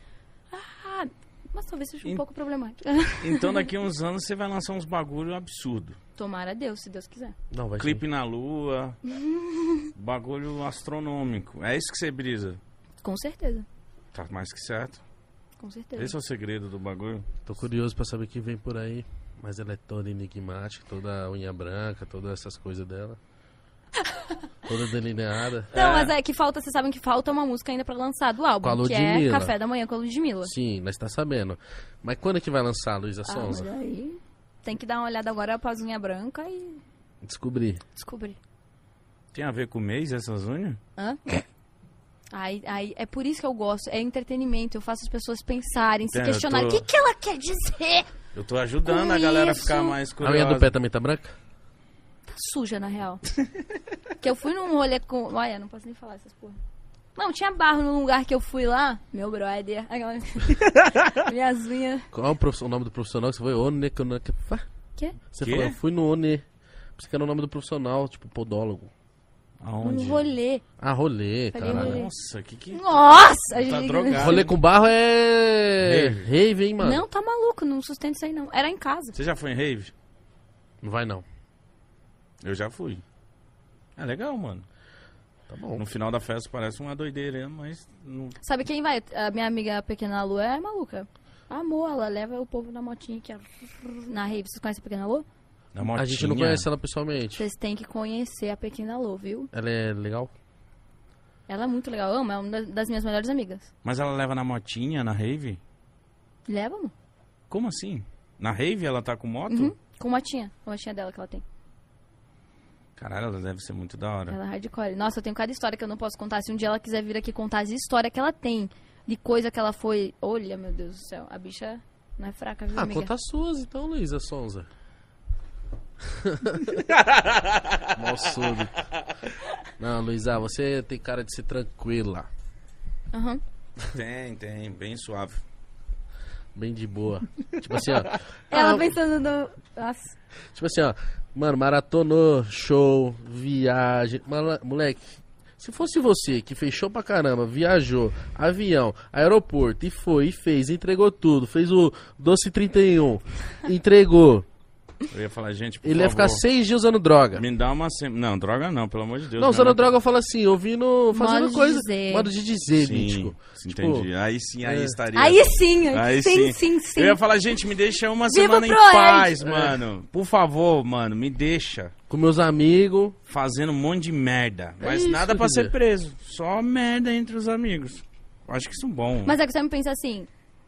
mas talvez seja um pouco problemático. Então daqui a uns anos você vai lançar uns bagulho absurdo. Tomara a Deus, se Deus quiser. Não, vai Clipe na lua, bagulho astronômico. É isso que você brisa. Com certeza, Tá mais que certo. com certeza. Esse é o segredo do bagulho. Tô curioso pra saber o que vem por aí. Mas ela é toda enigmática, toda unha branca, todas essas coisas dela. Toda delineada. Não, mas é que falta, vocês sabem que falta uma música ainda pra lançar do álbum, Com a que Ludmilla. é Café da Manhã com a Ludmilla. Sim, nós tá sabendo. Mas quando é que vai lançar, Luísa Mas Sonza? aí tem que dar uma olhada agora pra unha branca e Descobri. descobrir. Tem a ver com o mês essas unhas? Hã? Aí, é por isso que eu gosto, é entretenimento, eu faço as pessoas pensarem, se Eu questionarem, tô- o que ela quer dizer? Eu tô ajudando Com a galera a isso. ficar mais A curiosa. unha do pé também tá branca? Tá suja, na real. Que eu fui num rolê com... Olha, não posso nem falar essas porra. Não, tinha barro num lugar que eu fui lá, meu brother. Minhas unhas... Qual é o nome do profissional que você foi? Quê? Você Quê? falou, eu fui no One. Você quer o nome do profissional, tipo podólogo. Aonde? Um rolê. Ah, rolê, Falei caralho. rolê. Nossa, que... Nossa! a Tá gente- drogado. Rolê com barro é... Rave. Rave, hein, mano? Não, tá maluco, não sustento isso aí não. Era em casa. Você já foi em rave? Não vai não. Eu já fui. É legal, mano. Tá bom. No final da festa parece uma doideira, mas... Não... Sabe quem vai? A minha amiga Pequena Lu é maluca. Amor, ela leva o povo na motinha aqui, ó, na rave. Vocês conhecem a Pequena Lu? Na A gente não motinha. conhece ela pessoalmente. Vocês têm que conhecer a Pequena Lu, viu? Ela é legal? Ela é muito legal, eu amo, é uma das minhas melhores amigas. Mas ela leva na motinha, na rave? Leva, amor. Como assim? Na rave ela tá com moto? Uhum. Com a motinha dela que ela tem. Caralho, ela deve ser muito da hora. Ela é hardcore. Nossa, eu tenho cada história que eu não posso contar. Se um dia ela quiser vir aqui contar as histórias que ela tem, de coisa que ela foi... Olha, meu Deus do céu, a bicha não é fraca, viu, Ah, amiga? conta as suas então, Luísa Sonza. Mal surdo. Não, Luísa, você tem cara de ser tranquila. Aham. Tem, bem suave. Bem de boa. Tipo assim, ó. Ela Ah, pensando no... Nossa. Tipo assim, ó. Mano, maratonou, show, viagem. Moleque, se fosse você que fez show pra caramba, viajou, avião, aeroporto, e foi, e fez, entregou tudo, fez o Doce 31, entregou. Eu ia falar, gente, por Ele ia ficar favor, 6 dias usando droga. me dá uma... Não, droga não, pelo amor de Deus. Não, usando Minha droga eu falo assim, ouvindo, fazendo Modo de coisa. dizer. Modo de dizer, Sim, mítico. entendi. Aí sim, aí é. estaria... Aí sim, Aí sim. Eu ia falar, gente, me deixa uma Viva semana em o Proerd. paz, mano. Por favor, mano, me deixa. Com meus amigos. Fazendo um monte de merda. Mas isso nada que pra eu ser queria. preso. Só merda entre os amigos. Acho que isso é bom. Mas é que você me pensa assim,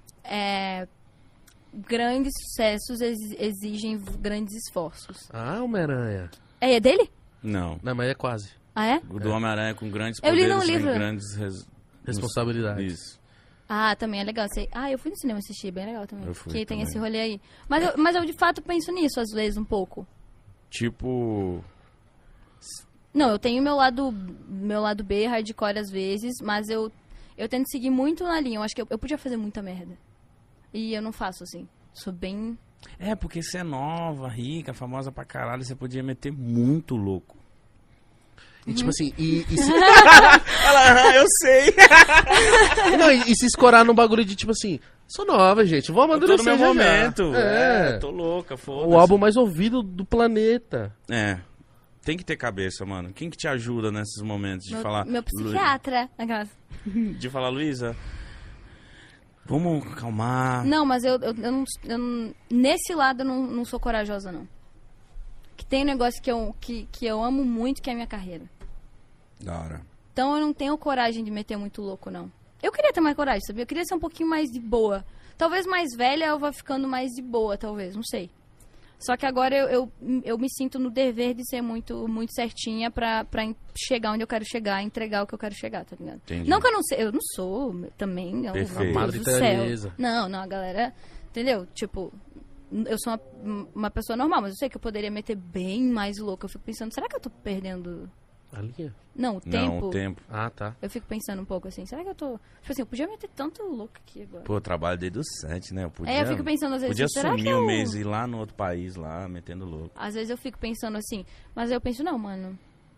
grandes sucessos exigem grandes esforços. Ah, Homem-Aranha. É dele? Não. Não, mas é quase. Ah, é? O do Homem-Aranha com grandes Eu li poderes num vem livro. grandes... Responsabilidade. Isso. Ah, também é legal. Eu fui no cinema assistir, bem legal também. Eu fui Que tem também. esse rolê aí. Mas eu de fato penso nisso às vezes um pouco. Tipo... Não, eu tenho meu lado B, hardcore às vezes, mas eu tento seguir muito na linha. Eu acho que eu podia fazer muita merda. E eu não faço, assim. Sou bem É, porque você é nova, rica, famosa pra caralho, você podia meter muito louco. E tipo assim, e se... Ela, eu sei. Não, e se escorar num bagulho de tipo assim, sou nova, gente, vou Eu tô no amadurecer meu já. momento. É. Tô louca, foda-se. O álbum mais ouvido do planeta. É. Tem que ter cabeça, mano. Quem que te ajuda nesses momentos de falar... Meu psiquiatra. Aquelas. De falar, Luísa, vamos acalmar. Não, mas eu não- nesse lado eu não sou corajosa, não. Que tem um negócio que eu amo muito, que é a minha carreira. Da hora. Então eu não tenho coragem de meter muito louco, não. Eu queria ter mais coragem, sabia? Eu queria ser um pouquinho mais de boa. Talvez mais velha eu vá ficando mais de boa, talvez, não sei. Só que agora eu me sinto no dever de ser muito, muito certinha pra chegar onde eu quero chegar, entregar o que eu quero chegar, tá ligado? Entendi. Não que eu não sou também, não, Perfeito. meu Deus Madre do céu. Teresa. Não, a galera, entendeu? Tipo, eu sou uma pessoa normal, mas eu sei que eu poderia meter bem mais louco. Eu fico pensando, será que eu tô perdendo... A linha? Não, o tempo. Não, o tempo. Ah, tá. Eu fico pensando um pouco assim, será que eu tô... Tipo assim, eu podia meter tanto louco aqui agora. Pô, eu trabalho desde os 7, né? Eu podia, Eu fico pensando às vezes, podia será que sumir eu... um mês e ir lá no outro país, lá, metendo louco. Às vezes eu fico pensando assim, mas aí eu penso, não, mano.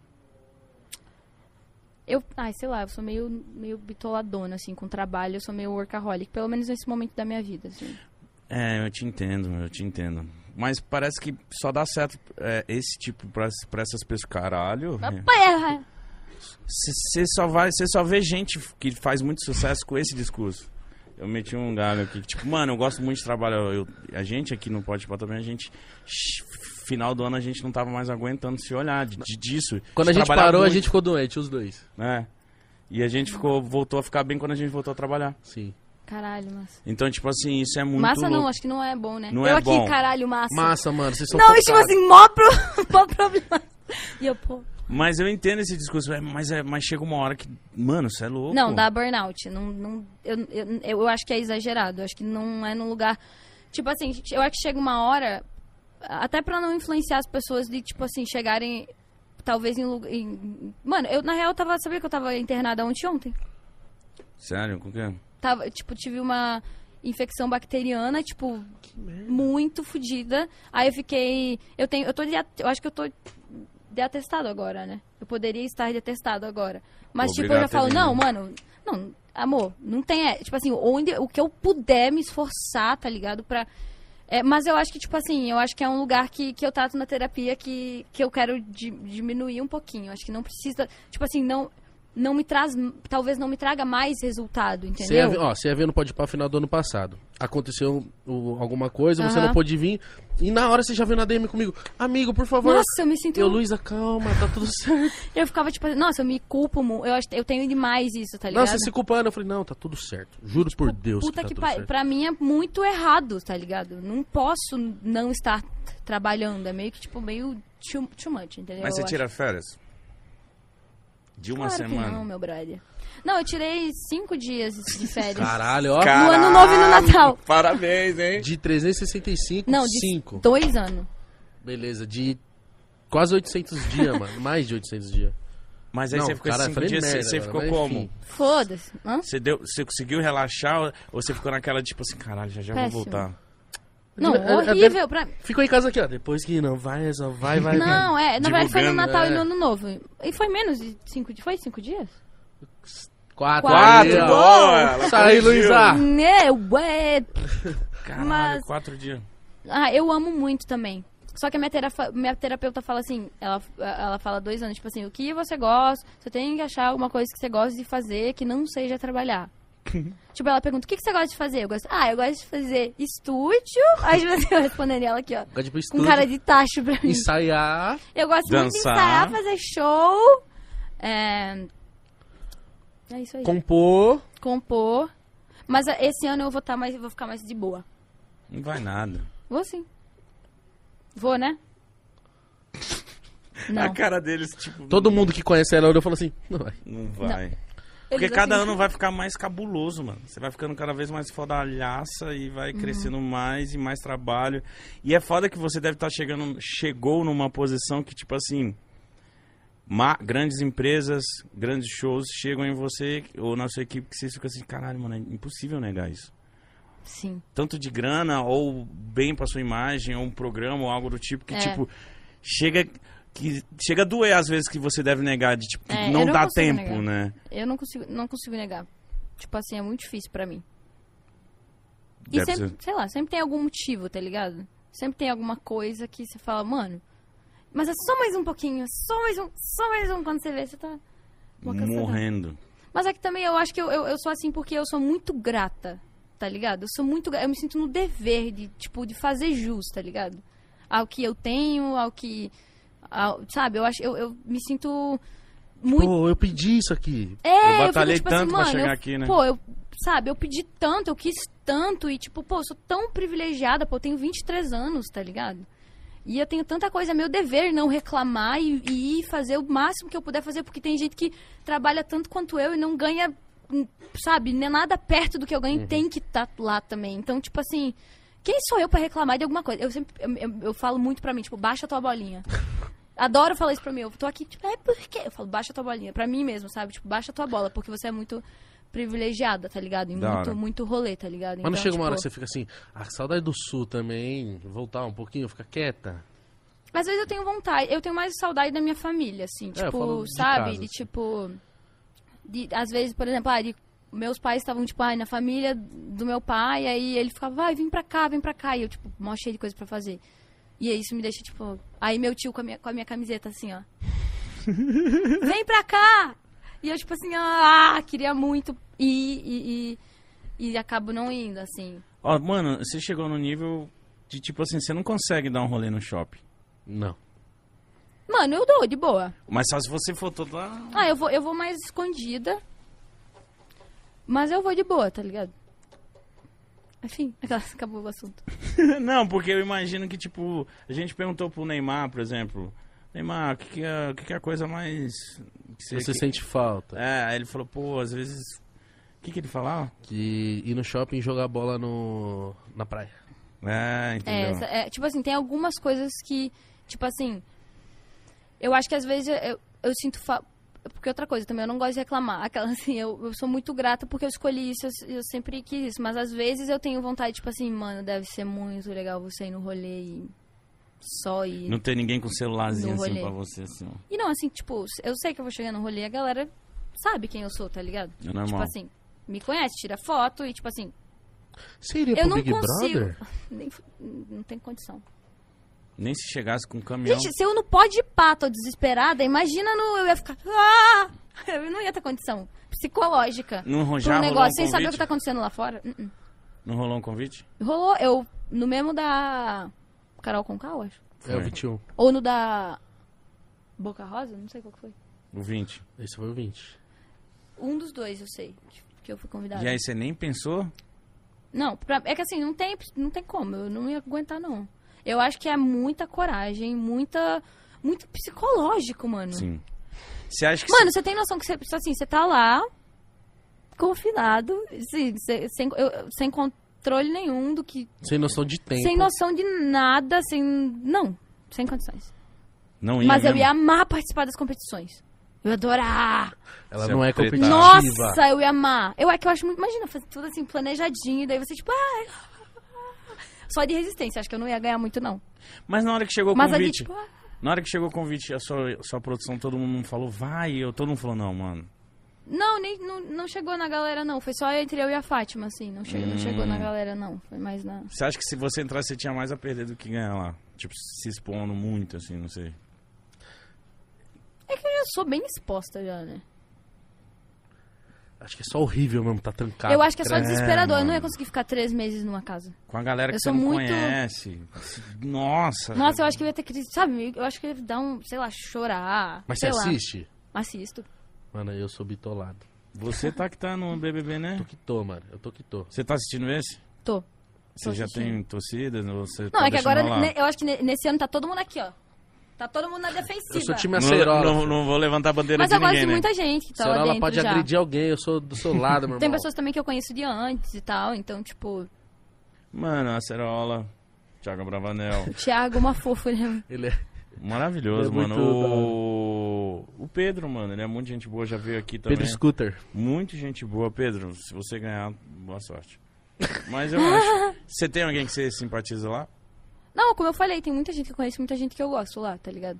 Sei lá, eu sou meio bitoladona, assim, com trabalho, eu sou meio workaholic, pelo menos nesse momento da minha vida, assim. É, eu te entendo. Mas parece que só dá certo esse tipo pra essas pessoas. Caralho. Você só vê gente que faz muito sucesso com esse discurso. Eu meti um galho aqui, que, tipo, mano, eu gosto muito de trabalho. A gente aqui no Pode Pá também, final do ano a gente não tava mais aguentando se olhar disso. Quando a gente trabalhar parou, a muito, gente ficou doente, os dois. né? E a gente voltou a ficar bem quando a gente voltou a trabalhar. Sim. Caralho, massa. Então, tipo assim, isso é muito Massa não, louco. acho que não é bom, né? Não eu é aqui, bom. caralho, massa. Massa, mano, vocês são Não, tipo focados. assim, mó problema. E eu, pô... Mas eu entendo esse discurso, mas chega uma hora que, mano, você é louco. Não, dá burnout. Eu acho que é exagerado. Eu acho que não é no lugar... Tipo assim, eu acho que chega uma hora, até pra não influenciar as pessoas de, tipo assim, chegarem, talvez Mano, eu, na real, sabia que eu tava internada ontem? Sério? Com o quê? Tive uma infecção bacteriana, tipo, muito fodida. Aí eu fiquei... Eu acho que eu tô de atestado agora, né? Eu poderia estar de atestado agora. Mas, tipo, eu já falo, não, mano... Não, amor, não tem... tipo assim, o que eu puder me esforçar, tá ligado? Mas eu acho que, tipo assim, eu acho que é um lugar que eu trato na terapia que eu quero diminuir um pouquinho. Eu acho que não precisa... Tipo assim, não me traz... Talvez não me traga mais resultado, entendeu? Você ia ver no Pode Pá final do ano passado. Aconteceu alguma coisa, você Aham. não pôde vir. E na hora você já veio na DM comigo. Amigo, por favor. Nossa, eu me sinto... Luísa, calma, tá tudo certo. Eu ficava tipo, nossa, eu me culpo, eu tenho demais isso, tá ligado? Nossa, você se culpando. Eu falei, não, tá tudo certo. Juro por Deus Puta que que tá tudo pariu. certo. Pra mim é muito errado, tá ligado? Não posso não estar trabalhando. É meio que, tipo, meio too much, entendeu? Mas você Eu tira acho. férias? De uma Claro que semana? não, meu brother. Não, eu tirei 5 dias de férias. Caralho, ó. No Ano Novo e no Natal. Parabéns, hein? De 365, Não, de 5. 2 anos. Beleza, de quase 800 dias, mano. Mais de 800 dias. Mas aí Não, você ficou cara, 5 falei dias, merda, você mano, ficou mas como? enfim. Foda-se. Hã? Você conseguiu relaxar ou você ficou naquela, tipo assim, caralho, já Péssimo. vou voltar? Não, É, horrível. Pra... Ficou em casa aqui, ó. Depois que não vai, só vai. Não, na verdade foi no Divulgando, Natal e no é. Ano Novo. E foi menos de 5 dias. Foi 5 dias? 4. Quatro, ó. boa! Ela Sai, corrigiu. Luísa. Ué. Caralho, Mas- 4 dias. Eu amo muito também. Só que a minha terapeuta fala assim, ela fala 2 anos, tipo assim, o que você gosta, você tem que achar alguma coisa que você gosta de fazer que não seja trabalhar. Tipo, ela pergunta, o que você gosta de fazer? Eu gosto de fazer estúdio. Aí eu respondendo ela aqui, ó, Gosta de ir pro com estúdio, cara de tacho pra mim. ensaiar. Eu gosto muito de Dançar. ensaiar, fazer show. É isso aí. Compor. Mas esse ano eu vou ficar mais de boa. Não vai nada. Vou sim. Vou, né? Não. A cara deles, tipo... Todo mundo que conhece ela olhou e falou assim, não vai. Não vai. Porque Eles, cada assim, ano vai ficar mais cabuloso, mano. Você vai ficando cada vez mais fodalhaça e vai crescendo mais e mais trabalho. E é foda que você deve estar chegou numa posição que, tipo assim, grandes empresas, grandes shows chegam em você ou na sua equipe que você fica assim, caralho, mano, é impossível negar isso. Sim. Tanto de grana, ou bem pra sua imagem, ou um programa, ou algo do tipo, que, tipo, chega a doer às vezes que você deve negar, de tipo, que não dá tempo, negar. né? Eu não consigo negar. Tipo assim, é muito difícil pra mim. E Deve sempre, ser. sei lá, sempre tem algum motivo, tá ligado? Sempre tem alguma coisa que você fala, mano, mas é só mais um pouquinho, só mais um, quando você vê, você tá Morrendo. Mas é que também eu acho que eu sou assim porque eu sou muito grata, tá ligado? Eu me sinto no dever de, tipo, de fazer jus, tá ligado? Ao que eu tenho, sabe, eu me sinto muito... Pô, eu pedi isso aqui. Eu batalhei fico, tipo, tanto pra mano, chegar aqui, né? Pô, eu pedi tanto, eu quis tanto e, tipo, pô, eu sou tão privilegiada, pô, eu tenho 23 anos, tá ligado? E eu tenho tanta coisa, é meu dever não reclamar e ir fazer o máximo que eu puder fazer, porque tem gente que trabalha tanto quanto eu e não ganha, sabe, nem nada perto do que eu ganho e tem que estar lá também. Então, tipo assim, quem sou eu pra reclamar de alguma coisa? Eu falo muito pra mim, tipo, baixa a tua bolinha. Adoro falar isso pra mim, eu tô aqui, tipo, por quê? Eu falo, baixa a tua bolinha, pra mim mesmo, sabe? Tipo, baixa a tua bola, porque você é muito privilegiada, tá ligado? E muito rolê, tá ligado? Mas não então, chega tipo, uma hora que você fica assim, saudade do Sul também, voltar um pouquinho, ficar quieta. Às vezes eu tenho vontade, eu tenho mais saudade da minha família, assim, eu falo tipo, de sabe? casa, De assim. tipo, às vezes, por exemplo, meus pais estavam, tipo, na família do meu pai, aí ele ficava, vai, vem pra cá, e eu, tipo, mó cheio de coisa pra fazer. E aí isso me deixa, tipo, aí meu tio com a minha camiseta, assim, ó. Vem pra cá! E eu, tipo assim, queria muito ir e acabo não indo, assim. Ó, mano, você chegou no nível de, tipo assim, você não consegue dar um rolê no shopping. Não. Mano, eu dou, de boa. Mas só se você for todo lá... Eu vou mais escondida. Mas eu vou de boa, tá ligado? Enfim, acabou o assunto. Não, porque eu imagino que, tipo, a gente perguntou pro Neymar, por exemplo, Neymar, o que é a coisa mais... que Você sente falta. aí ele falou, pô, às vezes... O que ele falava? Que ir no shopping e jogar bola na praia. Entendeu? Tipo assim, tem algumas coisas que, tipo assim, eu acho que às vezes eu sinto porque outra coisa também, eu não gosto de reclamar. Aquela assim, eu sou muito grata porque eu escolhi isso, eu sempre quis isso. Mas às vezes eu tenho vontade, tipo assim, mano, deve ser muito legal você ir no rolê e só ir. Não ter ninguém com celularzinho no assim rolê. pra você, assim. Ó. E não, assim, tipo, eu sei que eu vou chegar no rolê e a galera sabe quem eu sou, tá ligado? É normal. Tipo assim, me conhece, tira foto e tipo assim, Você iria eu pro não Big consigo. Brother? Não tem condição. Nem se chegasse com um caminhão. Gente, se eu não pode ir pá, tô desesperada, imagina eu ia ficar... Eu não ia ter condição psicológica Não pra já um rolou negócio um sem saber o convite? que tá acontecendo lá fora. Não rolou um convite? Rolou, no mesmo da Carol Conká, eu acho. É o 21. Ou no da Boca Rosa, não sei qual que foi. O 20. Esse foi o 20. Um dos dois, eu sei, que eu fui convidada. E aí você nem pensou? Não, é que assim, não tem como, eu não ia aguentar, não. Eu acho que é muita coragem, muito psicológico, mano. Sim. Você acha que... Mano, você tem noção que você tá lá, confinado, assim, sem controle nenhum do que... Sem noção de tempo. Sem noção de nada, sem condições. Não ia Mas eu mesmo? ia amar participar das competições. Eu ia adorar. Ela Você não é é preta. competitiva. Nossa, eu ia amar. É que eu acho muito... Imagina, fazer tudo assim, planejadinho, daí você tipo... Só de resistência, acho que eu não ia ganhar muito, não. Mas na hora que chegou o Mas ali, convite... tipo... Na hora que chegou o convite, a sua produção, todo mundo falou, vai, todo mundo falou, não, mano. Não chegou na galera, não. Foi só entre eu e a Fátima, assim. Não chegou na galera, não. Foi mais na... Você acha que se você entrasse, você tinha mais a perder do que ganhar lá? Tipo, se expondo muito, assim, não sei. É que eu já sou bem exposta já, né? Acho que é só horrível mesmo, tá trancado. Eu acho que é só desesperador. Eu não mano. ia conseguir ficar 3 meses numa casa. Com a galera que Eu você sou não muito- conhece. Nossa. Nossa, eu acho que eu ia ter crise, sabe? Eu acho que eu ia dar sei lá, chorar. Mas você sei lá. assiste? Assisto. Mano, eu sou bitolado. Você que tá no BBB, né? Tô que tô, mano. Eu tô que tô. Você tá assistindo esse? Tô. Você já assistindo. tem torcida? Você Não, tá é que deixando agora, rolar? eu acho que nesse ano tá todo mundo aqui, ó. Tá todo mundo na defensiva. Eu sou time Não, acerola. não vou levantar a bandeira Mas de eu gosto ninguém, de né? muita gente que tá lá Acerola dentro pode já. agredir alguém, eu sou do seu lado, meu irmão. Tem pessoas também que eu conheço de antes e tal, então, tipo... Mano, a Acerola, Thiago Bravanel. O Thiago é uma fofa, né? Ele é... Maravilhoso, Ele é mano. muito O Pedro, mano, ele é muito gente boa, já veio aqui também. Pedro Scooter. Muito gente boa, Pedro. Se você ganhar, boa sorte. Mas eu acho... Você tem alguém que você simpatiza lá? Não, como eu falei, tem muita gente que eu conheço, muita gente que eu gosto lá, tá ligado?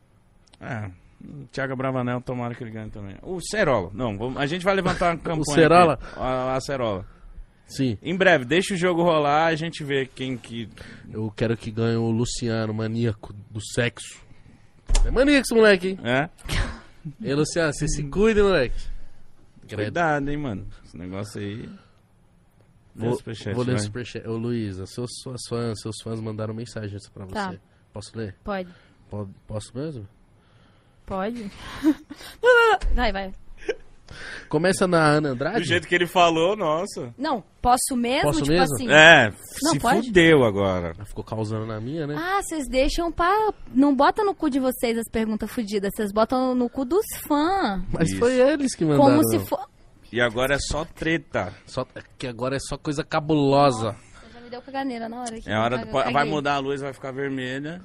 O Thiago Bravanel, tomara que ele ganhe também. O Cerola. Não, a gente vai levantar uma campanha. O Cerola? Aqui. A Cerola. Sim. Em breve, deixa o jogo rolar, a gente vê quem que... Eu quero que ganhe o Luciano, maníaco do sexo. É maníaco esse moleque, hein? É? Ei, Luciano, você se cuida, moleque. Cuidado, hein, mano. Esse negócio aí... Vou ler vai. o superchat. Ô, Luísa, seus fãs mandaram mensagem pra você. Tá. Posso ler? Pode. Posso mesmo? Pode. Vai. Começa na Ana Andrade. Do jeito que ele falou, nossa. Não, posso mesmo? Posso tipo mesmo? assim. Não, se pode? fudeu agora. Ela ficou causando na minha, né? Ah, vocês deixam pra... Não botam no cu de vocês as perguntas fudidas, vocês botam no cu dos fãs. Mas Isso. foi eles que mandaram. Como se for... E agora é só treta. Que agora é só coisa cabulosa. Você já me deu caganeira na hora. É hora vai mudar a luz, vai ficar vermelha.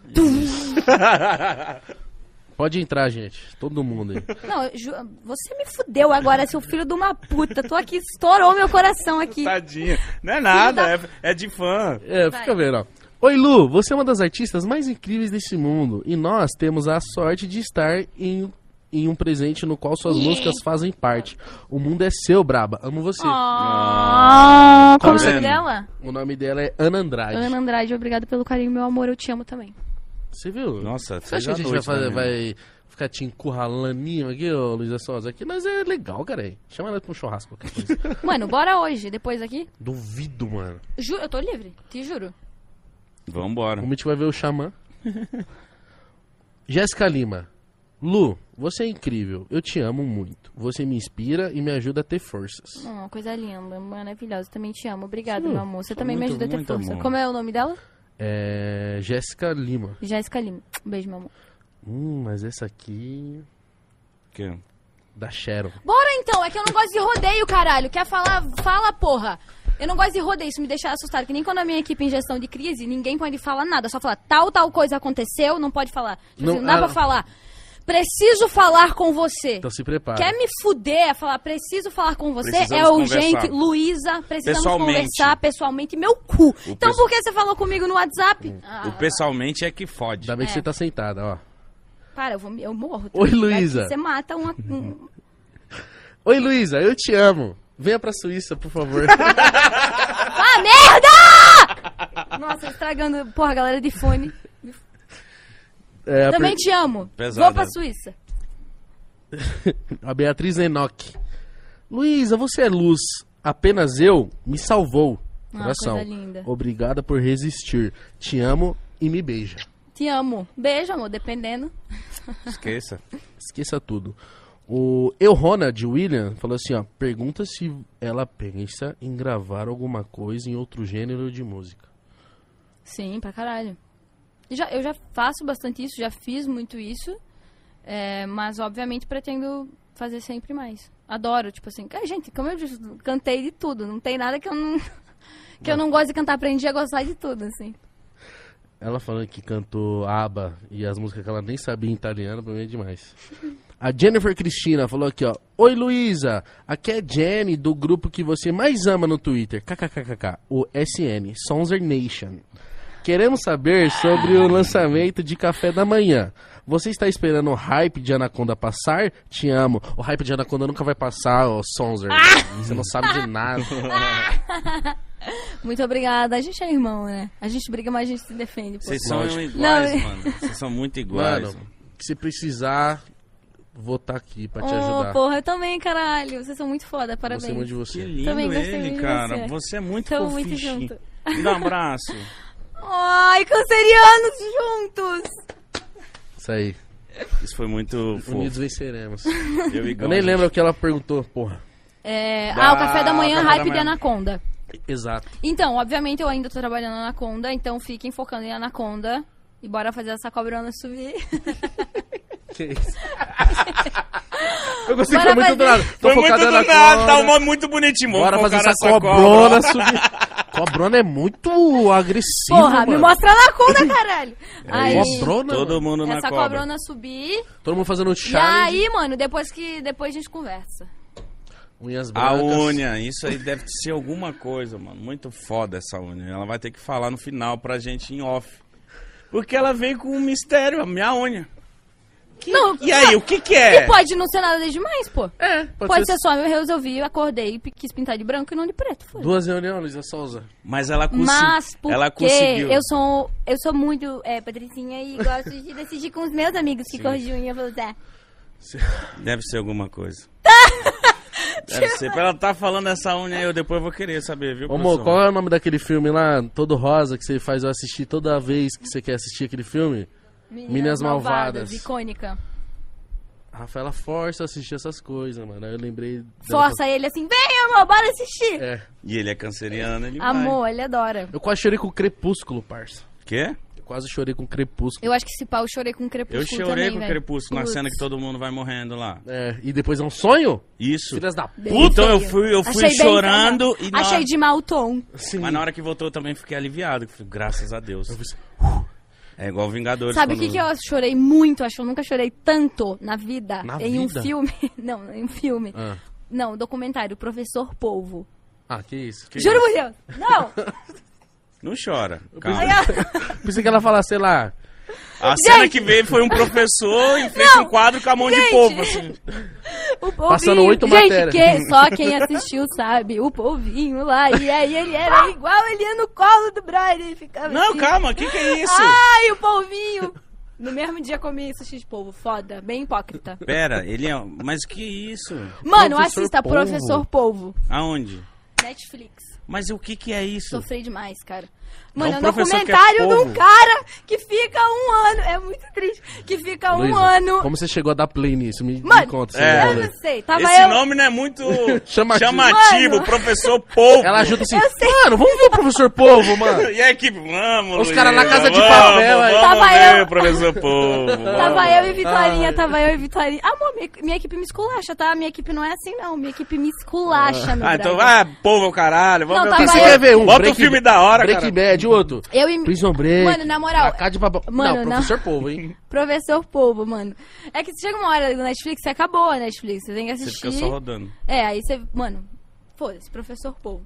Pode entrar, gente. Todo mundo aí. Não, você me fudeu agora, seu filho de uma puta. Tô aqui, estourou meu coração aqui. Tadinha. Não é nada, é de fã. Fica vendo, ó. Oi, Lu, você é uma das artistas mais incríveis desse mundo. E nós temos a sorte de estar em um presente no qual suas músicas fazem parte. O mundo é seu, braba. Amo você. Como Tá é o nome vendo? dela? O nome dela é Ana Andrade. Ana Andrade, obrigado pelo carinho, meu amor, eu te amo também. Você viu? Nossa, Você acha que a gente vai ficar te encurralaninho aqui, ô Luísa Souza? Aqui, mas é legal, cara. Aí. Chama ela pra um churrasco, qualquer coisa. Mano, bora hoje, depois aqui. Duvido, mano. Eu tô livre, te juro. Vambora. A gente vai ver o Xamã. Jéssica Lima. Lu, você é incrível. Eu te amo muito. Você me inspira e me ajuda a ter forças. Coisa linda, maravilhosa. Também te amo. Obrigada, Sim, meu amor. Você foi também me muito, ajuda a ter muito força. amor. Como é o nome dela? Jéssica Lima. Jéssica Lima. Um beijo, meu amor. Mas essa aqui... Que? Da Sharon. Bora então, é que eu não gosto de rodeio, caralho. Quer falar? Fala, porra. Eu não gosto de rodeio, isso me deixa assustado. Que nem quando a minha equipe em gestão de crise, ninguém pode falar nada. Só falar tal coisa aconteceu, não pode falar. Tipo assim, não dá pra falar. Preciso falar com você. Então se prepara. Quer me fuder, falar preciso falar com você? Precisamos É urgente. conversar. Luísa, precisamos Pessoalmente. conversar pessoalmente. Meu cu. Então por que você falou comigo no WhatsApp? O pessoalmente é que fode. Ainda bem que você tá sentada, ó. Para, eu morro. Oi, Luísa. Você mata Oi, Luísa, eu te amo. Venha pra Suíça, por favor. Ah, merda! Nossa, estragando. Porra, galera de fone. Também te amo. Pesada. Vou pra Suíça. A Beatriz Enoch. Luísa, você é luz. Apenas eu me salvou. Coração. Coisa linda. Obrigada por resistir. Te amo e me beija. Te amo. Beijo, amor, dependendo. Esqueça. Esqueça tudo. O Eurona de William falou assim, ó. Pergunta se ela pensa em gravar alguma coisa em outro gênero de música. Sim, pra caralho. Eu já faço bastante isso, já fiz muito isso. Mas, obviamente, pretendo fazer sempre mais. Adoro, tipo assim... Gente, como eu disse, cantei de tudo. Não tem nada que eu não... que eu não gosto de cantar. Aprendi a gostar de tudo, assim. Ela falando que cantou ABBA e as músicas que ela nem sabia em italiano, pra mim é demais. A Jennifer Cristina falou aqui, ó. Oi, Luísa. Aqui é Jenny, do grupo que você mais ama no Twitter. KKKKK. O SN. Sonzer Nation. Queremos saber sobre o lançamento de Café da Manhã. Você está esperando o hype de Anaconda passar? Te amo. O hype de Anaconda nunca vai passar, ô Sonzer. Você não sabe de nada. Muito obrigada. A gente é irmão, né? A gente briga, mas a gente se defende. Pô. Vocês são Lógico. iguais, mano. Vocês são muito iguais. Mano, se precisar, vou estar aqui pra te Oh, ajudar. porra, eu também, caralho. Vocês são muito foda, parabéns. Gostei muito de Que você. lindo Também gostei muito ele, de cara. você. Você é muito Tamo muito fofinho. junto. Me dá um abraço. Ai, cancerianos juntos! Isso aí. Isso foi muito fofo. Unidos venceremos. Eu, e Eu Gon, nem gente. lembro o que ela perguntou, porra. O café da manhã, Café da hype de manhã. Anaconda. Exato. Então, obviamente, eu ainda tô trabalhando na Anaconda, então fiquem focando em Anaconda. E bora fazer essa cobrona subir. Que isso? Eu gostei que Bora foi muito do fazer- nada. Tô Foi muito focada do na nada, cobra. tá um modo muito bonitinho. Vamos Bora fazer focar essa nessa cobrona subir. Cobrona é muito agressiva, Porra, me mano. mostra a Anaconda, caralho! Aí, Cobrona, Todo mano. mundo na essa cobra. cobrona subir. Todo mundo fazendo E challenge. aí, mano, depois a gente conversa. Unhas A brancas. unha, isso aí deve ser alguma coisa, mano. Muito foda essa unha. Ela vai ter que falar no final pra gente em off. Porque ela veio com um mistério, a minha unha. Não, E aí, o que é? E pode não ser nada demais, pô. É, Pode ser só eu resolvi, acordei e quis pintar de branco e não de preto. Foi. Duas reuniões, Luísa Souza. Mas ela, Mas porque ela conseguiu. eu sou muito patricinha e gosto de decidir com os meus amigos que cor de unha eu vou usar. Deve ser alguma coisa. Deve ser. Pra ela tá falando essa unha aí, eu depois vou querer saber, viu, Ô, Mo, professor? qual é o nome daquele filme lá, todo rosa, que você faz eu assistir toda vez que você quer assistir aquele filme? Meninas Malvadas. Icônica. A Rafaela força a assistir essas coisas, mano. Aí eu lembrei... dela Força ele assim, vem amor, bora assistir. falando- É. E ele é canceriano, ele Amor, ele adora. Eu quase chorei com Crepúsculo, parça. vai. Quê? Eu quase chorei com Crepúsculo. Eu acho que esse pau eu chorei com Eu Crepúsculo chorei também, com o velho. Crepúsculo na Putz. cena que todo mundo vai morrendo lá. É, e depois é um sonho? Isso. Filhas da Bem puta. Então feio. eu fui Achei bem chorando feio. e na Achei hora... de mau tom. Sim. Mas na hora que voltou eu também fiquei aliviado. Falei, graças a Deus. Eu fiz- É igual Vingadores. Sabe o quando- que eu chorei muito? Acho que eu nunca chorei tanto na vida. Na em vida? um filme. Não, em um filme. Ah. Não, documentário, Professor Polvo. Ah, que isso? Que Juro isso? por Deus! Não! Não chora. Calma. Pensei que ela falasse, sei lá... A cena que veio foi um professor e fez um quadro com a mão de gente. polvo. Assim. O polvinho. Passando 8 Gente, matérias. só quem assistiu sabe. O polvinho lá. E aí ele era igual, ele ia no colo do Brian. Ele ficava Não, assim. calma, o que é isso? Ai, o polvinho! No mesmo dia comi sushi de polvo. Foda. Bem hipócrita. Pera, ele é... Mas que isso? Mano, Professor assista Polvo. Professor Polvo. Aonde? Netflix. Mas o que é isso? Sofri demais, cara. Mano, é um professor que é documentário de um polvo. cara que fica um ano. É muito triste. Que fica um Luísa, ano. como você chegou a dar play nisso? Me Mano, conta. é. esse eu rolê. não sei. Tava Esse eu. nome não é muito Chamativo. chamativo, Mano. professor polvo. Ela ajuda assim, Eu sei. mano, vamos ver o Professor Polvo, mano. E a equipe, vamos, Os caras na Luísa, Casa de vamos, Papel, aí. Vamos Tava ver eu. o professor polvo. Tava eu e Vitorinha, Ai. tava eu e Vitorinha. Amor, minha equipe me esculacha, tá? Minha equipe não é assim, não. Minha equipe me esculacha, meu Ah, então brother. vai, polvo é o caralho. Vamos Não, ver o tava que Você eu- quer ver um? Bota Breaking- um filme da hora, Breaking cara. Bad, outro. Eu e... Prison Break. Mano, na moral. A Casa de Papel. Mano, não, Professor Polvo, hein? Professor Polvo, mano. É que chega uma hora no Netflix, você acabou a Netflix. Você tem que Você assistir. fica só rodando. É, aí você... Mano, foda-se, Professor Polvo.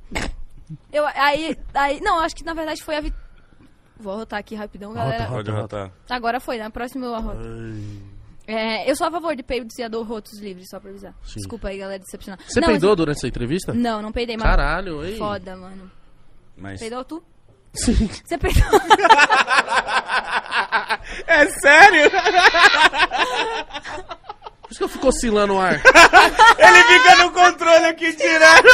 Não, acho que na verdade foi a... Vou arrotar aqui rapidão, galera. Pode rotar. Agora foi, na próxima eu arroto. Eu sou a favor de peidos e rotos livres, só pra avisar. Sim. Desculpa aí, galera, decepcionar. Você Não, peidou durante essa entrevista? Não, não peidei, mas... Caralho, hein? Foda, mano. Mas... Peidou tu? Sim. Você peidou? É sério? Por isso que eu fico oscilando o ar. Ele fica no controle aqui direto.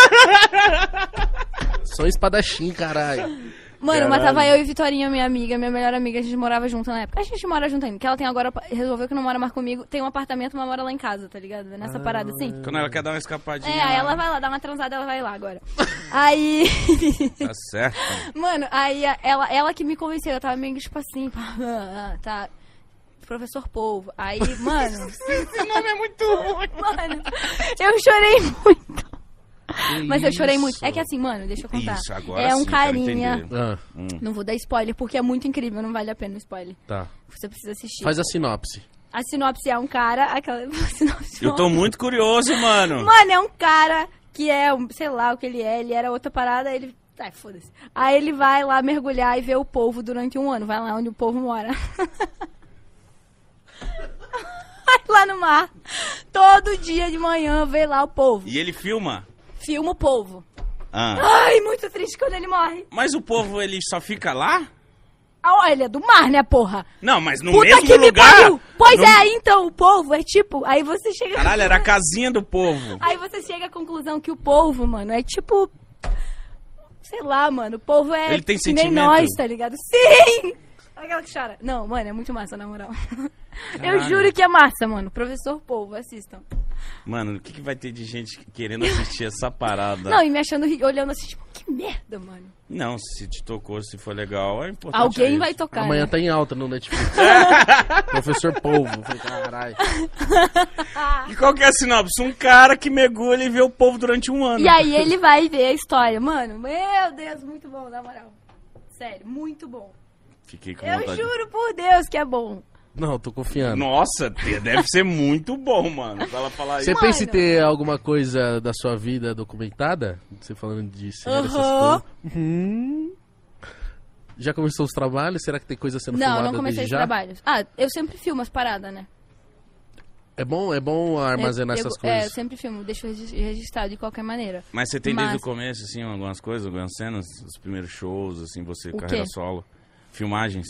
Sou espadachim, caralho. Mano, mas Caralho. tava eu e Vitorinha, minha amiga, minha melhor amiga, a gente morava junto na época. A gente mora junto ainda, que ela tem agora, resolveu que não mora mais comigo, tem um apartamento, mas mora lá em casa, tá ligado? Nessa parada assim. Quando ela quer dar uma escapadinha. É, aí ela vai lá, dar uma transada, ela vai lá agora. Aí... Tá certo. Mano, aí ela que me convenceu, eu tava meio tipo assim, tá... Professor Polvo. Aí, mano... Esse nome é muito ruim. Mano, eu chorei muito. Que Mas eu chorei isso? muito. É que assim, mano, deixa eu contar. Isso, agora é um sim, quero carinha. entender. Ah, Não vou dar spoiler, porque é muito incrível, não vale a pena o spoiler. tá. Você precisa assistir. Faz a sinopse. A sinopse é um cara. Aquela sinopse. Eu tô muito curioso, mano. Mano, é um cara que é, sei lá o que ele era outra parada, ele. Ai, foda-se. Aí ele vai lá mergulhar e ver o polvo durante um ano. Vai lá onde o povo mora. Vai lá no mar. Todo dia de manhã vê lá o polvo. E ele filma? Filma o polvo. Ah. Ai, muito triste quando ele morre. Mas o povo, ele só fica lá? Ah, olha, do mar, né, porra? Não, mas no Puta mesmo que me lugar. pariu! Pois no- é, então, o polvo é tipo. Aí você chega. Caralho, era a casinha do povo. Aí você chega à conclusão que o polvo, mano, é tipo. Sei lá, mano. O polvo é Ele tem que nem sentimento? nós, tá ligado? Sim! Aquela que chora. Não, mano, é muito massa, na moral. Eu Caralho. juro que é massa, mano. Professor Polvo, assistam. Mano, o que vai ter de gente querendo assistir essa parada? Não, e me achando, olhando assim, tipo, que merda, mano. Não, se te tocou, se for legal, é importante. Alguém isso. vai tocar. Amanhã né? tá em alta no Netflix. Professor Polvo. Falei, caralho. E qual que é a sinopse? Um cara que mergulha e vê o povo durante um ano. E aí ele vai ver a história. Mano, meu Deus, muito bom, na moral. Sério, muito bom. Fiquei com Eu vontade. juro por Deus que é bom. Não, tô confiando. Nossa, deve ser muito bom, mano. Pra ela falar Você isso. pensa em ter alguma coisa da sua vida documentada? Você falando de série, essas coisas. Já começou os trabalhos? Será que tem coisa sendo filmada Não comecei desde os já? trabalhos. Ah, eu sempre filmo as paradas, né? É bom armazenar essas coisas. eu sempre filmo, deixo registrado de qualquer maneira. Mas você tem Mas- desde o começo, assim, algumas coisas, algumas cenas, os primeiros shows, assim, você, O carreira quê? solo, filmagens.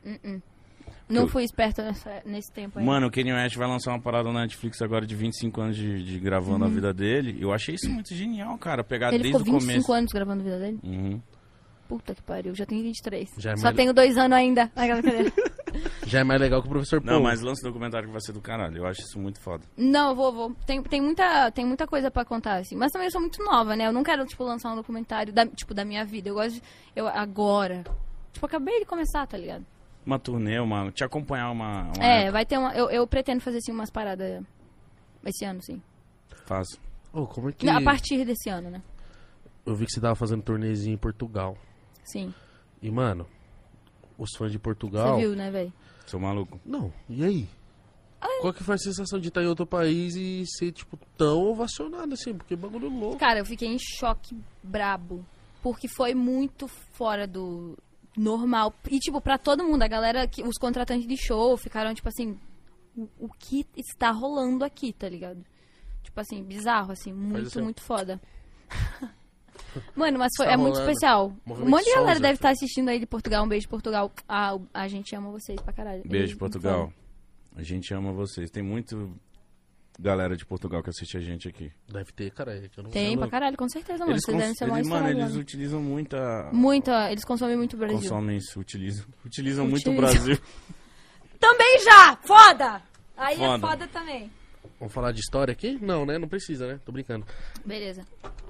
Não fui esperta nesse tempo aí. Mano, o Kanye West vai lançar uma parada na Netflix agora de 25 anos de gravando a vida dele. Eu achei isso muito genial, cara, pegar Ele desde ficou o 25 começo. anos gravando a vida dele? Uhum. Puta que pariu, já tenho 23. Já é Só mais- tenho 2 anos ainda. Aquela brincadeira. Já é mais legal que o professor Não, Paul. mas lança o documentário que vai ser do caralho. Eu acho isso muito foda. Não, eu vou. Tem muita coisa pra contar, assim. Mas também eu sou muito nova, né? Eu não quero, tipo, lançar um documentário da minha vida. Eu gosto de... agora. Tipo, acabei de começar, tá ligado? Uma turnê, te acompanhar uma Vai ter uma... Eu pretendo fazer, assim, umas paradas esse ano, sim. fase. Ô, como é que... Não, a partir desse ano, né? Eu vi que você tava fazendo turnêzinho em Portugal. Sim. E, mano, os fãs de Você Portugal... viu, né, velho? Sou maluco. Não, e aí? Qual que foi a sensação de estar em outro país e ser, tipo, tão ovacionado assim? Porque bagulho louco. Cara, eu fiquei em choque brabo. Porque foi muito fora do normal. E, tipo, pra todo mundo, a galera, os contratantes de show ficaram, tipo assim, o que está rolando aqui, tá ligado? Tipo assim, bizarro, assim, muito, assim, ó. muito foda. Mano, mas Tá é muito rolando. especial. Movimento Um monte de galera Souza. deve estar assistindo aí de Portugal. Um beijo, Portugal. A gente ama vocês pra caralho. Beijo, E- Portugal. A gente ama vocês. Tem muito galera de Portugal que assiste a gente aqui. Deve ter, cara. É que eu não Tem sei, pra não. caralho, com certeza, mano. Vocês devem ser mais mano, eles estourados. utilizam muita... Muito, eles consomem muito o Brasil. Utilizam muito o Utilizam. Brasil. Também já! Foda! Aí é Foda. foda também. Vamos falar de história aqui? Não, né? Não precisa, né? Tô brincando. Beleza.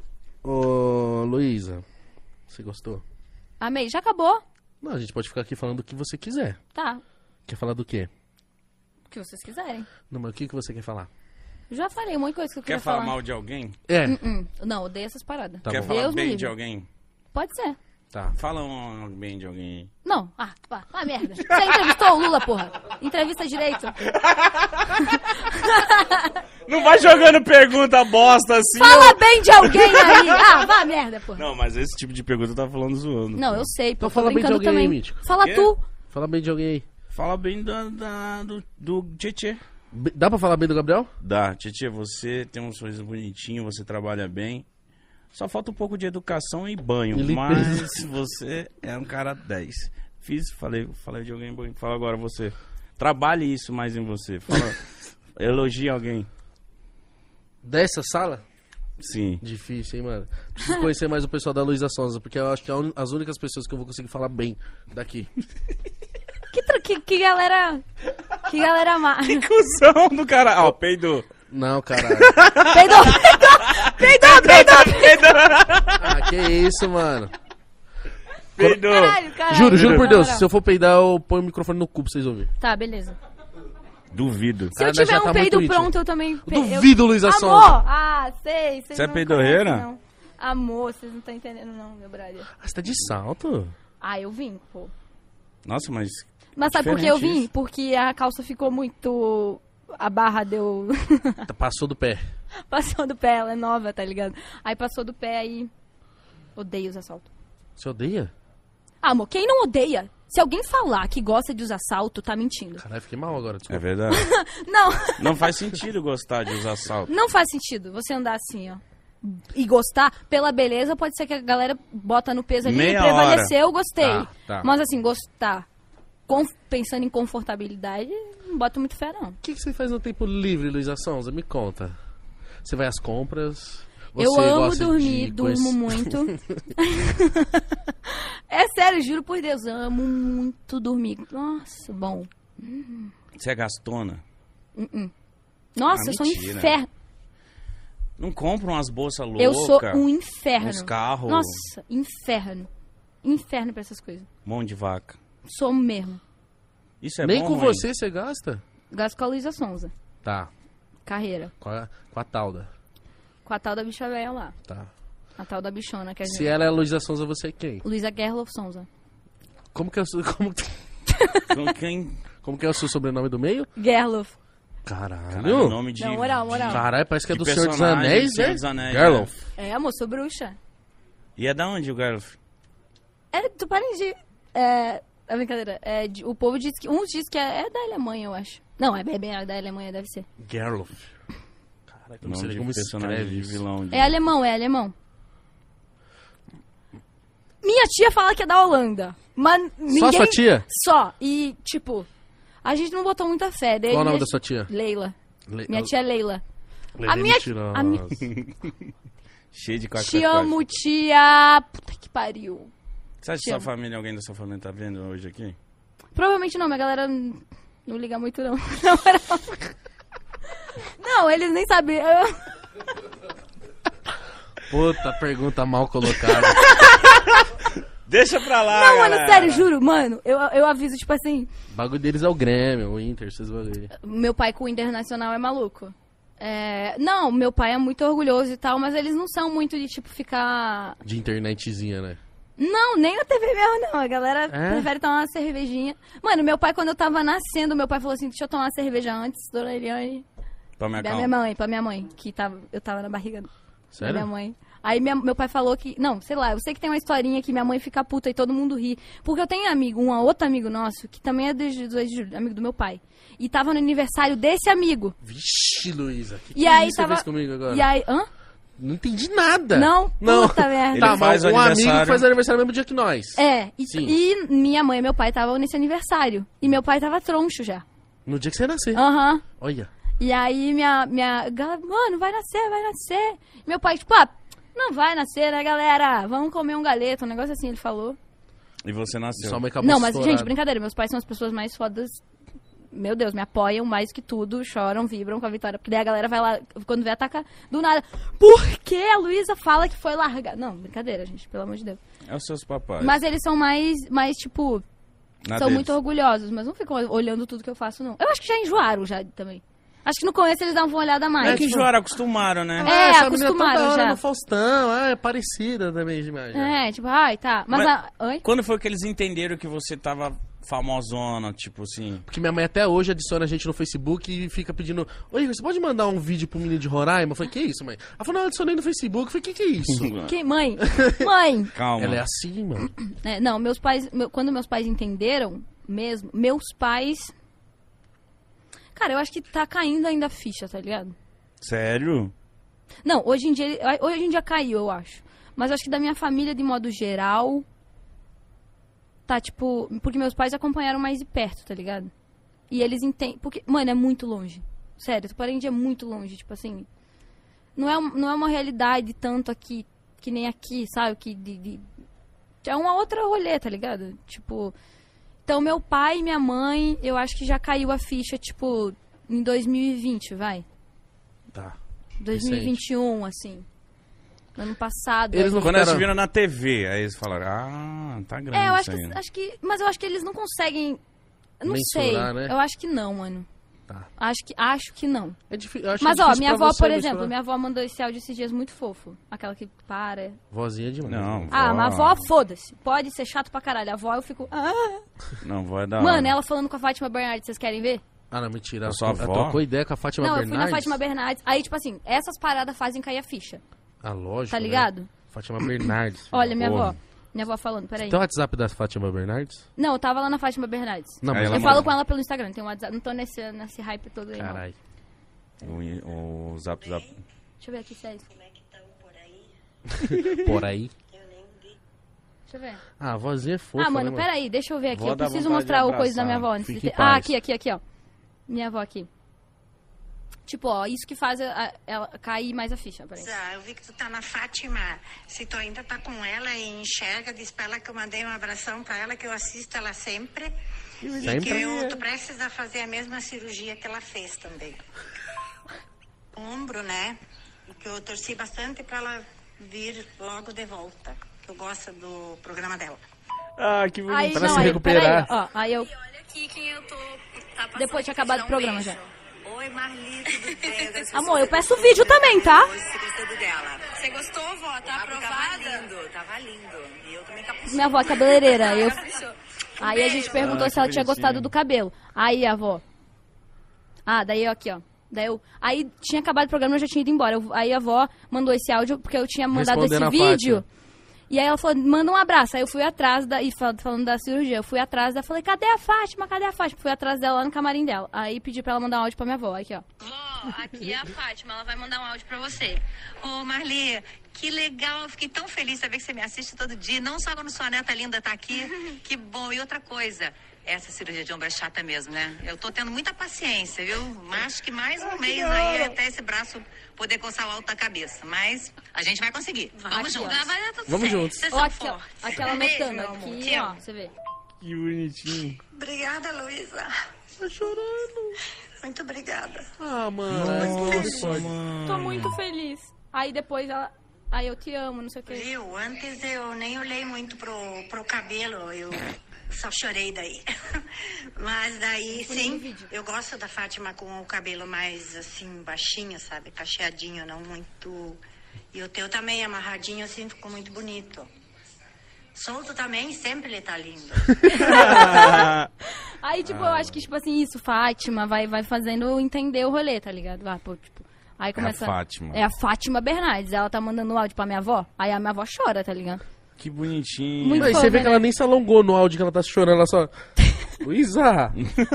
Ô, Luísa, você gostou? Amei. Já acabou? Não, a gente pode ficar aqui falando o que você quiser. Tá. Quer falar do quê? O que vocês quiserem. Não, mas o que você quer falar? Eu já falei um monte de coisa que eu Quer queria falar falar. mal de alguém? É, Não, odeio essas paradas. Tá Quer bom. falar Deus me bem livre. de alguém? Pode ser. tá. Fala bem de alguém. Não. Merda. Você entrevistou o Lula, porra? Entrevista direito. Não vai jogando pergunta bosta assim. Fala bem de alguém aí. Vá merda, porra. Não, mas esse tipo de pergunta eu tava falando zoando. Não, eu sei, pô. Então Tô fala bem de brincando alguém também. aí, Mítico. Fala Quê? tu. Fala bem de alguém aí. Fala bem do Tietê. Dá pra falar bem do Gabriel? Dá, Tietê, você tem um sorriso bonitinho, você trabalha bem. Só falta um pouco de educação e banho, E limpeza. mas você é um cara 10. Falei de alguém bom. Fala agora você. Trabalhe isso mais em você. Fala, elogie alguém. Dessa sala? Sim. Difícil, hein, mano? Preciso conhecer mais o pessoal da Luísa Sonza, porque eu acho que é as únicas pessoas que eu vou conseguir falar bem daqui. Que galera... Que galera má. Que cuzão do cara. Ó, peidou. Não, caralho. Peidou. Ah, que isso, mano. Peidou. Caralho. Juro por Na Deus, moral. se eu for peidar, eu ponho o microfone no cu pra vocês ouvirem. Tá, beleza. Duvido. Se eu Ah, tiver já tá um peido muito íntimo. pronto, eu também... Duvido, Luísa Amor! Sonza. Sei. Vocês Você é não peidorreira? conhecem, não. Amor, vocês não estão entendendo não, meu brother. Ah, você tá de salto? Eu vim, pô. Nossa, mas... Mas sabe por que eu Diferente vim? isso. Porque a calça ficou muito... A barra deu... Passou do pé. Passou do pé, ela é nova, tá ligado? Aí passou do pé, aí... Odeio usar salto. Você odeia? Amor, quem não odeia? Se alguém falar que gosta de usar salto, tá mentindo. Caralho, fiquei mal agora, É desculpa. verdade. Não, Não faz sentido gostar de usar salto. não faz sentido você andar assim, ó. E gostar, pela beleza, pode ser que a galera bota no peso ali Meia e prevaleceu, gostei. Tá. Mas assim, gostar, pensando em confortabilidade, não boto muito fé, não. O que você faz no tempo livre, Luísa Sonza? Me conta. Você vai às compras? Eu Você amo gosta dormir, de durmo muito. É sério, juro por Deus, eu amo muito dormir. Nossa, bom. Você é gastona? Nossa, Ah, eu sou um mentira. inferno. Não compra umas bolsas loucas? Eu sou um inferno. Uns carros. Nossa, inferno. Inferno pra essas coisas. Mão de vaca. Sou mesmo. Isso é Nem bom com ou ruim? você gasta? Gasto com a Luísa Sonza. Tá. Carreira. Com a Talda. Com a tal da bicha velha lá. Tá. A tal da bichona que a gente... Se ela é a Luísa Sonza, você é quem? Luísa Gerloff Sonza. Como que eu sou... Como, Com quem? Como que é o seu sobrenome do meio? Gerloff. Caralho, nome de... Não, moral. Caralho, parece que é de do Senhor dos personagem, Anéis, Senhor né? dos Anéis, Gerloff. É, amor, sou bruxa. E é da onde o Gerloff? Tu parem de... É brincadeira. O povo diz que... Uns diz que é da Alemanha, eu acho. Não, é bem da Alemanha, deve ser. Gerloff. Caraca, eu não Nome sei de como se personagem escreve de isso. vilão. É alemão. Minha tia fala que é da Holanda. Mas ninguém... Só sua tia? Só. E, tipo... A gente não botou muita fé. Daí Qual o nome da sua tia? Leila. Minha tia é Leila. A minha- mentirosa. a minha- Cheio de quatro. Te amo, tia. Puta que pariu. Você acha que Te sua amo. família, alguém da sua família tá vendo hoje aqui? Provavelmente não, minha galera não liga muito, não. Na moral. Não, eles nem sabem. Puta pergunta mal colocada. Deixa pra lá, Não, galera. mano, sério, juro, mano. Eu aviso, tipo assim, O bagulho deles é o Grêmio, o Inter, vocês vão ver. meu pai com o Internacional é maluco. Não, meu pai é muito orgulhoso e tal, mas eles não são muito de, tipo, ficar... De internetzinha, né? Não, nem na TV mesmo, não. A galera É? prefere tomar uma cervejinha. Mano, meu pai, quando eu tava nascendo, meu pai falou assim, deixa eu tomar uma cerveja antes, dona Eliane. Pra minha Pra minha mãe, que eu tava na barriga da Sério? minha mãe. Aí meu pai falou que... Não, sei lá, eu sei que tem uma historinha que minha mãe fica puta e todo mundo ri. Porque eu tenho outro amigo nosso, que também é amigo do meu pai. E tava no aniversário desse amigo. Vixe, Luísa. Que E aí isso você tava... fez comigo agora? E aí... Hã? Não entendi nada. Não? Não. Puta merda. Ele Tá, faz mas o um amigo aniversário. faz aniversário no mesmo dia que nós. Sim. E minha mãe e meu pai estavam nesse aniversário. E meu pai tava troncho já. No dia que você nascer. Aham. Olha. E aí minha galera, mano, vai nascer. Meu pai, tipo, não vai nascer, né, galera? Vamos comer um galeto, um negócio assim, ele falou. E você nasceu. Sua mãe acabou Não, mas, estourada. gente, brincadeira, meus pais são as pessoas mais fodas. Meu Deus, me apoiam mais que tudo, choram, vibram com a vitória. Porque daí a galera vai lá, quando vê atacar, do nada. Por que a Luísa fala que foi largar? Não, brincadeira, gente, pelo amor de Deus. É os seus papais. Mas eles são mais tipo, Na são deles. muito orgulhosos, mas não ficam olhando tudo que eu faço, não. Eu acho que já enjoaram já também. Acho que no começo eles davam uma olhada a mais. É que tipo, enjoaram, acostumaram, né? Essa menina acostumaram toda hora já. no Faustão. É parecida também demais. Tipo, ai, tá. Mas oi? Quando foi que eles entenderam que você tava famosona, tipo assim? Porque minha mãe até hoje adiciona a gente no Facebook e fica pedindo: Oi, você pode mandar um vídeo pro menino de Roraima? Eu falei: Que isso, mãe? Ela falou: Não, eu adicionei no Facebook. Eu falei: Que é isso? Mãe? Mãe! Calma. Ela é assim, mano. Não, meus pais... quando meus pais entenderam mesmo, meus pais... Cara, eu acho que tá caindo ainda a ficha, tá ligado? Sério? Não, hoje em dia caiu, eu acho. Mas eu acho que da minha família, de modo geral... Tá, tipo... Porque meus pais acompanharam mais de perto, tá ligado? E eles entendem... Porque, mano, é muito longe. Sério, Tuparendi é muito longe, tipo assim... Não é uma realidade tanto aqui, que nem aqui, sabe? Que é uma outra rolê, tá ligado? Tipo... Então, meu pai e minha mãe, eu acho que já caiu a ficha, tipo, em 2020, vai. Tá. 2021, assim. No ano passado. Eles não Quando eles ficaram- viram na TV, aí eles falaram, tá grande eu isso acho aí. mas eu acho que eles não conseguem... Eu não sei. Mensurar, né? Eu acho que não, mano. Tá. Acho que não. É difícil. Eu acho Mas, difícil minha pra avó, você por mensurar. exemplo, minha avó mandou esse áudio esses dias muito fofo. Aquela que para. Vozinha demais. Não, Ah, vó. mas a avó, foda-se. Pode ser chato pra caralho. A avó, eu fico... Não, vó é da Mano, hora. ela falando com a Fátima Bernardes, vocês querem ver? Ah, não, mentira. A sua Ela avó? trocou ideia com a Fátima Não, eu Bernardes? fui na Fátima Bernardes. Aí, tipo assim, essas paradas fazem cair a ficha. Ah, lógico. Tá né? ligado? Fátima Bernardes. Olha, minha Porra. avó. Minha avó falando, peraí. Tem o WhatsApp da Fátima Bernardes? Não, eu tava lá na Fátima Bernardes. Não, Aí mas ela Eu mandou. falo com ela pelo Instagram, tem um WhatsApp. Não tô nesse hype todo aí, não. Caralho. O zap. Deixa eu ver aqui se é isso. Como é que estão por aí? Por aí. Eu nem vi. Deixa eu ver. Ah, a vozinha é fofa, Mano, né, peraí, deixa eu ver aqui. Vó Eu dá preciso vontade mostrar de o coisa da minha avó. abraçar. antes Fique de- em paz. aqui, ó. Minha avó aqui. Tipo, ó, isso que faz ela cair mais a ficha, peraí. Eu vi que tu tá na Fátima. Se tu ainda tá com ela e enxerga, diz pra ela que eu mandei um abração pra ela, que eu assisto ela sempre. E que tu precisa fazer a mesma cirurgia que ela fez também. Ombro, né? E que eu torci bastante pra ela vir logo de volta. Eu gosto do programa dela. Ah, que bonito. Aí, Pra não, se aí, recuperar. peraí, ó. Aí eu... Olha aqui quem eu tô. Tá Depois de acabar o programa já. Oi, Marlito do Pedro. Amor, eu peço vídeo também, tá? Você gostou dela? Você gostou, vó? Tá aprovada? Tava lindo. E eu também caprichei. Minha avó é cabeleireira. Eu... Aí a gente perguntou se ela tinha gostado do cabelo. Aí a avó... daí eu aqui, ó. Aí tinha acabado o programa, eu já tinha ido embora. Aí a avó mandou esse áudio, porque eu tinha mandado esse vídeo. E aí ela falou, manda um abraço. Aí eu fui atrás, falando da cirurgia, eu fui atrás dela, falei, cadê a Fátima? Fui atrás dela lá no camarim dela. Aí pedi pra ela mandar um áudio pra minha avó, aqui, ó. Vó, aqui é a Fátima, ela vai mandar um áudio pra você. Ô, Marli, que legal, eu fiquei tão feliz de saber que você me assiste todo dia. Não só quando sua neta linda tá aqui, que bom. E outra coisa, essa cirurgia de ombro é chata mesmo, né? Eu tô tendo muita paciência, viu? Acho que mais um mês aí até esse braço poder coçar o alto da cabeça. Mas a gente vai conseguir. Vamos juntos. Vai dar tudo Vamos certo. juntos. Vocês Ó, são aqui, ó. fortes. Aquela Beijo, notando meu amor. aqui, Te ó. amo. Você vê. Que bonitinho. Obrigada, Luísa. Tá chorando. Muito obrigada. Ah, mano. Nossa, mano. Tô muito feliz. Aí depois ela... Aí eu te amo, não sei o quê. Viu? Antes eu nem olhei muito pro cabelo. Eu só chorei daí. Mas daí, sim, eu gosto da Fátima com o cabelo mais, assim, baixinho, sabe? Cacheadinho, não muito... E o teu também, amarradinho, assim, ficou muito bonito. Solto também, sempre ele tá lindo. Aí, tipo, eu acho que, tipo assim, isso, Fátima, vai fazendo eu entender o rolê, tá ligado? Aí começa... É a Fátima. É a Fátima Bernardes, ela tá mandando um áudio pra minha avó, aí a minha avó chora, tá ligado? Que bonitinho. Muito Aí você foda, vê que né? ela nem se alongou no áudio que ela tá chorando, ela só... Luísa!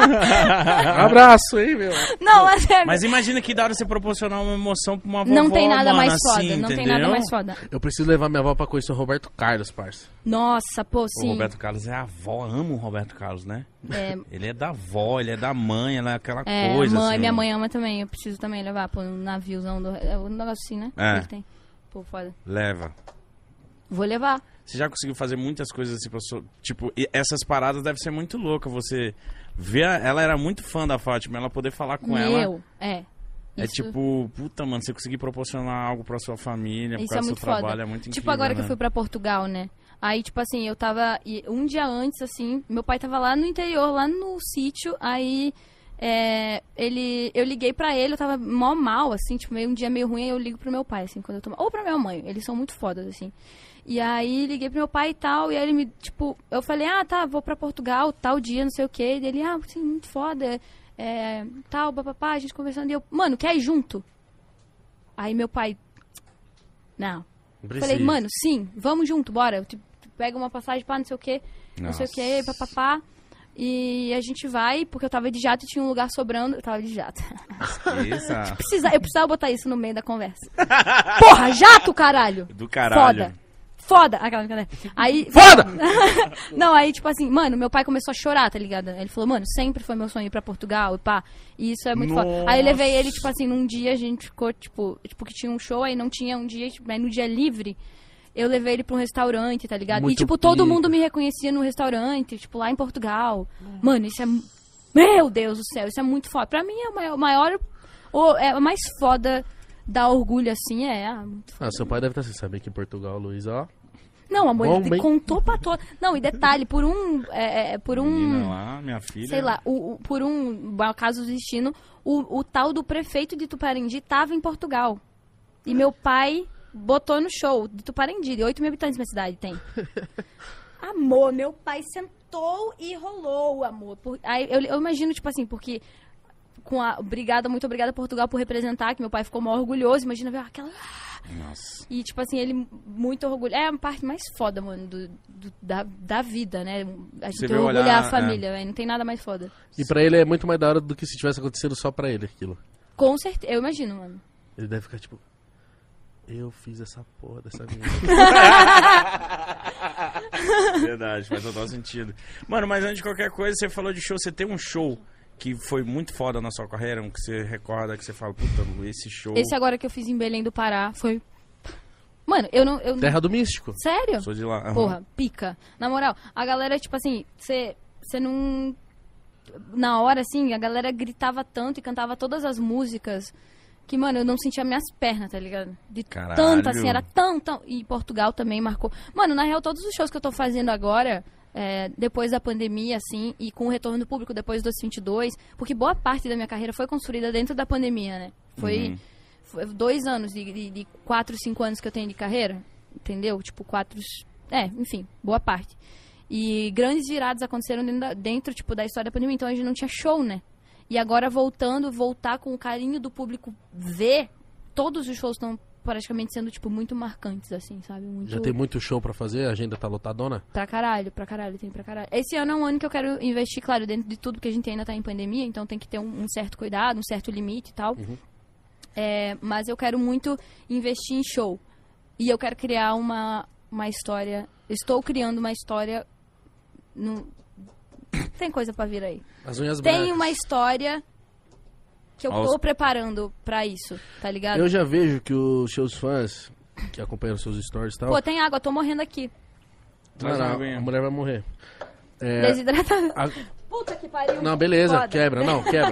Abraço, hein, meu? Não, mas é... Mas imagina que da hora você proporcionar uma emoção pra uma vovó, Não tem nada mano, mais assim, foda, não tem entendeu? nada mais foda. Eu preciso levar minha avó pra conhecer o Roberto Carlos, parça. Nossa, pô, O sim. Roberto Carlos é a avó, amo o Roberto Carlos, né? É, Ele é da avó, ele é da mãe, ela é aquela é, coisa assim. minha mãe ama também, eu preciso também levar, pô, um naviozão, um negócio assim, né? É. Que tem. Pô, foda. Leva. Vou levar. Você já conseguiu fazer muitas coisas assim, tipo, e essas paradas devem ser muito loucas, você vê, ela era muito fã da Fátima, ela poder falar com ela, é. é Isso- tipo, puta, mano, você conseguir proporcionar algo pra sua família, por Isso causa é do muito seu trabalho, foda. é muito incrível, Tipo, agora que né? eu fui pra Portugal, né? Aí, tipo assim, eu tava... Um dia antes, assim, meu pai tava lá no interior, lá no sítio, aí... eu liguei pra ele, eu tava mó mal, assim, tipo, um dia meio ruim, aí eu ligo pro meu pai, assim, quando eu tô... Ou pra minha mãe, eles são muito fodas, assim. E aí, liguei pro meu pai e tal, e aí ele me, tipo... Eu falei, tá, vou pra Portugal, tal dia, não sei o quê. E ele, sim, muito foda, tal, papapá, a gente conversando. E eu, mano, quer ir junto? Aí meu pai... Não. Falei, mano, sim, vamos junto, bora. Eu pego uma passagem pra não sei o quê, não sei o quê, papapá. E a gente vai, porque eu tava de jato e tinha um lugar sobrando. Eu tava de jato. Isso, Eu precisava botar isso no meio da conversa. Porra, jato, caralho! do caralho. Foda! Aquela. Aí. Foda! Não, aí, tipo assim, mano, meu pai começou a chorar, tá ligado? Ele falou, mano, sempre foi meu sonho ir pra Portugal e pá. E isso é muito foda. Aí eu levei ele, tipo assim, num dia a gente ficou, tipo, que tinha um show, aí não tinha um dia, tipo, aí no dia livre, eu levei ele pra um restaurante, tá ligado? Muito e, tipo, todo pica. mundo me reconhecia no restaurante, tipo, lá em Portugal. Mano, isso é. Meu Deus do céu, isso é muito foda. Pra mim é o maior. É o mais foda dar orgulho assim, muito foda. Seu pai deve estar assim, saber que em Portugal, Luiz, ó... Não, amor, Bom, ele bem. contou pra todo. Não, e detalhe, por um. Menina lá, minha filha. Sei lá, por um caso do destino, o tal do prefeito de Tuparendi tava em Portugal. E meu pai botou no show de Tuparendi, de 8 mil habitantes minha cidade tem. Amor, meu pai sentou e rolou, amor. Aí eu imagino, tipo assim, porque. Muito obrigada Portugal por representar, que meu pai ficou mó orgulhoso. Imagina ver aquela. Nossa. E, tipo assim, ele muito orgulhoso. É a parte mais foda, mano, da vida, né? A Você gente vê orgulhar olhar, a família, velho. Não tem nada mais foda. E pra ele é muito mais da hora do que se tivesse acontecido só pra ele aquilo. Com certeza. Eu imagino, mano. Ele deve ficar tipo... Eu fiz essa porra dessa menina. Verdade, faz total sentido. Mano, mas antes de qualquer coisa, você falou de show, você tem um show que foi muito foda na sua carreira, um que você recorda, que você fala, puta, esse show... Esse agora que eu fiz em Belém do Pará foi... Mano, eu não... Terra do Místico. Sério? Sou de lá. aham. Porra, pica. Na moral, a galera, tipo assim, você não... Na hora, assim, a galera gritava tanto e cantava todas as músicas que, mano, eu não sentia minhas pernas, tá ligado? De Caralho. tanto, assim, era tão... E Portugal também marcou. Mano, na real, todos os shows que eu tô fazendo agora... depois da pandemia, assim, e com o retorno do público depois dos 22, porque boa parte da minha carreira foi construída dentro da pandemia, né? Foi 2 anos, de 4, 5 anos que eu tenho de carreira, entendeu? Tipo, 4... enfim, boa parte. E grandes viradas aconteceram dentro tipo, da história da pandemia, então a gente não tinha show, né? E agora voltar com o carinho do público ver, todos os shows estão praticamente sendo, tipo, muito marcantes, assim, sabe? Muito... Já tem muito show pra fazer? A agenda tá lotadona? Pra caralho, tem pra caralho. Esse ano é um ano que eu quero investir, claro, dentro de tudo, porque a gente ainda tá em pandemia, então tem que ter um certo cuidado, um certo limite e tal. Mas eu quero muito investir em show. E eu quero criar uma história... Estou criando uma história... Tem coisa pra vir aí. As unhas brancas. Tem uma história... que eu tô preparando pra isso, tá ligado? Eu já vejo que os seus fãs, que acompanham os seus stories e tal... Pô, tem água, tô morrendo aqui. A mulher vai morrer. Desidratada. Puta que pariu. Não, beleza, foda. quebra.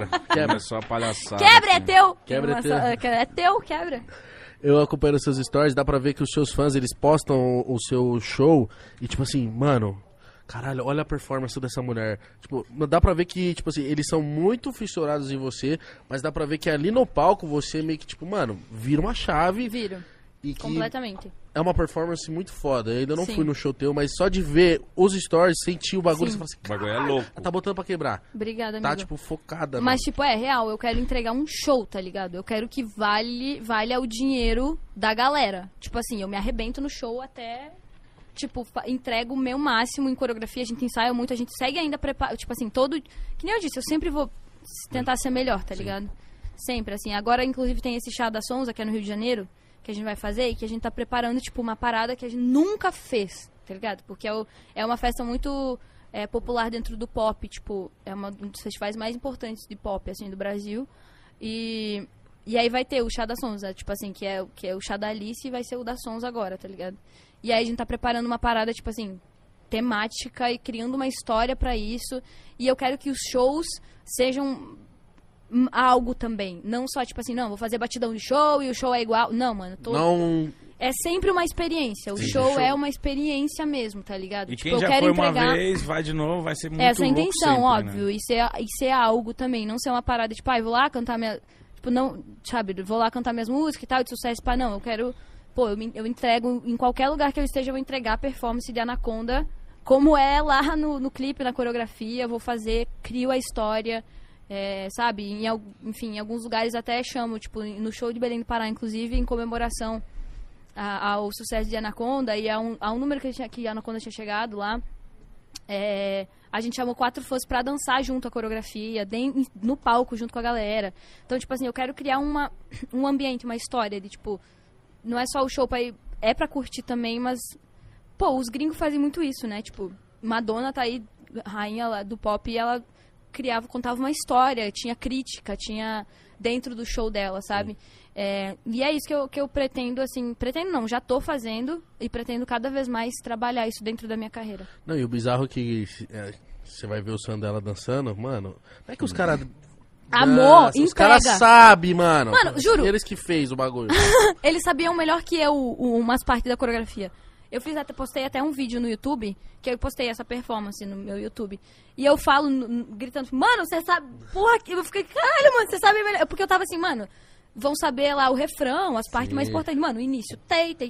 É só palhaçada. Quebra, é teu. Quebra é teu. É teu, quebra. Eu acompanho os seus stories, dá pra ver que os seus fãs, eles postam o seu show e tipo assim, mano... Caralho, olha a performance dessa mulher. Tipo, dá pra ver que, tipo assim, eles são muito fissurados em você, mas dá pra ver que ali no palco você meio que, tipo, mano, vira uma chave. Vira. E que Completamente. é uma performance muito foda. Eu ainda não Sim. fui no show teu, mas só de ver os stories, sentir o bagulho, Sim. você fala assim, O bagulho é "Caralho, louco." ela tá botando pra quebrar. Obrigada, amigo. Tá, tipo, focada. Mas, mano. tipo, é real. Eu quero entregar um show, tá ligado? Eu quero que valha o dinheiro da galera. Tipo assim, eu me arrebento no show até... Tipo, entrego o meu máximo em coreografia, a gente ensaia muito, a gente segue ainda tipo assim, que nem eu disse, eu sempre vou tentar ser melhor, tá ligado? Sempre, assim. Agora, inclusive, tem esse Chá da Sonza, que é no Rio de Janeiro, que a gente vai fazer e que a gente tá preparando, tipo, uma parada que a gente nunca fez, tá ligado? Porque é uma festa muito popular dentro do pop, tipo, é um dos festivais mais importantes de pop, assim, do Brasil. E aí vai ter o Chá da Sonza, tipo assim, que é o Chá da Alice e vai ser o da Sonza agora, tá ligado? E aí a gente tá preparando uma parada, tipo assim, temática e criando uma história pra isso. E eu quero que os shows sejam algo também. Não só, tipo assim, não, vou fazer batidão de show e o show é igual. Não, mano. Não... É sempre uma experiência. O show é uma experiência mesmo, tá ligado? E tipo, quem eu já quero foi entregar... uma vez, vai de novo, vai ser muito Essa é a louco intenção, sempre, óbvio. Né? E ser algo também. Não ser uma parada, tipo, vou lá cantar minha... Tipo, não, sabe, vou lá cantar minhas músicas e tal, de sucesso, pá, não, eu quero... Pô, eu entrego, em qualquer lugar que eu esteja, eu vou entregar a performance de Anaconda, como é lá no clipe, na coreografia, vou fazer, crio a história, sabe? Enfim, em alguns lugares até chamo, tipo, no show de Belém do Pará, inclusive, em comemoração ao sucesso de Anaconda e a um número que a Anaconda tinha chegado lá, a gente chamou 4 fãs pra dançar junto à coreografia, no palco, junto com a galera. Então, tipo assim, eu quero criar um ambiente, uma história de, tipo... Não é só o show pra ir... É pra curtir também, mas... Pô, os gringos fazem muito isso, né? Tipo, Madonna tá aí, rainha lá do pop, e ela contava uma história, tinha crítica, tinha... Dentro do show dela, sabe? E é isso que eu pretendo, assim... Pretendo não, já tô fazendo e pretendo cada vez mais trabalhar isso dentro da minha carreira. Não, e o bizarro é que você vai ver o som dela dançando, mano... Não é que os caras... Amor, os caras sabem, mano. Mano, juro. Eles que fez o bagulho. Eles sabiam melhor que eu umas partes da coreografia. Eu postei até um vídeo no YouTube, que eu postei essa performance no meu YouTube. E eu falo, gritando, mano, você sabe... Porra, eu fiquei, caralho, mano, você sabe melhor. Porque eu tava assim, mano, vão saber lá o refrão, as partes mais importantes. Mano, o início,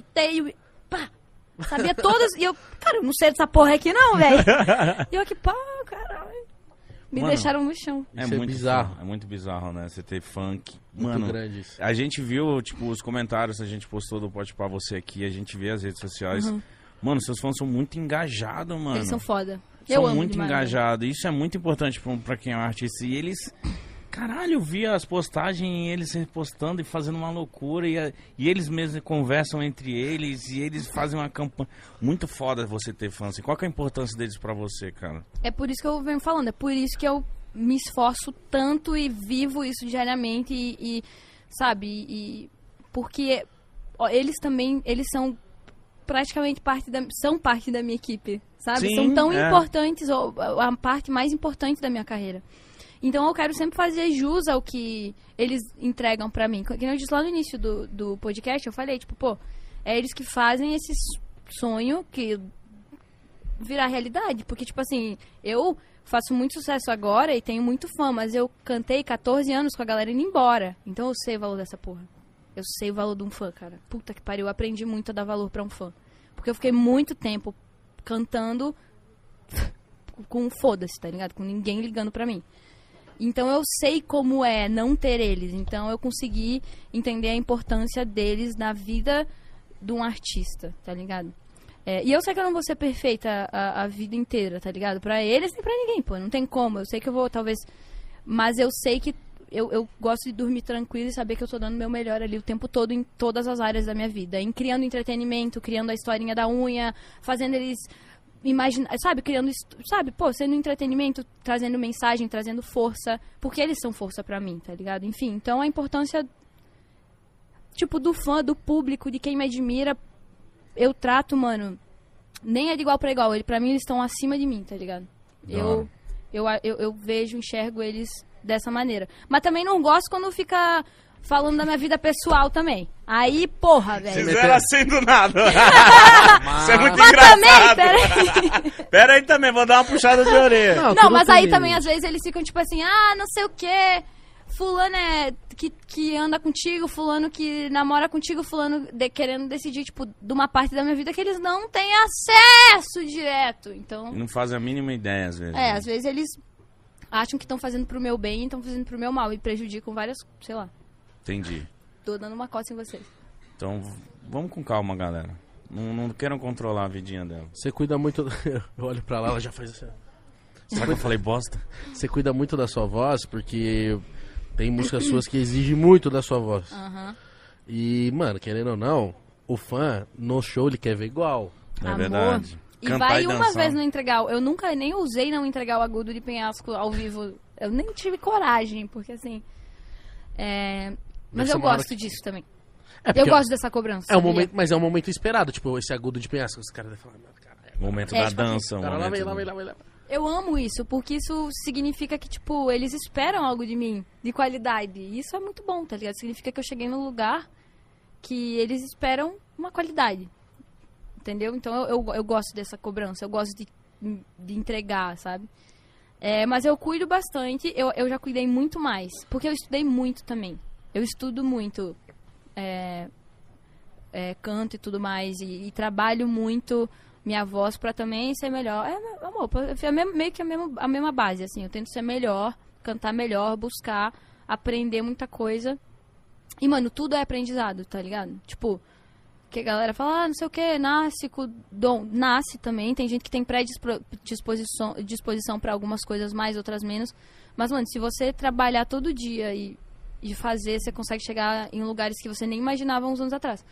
pá. Sabia todas. E eu, cara, eu não sei dessa porra aqui não, velho. E eu aqui, pá, caralho. Me deixaram no chão. É Isso muito bizarro. É muito bizarro, né? Você ter funk. Muito Mano, grande isso. a gente viu, tipo, os comentários, a gente postou do Pode Pá Você aqui, a gente vê as redes sociais. Mano, seus fãs são muito engajados, mano. Eles são foda. São Eu amo muito demais, engajados. Isso é muito importante pra quem é um artista. E eles... Caralho, eu via as postagens, eles repostando e fazendo uma loucura. E eles mesmos conversam entre eles. E eles fazem uma campanha... Muito foda você ter fãs. E qual que é a importância deles pra você, cara? É por isso que eu venho falando. É por isso que eu me esforço tanto e vivo isso diariamente. Sabe? Porque eles também... Eles são praticamente parte da minha equipe. Sabe? Sim, são tão importantes. A parte mais importante da minha carreira. Então eu quero sempre fazer jus ao que eles entregam pra mim. Como eu disse lá no início do podcast, eu falei, tipo, pô, é eles que fazem esse sonho que virar realidade. Porque, tipo assim, eu faço muito sucesso agora e tenho muito fã, mas eu cantei 14 anos com a galera indo embora. Então eu sei o valor dessa porra. Eu sei o valor de um fã, cara. Puta que pariu, eu aprendi muito a dar valor pra um fã. Porque eu fiquei muito tempo cantando com foda-se, tá ligado? Com ninguém ligando pra mim. Então eu sei como é não ter eles. Então eu consegui entender a importância deles na vida de um artista, tá ligado? E eu sei que eu não vou ser perfeita a vida inteira, tá ligado? Pra eles nem pra ninguém, pô. Não tem como. Eu sei que eu vou, talvez... Mas eu sei que eu gosto de dormir tranquilo e saber que eu tô dando o meu melhor ali o tempo todo em todas as áreas da minha vida. Em criando entretenimento, criando a historinha da unha, fazendo eles... sabe, criando, sabe, pô, sendo entretenimento, trazendo mensagem, trazendo força, porque eles são força pra mim, tá ligado? Enfim, então a importância, tipo, do fã, do público, de quem me admira, eu trato, mano, nem é de igual pra igual, pra mim eles estão acima de mim, tá ligado? Eu vejo, enxergo eles dessa maneira. Mas também não gosto quando fica... falando da minha vida pessoal também. Aí, porra, velho. Fizeram assim do nada. Isso é muito engraçado. Também, Peraí também, vou dar uma puxada de orelha. Não, mas aí também, às vezes, eles ficam tipo assim, não sei o quê. Fulano é que anda contigo, fulano que namora contigo, fulano querendo decidir, tipo, de uma parte da minha vida que eles não têm acesso direto. Então... Não fazem a mínima ideia, às vezes. Às vezes eles acham que estão fazendo pro meu bem e estão fazendo pro meu mal. E prejudicam várias, sei lá. Entendi. Tô dando uma coça em vocês. Então, vamos com calma, galera. Não queiram controlar a vidinha dela. Você cuida muito... Eu olho pra lá, ela já faz assim. Será que eu falei bosta? Você cuida muito da sua voz, porque tem músicas suas que exigem muito da sua voz. E, mano, querendo ou não, o fã, no show, ele quer ver igual. É verdade. E vai uma vez no entregar... Eu nunca nem usei não entregar o agudo de penhasco ao vivo. Eu nem tive coragem, porque assim... Mas eu gosto disso também. Eu gosto dessa cobrança. Mas é um momento esperado, tipo, esse agudo de penhasco. Os caras devem falar, cara... Momento da dança. Lá vem. Eu amo isso, porque isso significa que, tipo, eles esperam algo de mim, de qualidade. E isso é muito bom, tá ligado? Significa que eu cheguei num lugar que eles esperam uma qualidade. Entendeu? Então eu gosto dessa cobrança, eu gosto de entregar, sabe? Mas eu cuido bastante, eu já cuidei muito mais, porque eu estudei muito também. Eu estudo muito canto e tudo mais, e trabalho muito minha voz pra também ser melhor. Amor, meio que a mesma base, assim. Eu tento ser melhor, cantar melhor, buscar, aprender muita coisa. E, mano, tudo é aprendizado, tá ligado? Tipo, que a galera fala, não sei o que, nasce com dom. Nasce também, tem gente que tem disposição pra algumas coisas mais, outras menos. Mas, mano, se você trabalhar todo dia e fazer, você consegue chegar em lugares que você nem imaginava uns anos atrás.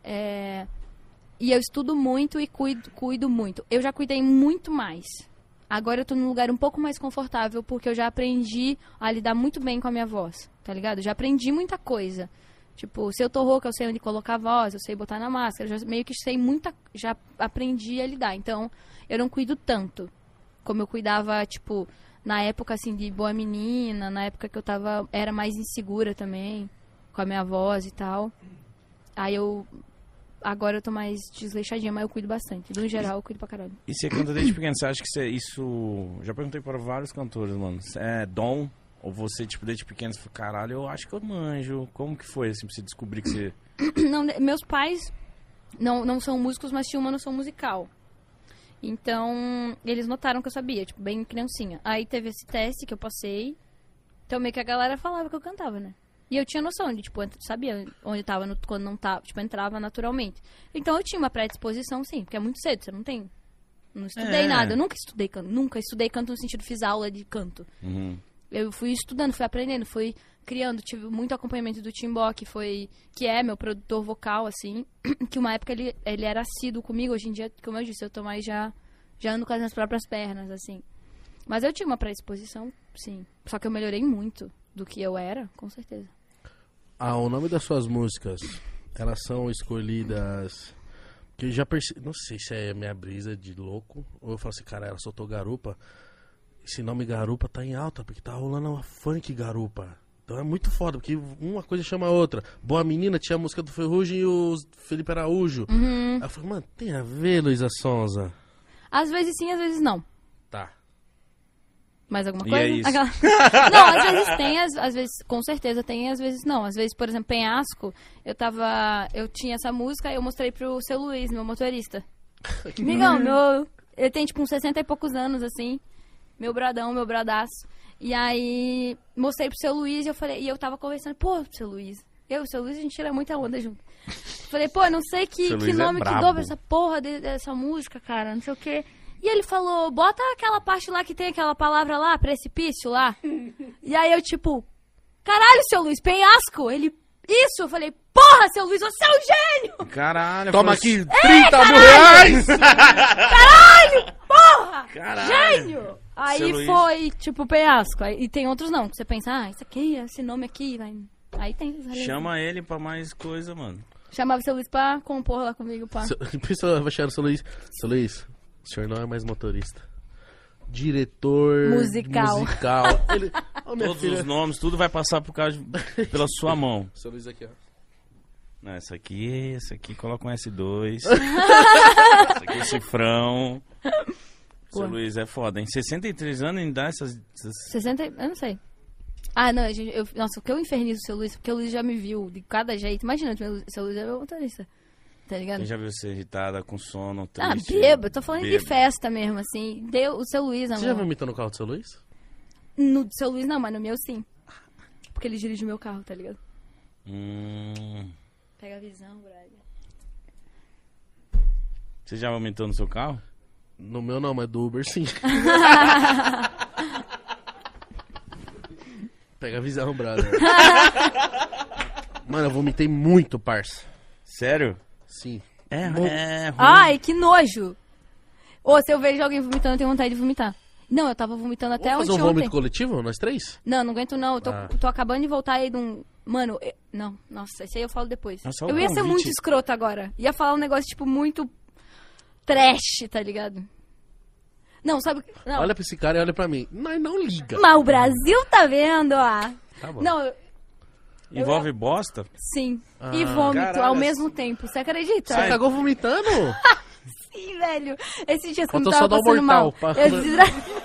E eu estudo muito e cuido muito. Eu já cuidei muito mais. Agora eu tô num lugar um pouco mais confortável, porque eu já aprendi a lidar muito bem com a minha voz, tá ligado? Já aprendi muita coisa. Tipo, se eu tô rouca, eu sei onde colocar a voz, eu sei botar na máscara, já meio que sei já aprendi a lidar. Então, eu não cuido tanto como eu cuidava, tipo, na época, assim, de boa menina, na época que eu era mais insegura também, com a minha voz e tal. Aí agora eu tô mais desleixadinha, mas eu cuido bastante. No geral, eu cuido pra caralho. E você canta desde pequeno, você acha que isso... Já perguntei para vários cantores, mano. É dom? Ou você, tipo, desde pequeno, você falou, caralho, eu acho que eu manjo. Como que foi, assim, pra você descobrir que você... Não, meus pais não são músicos, mas tinham uma noção musical. Então, eles notaram que eu sabia, tipo, bem criancinha. Aí teve esse teste que eu passei. Então, meio que a galera falava que eu cantava, né? E eu tinha noção de, tipo, sabia onde tava, quando não tava, tipo, entrava naturalmente. Então eu tinha uma predisposição, sim, porque é muito cedo, você não tem. Não estudei nada, eu nunca estudei canto no sentido, fiz aula de canto. Eu fui estudando, fui aprendendo, fui criando, tive muito acompanhamento do Timbó, que é meu produtor vocal, assim, que uma época ele era assíduo comigo, hoje em dia, como eu disse, eu tô mais já ando com as minhas próprias pernas, assim. Mas eu tinha uma predisposição, sim, só que eu melhorei muito do que eu era, com certeza. O nome das suas músicas, elas são escolhidas... Que eu já percebi... Não sei se é minha brisa de louco, ou eu falo assim, cara, ela soltou garupa. Esse nome garupa tá em alta, porque tá rolando uma funk garupa. Então é muito foda, porque uma coisa chama a outra. Boa Menina tinha a música do Ferrugem e o Felipe Araújo. Aí eu falei, mano, tem a ver, Luísa Sonza? Às vezes sim, às vezes não. Tá. Mais alguma E coisa? é isso. Não, às vezes tem, às vezes com certeza tem, às vezes não. Às vezes, por exemplo, Penhasco, eu tinha essa música e eu mostrei pro seu Luiz, meu motorista. Amigão, Ele tem, tipo, uns 60 e poucos anos, assim. Meu bradão, meu bradaço. E aí, mostrei pro seu Luiz e eu tava conversando. Pô, seu Luiz. Eu e o seu Luiz, a gente tira muita onda junto. Falei, pô, não sei que nome que dou pra essa porra dessa música, cara. Não sei o quê. E ele falou, bota aquela parte lá que tem aquela palavra lá, precipício lá. E aí eu, tipo, caralho, seu Luiz, penhasco. Ele, isso. Eu falei, porra, seu Luiz, você é um gênio. Caralho. Toma aqui 30 mil reais. Caralho, porra. Caralho. Gênio. Aí Seu foi, Luiz. tipo, penhasco. Aí, e tem outros não, que você pensa, isso aqui, esse nome aqui, vai... Aí tem... Chama ele pra mais coisa, mano. Chamava o seu Luiz pra compor lá comigo, pá. Pessoal, vai chegar no seu Luiz. Seu Luiz, o senhor não é mais motorista. Diretor... Musical. Ele... Oh, minha Todos filha. os nomes, tudo vai passar pela sua mão. Seu Luiz aqui, ó. Não, essa aqui coloca um S2. Essa aqui é cifrão. Seu Luiz é foda, hein? 63 anos ainda dá essas... 60, eu não sei. Ah, não, nossa, o que eu infernizo o seu Luiz, porque o Luiz já me viu de cada jeito. Imagina, o seu Luiz é meu motorista, tá ligado? Quem já viu você irritada, com sono, Ah, triste? bêbado, tô falando de bêbado. festa mesmo, assim. Deu o seu Luiz, amor. Você já vomitou no carro do seu Luiz? No do seu Luiz não, mas no meu sim. Porque ele dirige o meu carro, tá ligado? Pega a visão, brother. Você já vomitou no seu carro? No meu não, mas do Uber sim. Pega a visão, brother. Mano, eu vomitei muito, parça. Sério? Sim. É ruim. Ai, que nojo! Ou se eu vejo alguém vomitando, eu tenho vontade de vomitar. Não, eu tava vomitando até Vamos fazer um ontem. vômito coletivo, nós três? Não, não aguento não. Eu tô acabando de voltar aí de um... Mano, não. Nossa, esse aí eu falo depois. É só o Eu ia ser convite. muito escroto agora. Ia falar um negócio, tipo, muito trash, tá ligado? Não, sabe... Não. Olha pra esse cara e olha pra mim. Nós não liga. Mas o Brasil tá vendo, ó. Tá bom. Não, Envolve bosta? sim. E vômito caralho. ao mesmo tempo. Você acredita? Você cagou vomitando? Sim, velho. Esses dias que eu Faltou não só tava dar um passando mortal mal. pra- Eu desidratei.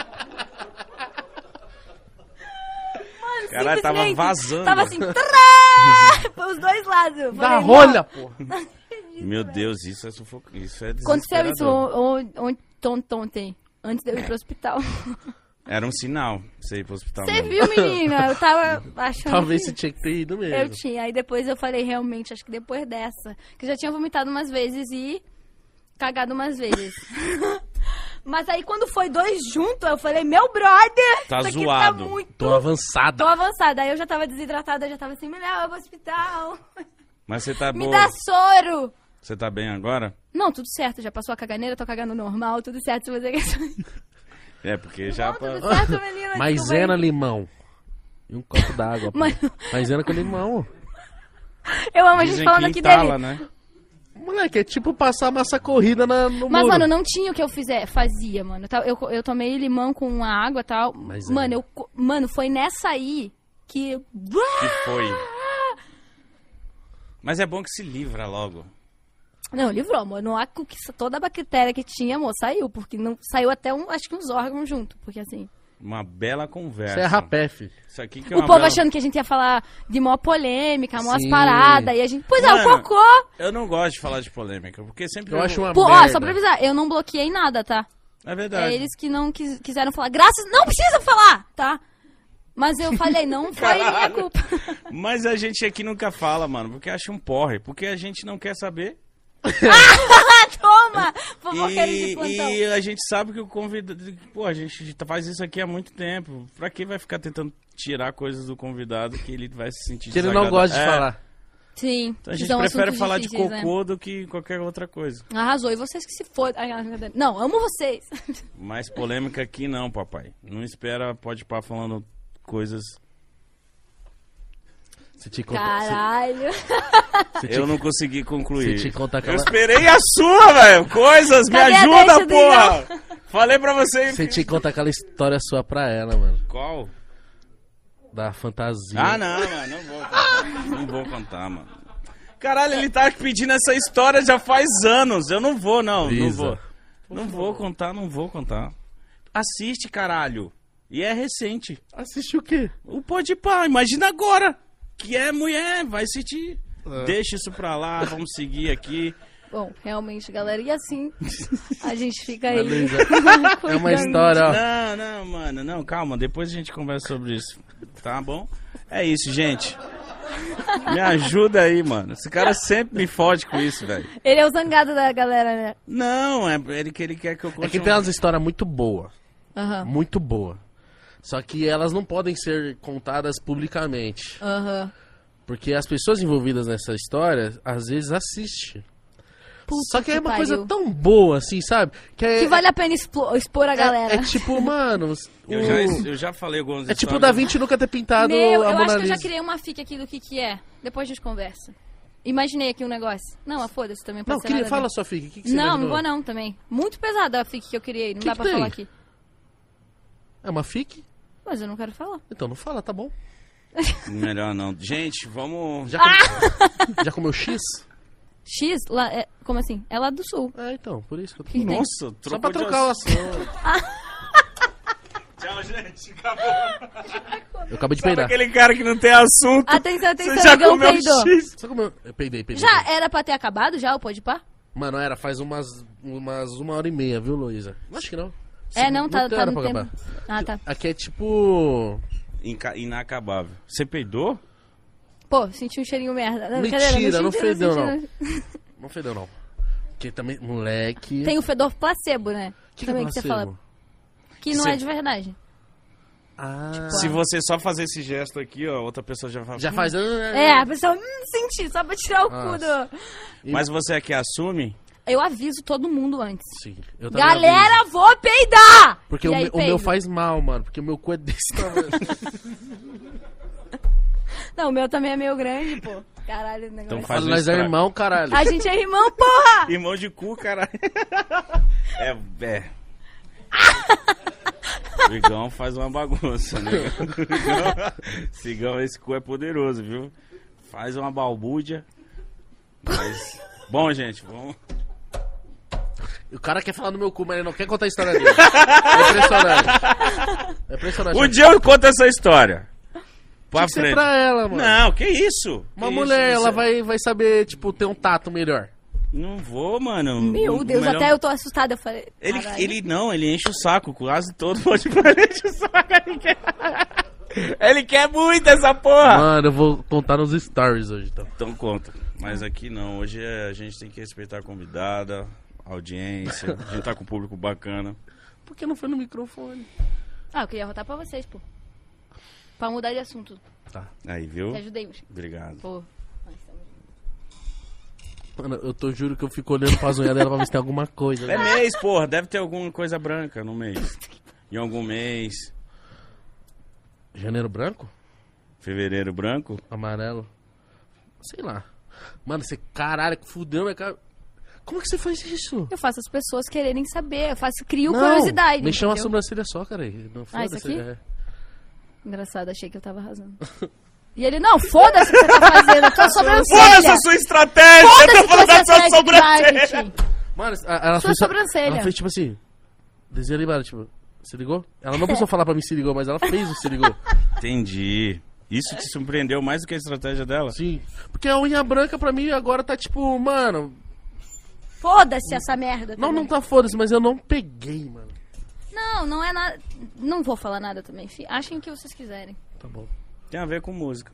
Caralho, tava Simplesmente, vazando. Tava assim, trrr, os dois lados. Eu Da falei, rolha, porra. Meu Deus, isso é sufoco. Isso é Aconteceu isso desesperador. ontem, antes de eu ir pro hospital. Era um sinal pra você ir pro hospital. Você mesmo. viu, menina? Eu tava achando Talvez que... você tinha que ter ido mesmo. Eu tinha. Aí depois eu falei, realmente, acho que depois dessa, que eu já tinha vomitado umas vezes e cagado umas vezes. Mas aí quando foi dois juntos, eu falei, meu brother, Tá isso aqui zoado. tá muito... Tô avançada. Tô avançada. Aí eu já tava desidratada, já tava assim, melhor, eu vou pro hospital. Mas você tá Me boa? dá soro. Você tá bem agora? Não, tudo certo. Já passou a caganeira, tô cagando normal, tudo certo. Se você quer... É, porque já... Tudo certo, menina. Maisena, limão. E um copo d'água. pô. Mano. Maisena com limão. Eu amo a gente Dizem falando que aqui entala, dele. né? Moleque, é tipo passar massa corrida no Mas, muro. mano, não tinha o que eu fazia, mano. Eu tomei limão com a água e tal. Mas mano, mano, foi nessa aí que... Que foi. Mas é bom que se livra logo. Não, livrou, mano. Toda a bactéria que tinha, amor, saiu. Porque não saiu até, acho que uns órgãos junto. Porque assim... Uma bela conversa. Você é rapé, filho. Isso aqui que é O uma povo bela... achando que a gente ia falar de maior polêmica, maior Sim. paradas. E a gente... Pois é, o Mano, cocô... Eu não gosto de falar de polêmica, porque sempre... Eu acho uma Pô, ó, merda. só pra avisar, eu não bloqueei nada, tá? É verdade. É eles que não quiseram falar. Graças... Não precisa falar, tá? Mas eu falei, não foi minha culpa. Mas a gente aqui nunca fala, mano, porque acha um porre. Porque a gente não quer saber. Toma! Fofoqueiro de plantão. E a gente sabe que o convidado... Pô, a gente faz isso aqui há muito tempo. Pra que vai ficar tentando tirar coisas do convidado que ele vai se sentir Que ele não desagradável? gosta de falar. Sim. Então a gente são prefere assuntos falar de difíceis, cocô do que qualquer outra coisa. Né? Arrasou. E vocês que se fodam. Não, amo vocês. Mais polêmica aqui não, papai. Não espera pode pá falando coisas... Você te conta, Caralho. Eu não consegui concluir. Você te conta aquela- Eu esperei a sua, velho. Coisas, Cadê me a ajuda, deixa do porra. Falei pra você. Você te conta aquela história sua pra ela, mano. Qual? Da fantasia. Ah, não, mano. Não vou contar. Não vou contar, mano. Caralho, ele tá pedindo essa história já faz anos. Eu não vou, não. Não Brisa. vou. Não vou contar, não vou contar. Assiste, caralho. E é recente. Assiste o quê? O Pode Pá, imagina agora. Que é mulher, vai assistir. Deixa isso pra lá, vamos seguir aqui. Bom, realmente, galera. E assim, a gente fica aí. Luísa, é uma história, ó. Não, mano, não, calma, depois a gente conversa sobre isso, tá bom? É isso, gente. Me ajuda aí, mano. Esse cara sempre me fode com isso, velho. Ele é o zangado da galera, né? Não, é ele que ele quer que eu continue. É que tem umas histórias muito boas. Aham. Muito boa. Só que elas não podem ser contadas publicamente. Aham. Porque as pessoas envolvidas nessa história, às vezes, assistem. Puta Só que é uma pariu. coisa tão boa, assim, sabe? Que vale a pena expor a galera. É tipo, mano... Eu já falei algumas É tipo o histórias. Da Vinci nunca ter pintado Meu, a eu Mona acho que eu Lisa. já criei uma fic aqui do que é. Depois a gente conversa. Imaginei aqui um negócio. Não, foda-se também pode Não, ser nada a fala ver. sua fic. O que você Não, imaginou? não vou não também. Muito pesada a fic que eu criei. Não Que dá que pra tem? falar aqui. É uma fic? Mas eu não quero falar. Então não fala, tá bom. Melhor não. Gente, vamos... Já comeu X? X, lá, como assim? É lá do sul. É, então, por isso que eu tô Que falando. tem? Nossa, trocou Só pra de trocar o assunto. assunto. Tchau, gente. Acabou. Eu acabei de Sabe peidar. aquele cara que não tem assunto? Atenção, atenção, Você já Igão comeu peidou. X? Só comeu... Eu peidei. Já era pra ter acabado já o Pode Pá? Mano, era faz umas 1h30, viu, Luísa? Acho que não. É, não, tá era no pra tempo. acabar. Ah, tá. Aqui é tipo... Inacabável. Você peidou? Pô, senti um cheirinho merda. Não, Mentira, brincadeira, não senti, fedeu, senti, não. Não fedeu, não. Porque também, moleque... Tem o fedor placebo, né? Que também é que você placebo? fala. Que não Cê- é de verdade. Ah, Se você só fazer esse gesto aqui, ó, outra pessoa já vai... já faz... É, a pessoa senti, só pra tirar o cu Nossa. do... Mas você aqui assume? Eu aviso todo mundo antes. Sim, eu também Galera, aviso. vou peidar! Porque E o aí, meu peido. faz mal, mano. Porque o meu cu é desse tamanho. Não, o meu também é meio grande, pô. Caralho, o negócio. Então faz um Nós é estrago. irmão, caralho. A gente é irmão, porra! Irmão de cu, caralho. É. O Igão faz uma bagunça, né? Cigão, esse cu é poderoso, viu? Faz uma balbúrdia. Mas... Bom, gente, vamos... O cara quer falar do meu cu, mas ele não quer contar a história dele. É impressionante. É impressionante. Um dia eu conto essa história. Pra Tinha que ser frente. pra ela, mano. Não, que isso? Uma Que mulher, isso? ela vai saber, tipo, ter um tato melhor. Não vou, mano. Meu O Deus, melhor- até eu tô assustada. Eu falei. Ele caralho. ele enche o saco, quase todo pode enche o saco. Ele quer muito essa porra. Mano, eu vou contar nos stories hoje, então. Então conta. Mas aqui não, hoje a gente tem que respeitar a convidada, a audiência, a gente tá com um público bacana. Por que não foi no microfone? Ah, eu queria rotar pra vocês, pô. Pra mudar de assunto. Tá. Aí, viu? Te ajudei, Musca. Obrigado. Pô. Mano, eu juro que eu fico olhando pras unhas dela pra ver se tem alguma coisa. É mês, porra, deve ter alguma coisa branca no mês. Em algum mês. Janeiro branco? Fevereiro branco? Amarelo? Sei lá. Mano, você, caralho, fudeu minha cara. Como que você faz isso? Eu faço as pessoas quererem saber. Crio Não, curiosidade. mexer uma entendeu? sobrancelha só, cara. Não, Ah, isso foda-se, aqui? é. Engraçado, achei que eu tava arrasando. E ele, não, foda-se o que você tá fazendo, a tua sobrancelha. Foda-se a sua estratégia! Eu Foda-se tô tua falando da sua estratégia de sobrancelha! marketing. Mano, ela Sua fez, sobrancelha. ela fez tipo assim, desenho animado, tipo, se ligou? Ela não precisou falar pra mim se ligou, mas ela fez o se ligou. Entendi. Isso te surpreendeu mais do que a estratégia dela? Sim. Porque a unha branca pra mim agora tá tipo, mano, Foda-se essa merda. não também. tá foda-se, mas eu não peguei, mano. Não, não é nada. Não vou falar nada também. Achem o que vocês quiserem. Tá bom. Tem a ver com música.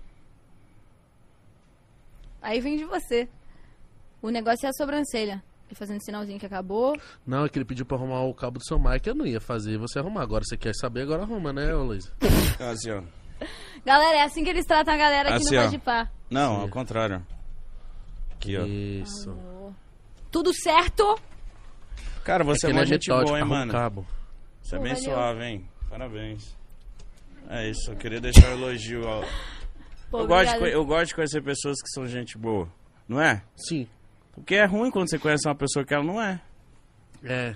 Aí vem de você. O negócio é a sobrancelha. Ele fazendo sinalzinho que acabou. Não, é que ele pediu pra arrumar o cabo do seu mic, eu não ia fazer você arrumar. Agora você quer saber, agora arruma, né, ô Luiz? Assim, ó. Galera, é assim que eles tratam a galera aqui Assim, no ó. Pode Pá. Não, Sim. ao contrário. Aqui, ó. Isso. Tudo certo? Cara, você é Ele uma gente metódico, boa, hein, arruma o mano? cabo. Você é Pô, bem valeu. suave, hein? Parabéns. É isso, eu queria deixar um elogio. Pô, Eu gosto, obrigada. eu gosto de conhecer pessoas que são gente boa. Não é? Sim. Porque é ruim quando você conhece uma pessoa que ela não é. É.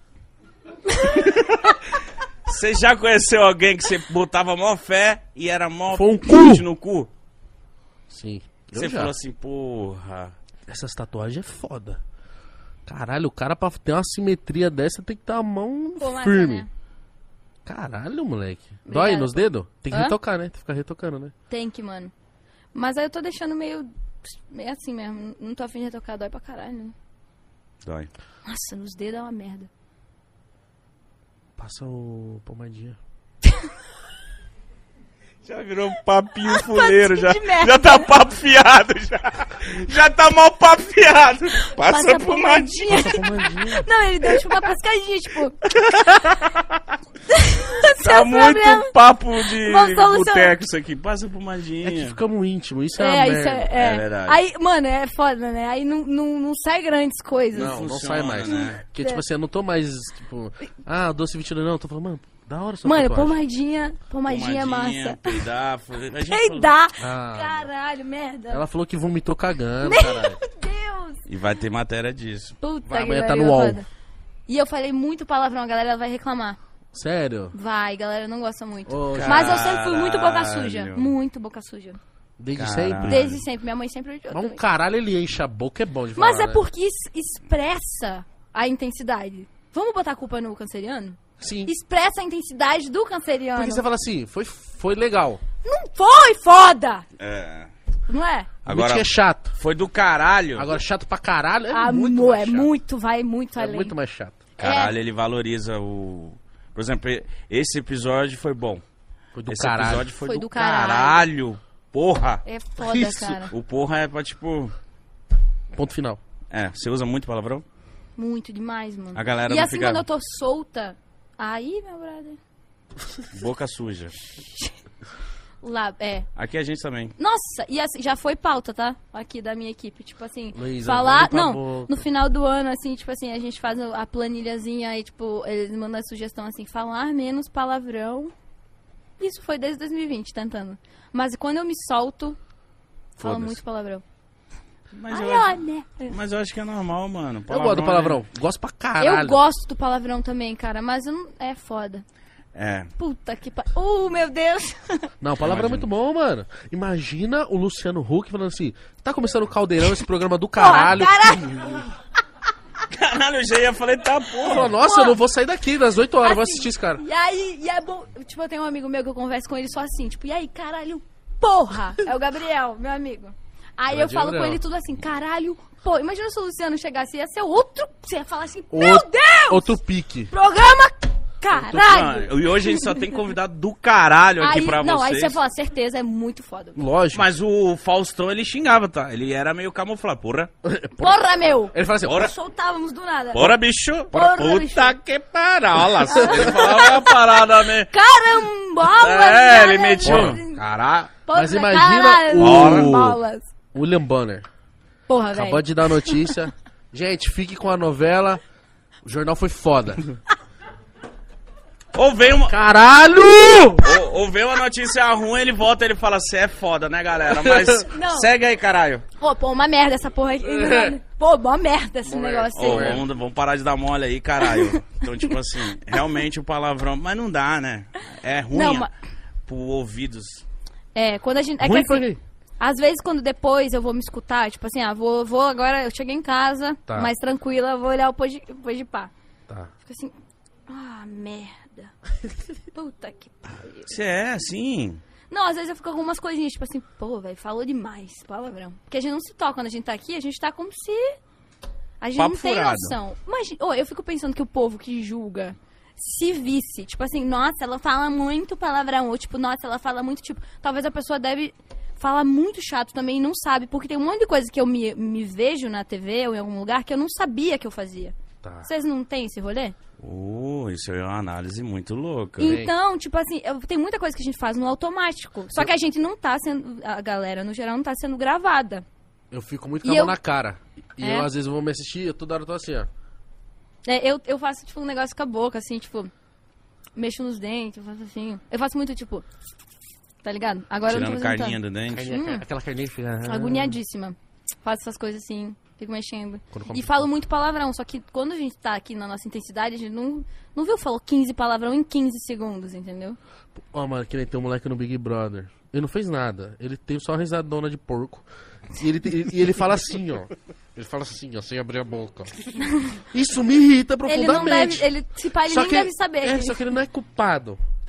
Você já conheceu alguém que você botava mó fé e era mó Foi um chute cu. no cu? Sim. Eu Você já. falou assim, porra. Essas tatuagens é foda. Caralho, o cara pra ter uma simetria dessa tem que ter a mão Pô, mas firme. é, né? Caralho, moleque. Obrigada, Dói nos pô. dedos? Tem que Hã? retocar, né? Tem que ficar retocando, né? Tem que, mano. Mas aí eu tô deixando meio É assim mesmo, não tô afim de retocar, dói pra caralho. Né? Dói. Nossa, nos dedos é uma merda. Passa o pomadinha. Já virou um papinho fuleiro, já. de merda. Já tá papo fiado, já. Já tá mal papo fiado. Passa pomadinha. Passa pomadinha. Não, ele deu tipo uma pascadinha, tipo... Tá muito papo de Vamos solucionar. boteco isso aqui. Passa pomadinha. É que ficamos íntimos, isso é uma isso merda. É verdade. Aí, mano, é foda, né? Aí não sai grandes coisas. Não Funciona, sai mais. né? Porque, tipo assim, eu não tô mais, tipo... doce 22 não. Eu tô falando, mano, da hora essa Mano, tatuagem. pomadinha é massa. Peidar, a gente Peidar! Ah, Caralho, merda. ela falou que vomitou cagando, caralho. Meu Deus! E vai ter matéria disso. Puta Vai, que amanhã tá pariu, no UOL. foda. E eu falei muito palavrão, a galera vai reclamar. Sério? Vai, galera não gosta muito. Ô, Mas eu sempre fui muito boca caralho. suja. Muito boca suja. Desde Caralho. sempre? Desde sempre. Minha mãe sempre odiou Mas um também. caralho, ele enche a boca, é bom de falar, Mas é né? porque expressa a intensidade. Vamos botar a culpa no canceriano? Sim. Expressa a intensidade do canceriano. Porque você fala assim, foi legal. Não foi foda! É. Não é? Agora, Agora é chato. foi do caralho. Agora chato pra caralho é Amor, muito mais é chato. muito, vai muito É além. muito mais chato. Caralho, ele valoriza o... Por exemplo, esse episódio foi bom. Foi do Esse caralho. episódio foi, Foi do do caralho. caralho. Porra. É foda, Isso. cara. O porra é pra, tipo... Ponto final. É, você usa muito palavrão? Muito demais, mano. A galera e não assim, fica- quando eu tô solta, aí, meu brother, Boca suja. lá, Aqui a gente também. Nossa, e assim, já foi pauta, tá? Aqui da minha equipe, tipo assim, Luísa, falar, vai pra não, boca. no final do ano, assim, tipo assim, a gente faz a planilhazinha aí, tipo, eles mandam a sugestão assim, falar menos palavrão. Isso foi desde 2020, tentando. Mas quando eu me solto, falo Foda-se. muito palavrão. Mas, Ai, eu acho, olha. mas eu acho que é normal, mano. Eu gosto do palavrão. Gosto pra caralho. Eu gosto do palavrão também, cara, mas eu não... é foda. É. Puta que pariu. Meu Deus. Não, palavra é muito bom, mano. Imagina o Luciano Huck falando assim, tá começando o Caldeirão, esse programa do caralho. Caralho, eu já ia falei, tá Falou, porra. nossa, eu não vou sair daqui das 8 horas, vou Assim, assistir esse cara. E aí, e é bom. Tipo, eu tenho um amigo meu que eu converso com ele só assim, tipo, e aí, caralho, porra! É o Gabriel, meu amigo. Aí eu Grande falo com Gabriel. ele tudo assim, caralho, pô, imagina se o Luciano chegasse, ia ser outro. Você ia falar assim, meu Outro- Deus! Outro pique. Programa caralho! Não, e hoje a gente só tem convidado do caralho aqui Aí, pra não, aí vocês. você fala, certeza, é muito foda. Lógico. Mas o Faustão, ele xingava, tá? Ele era meio camuflado. Porra. Porra, meu! Ele fala assim, Bora. Soltávamos do nada. Porra, bicho. Porra, Puta bicho. que parola. Ele falava uma parada meio... Carambola! É, ele metia um... Caralho. Mas imagina o William Bonner. Porra, Acabou velho. de dar a notícia. Gente, fique com a novela. O jornal foi foda. Ou vem uma... Caralho! Ou vem uma notícia ruim, ele volta e ele fala, cê é foda, né, galera? Mas Não. segue aí, caralho. Pô, uma merda essa porra aqui. Pô, uma merda esse negócio Ô, aí. vamos parar de dar mole aí, caralho. Então, tipo assim, realmente o palavrão... Mas não dá, né? É ruim Não, mas- pro ouvidos. É, quando a gente... É Ruim que por assim, quê? às vezes quando depois eu vou me escutar, tipo assim, vou agora, eu cheguei em casa, Tá. mais tranquila, vou olhar o Podpah. Tá. Fico assim, merda. Puta que pariu. Você é assim... Não, às vezes eu fico com algumas coisinhas, tipo assim, pô, velho, falou demais, palavrão. Porque a gente não se toca quando a gente tá aqui, a gente tá como se... A gente Papo não tem furado. noção. Imagina, eu fico pensando que o povo que julga se visse, tipo assim, nossa, ela fala muito palavrão, ou tipo, nossa, ela fala muito, tipo, talvez a pessoa deve falar muito chato também e não sabe, porque tem um monte de coisa que eu me vejo na TV ou em algum lugar que eu não sabia que eu fazia. Tá. Vocês não têm esse rolê? Isso é uma análise muito louca. Então, tipo assim, tem muita coisa que a gente faz no automático. Só que a gente não tá sendo, a galera no geral não tá sendo gravada. Eu fico muito E com a mão eu- na cara. E É? eu, às vezes, vou me assistir, eu toda hora tô assim, ó. Eu faço, tipo, um negócio com a boca, assim, tipo, mexo nos dentes, eu faço assim. Eu faço muito, tipo, tá ligado? Agora eu não Tirando tô fazendo carninha tanto. do dente. Aquela carninha que fica... Agoniadíssima. Faço essas coisas assim, fico mexendo. Quando come E falo muito palavrão, só que quando a gente tá aqui na nossa intensidade, a gente não viu, falou 15 palavrão em 15 segundos, entendeu? Ó, mano, que nem tem um moleque no Big Brother. Ele não fez nada. Ele tem só uma risadona de porco. E ele fala assim, ó. Ele fala assim, ó, sem abrir a boca. Isso me irrita Ele não profundamente. deve, se pá, ele nem deve saber. Só que ele não é culpado.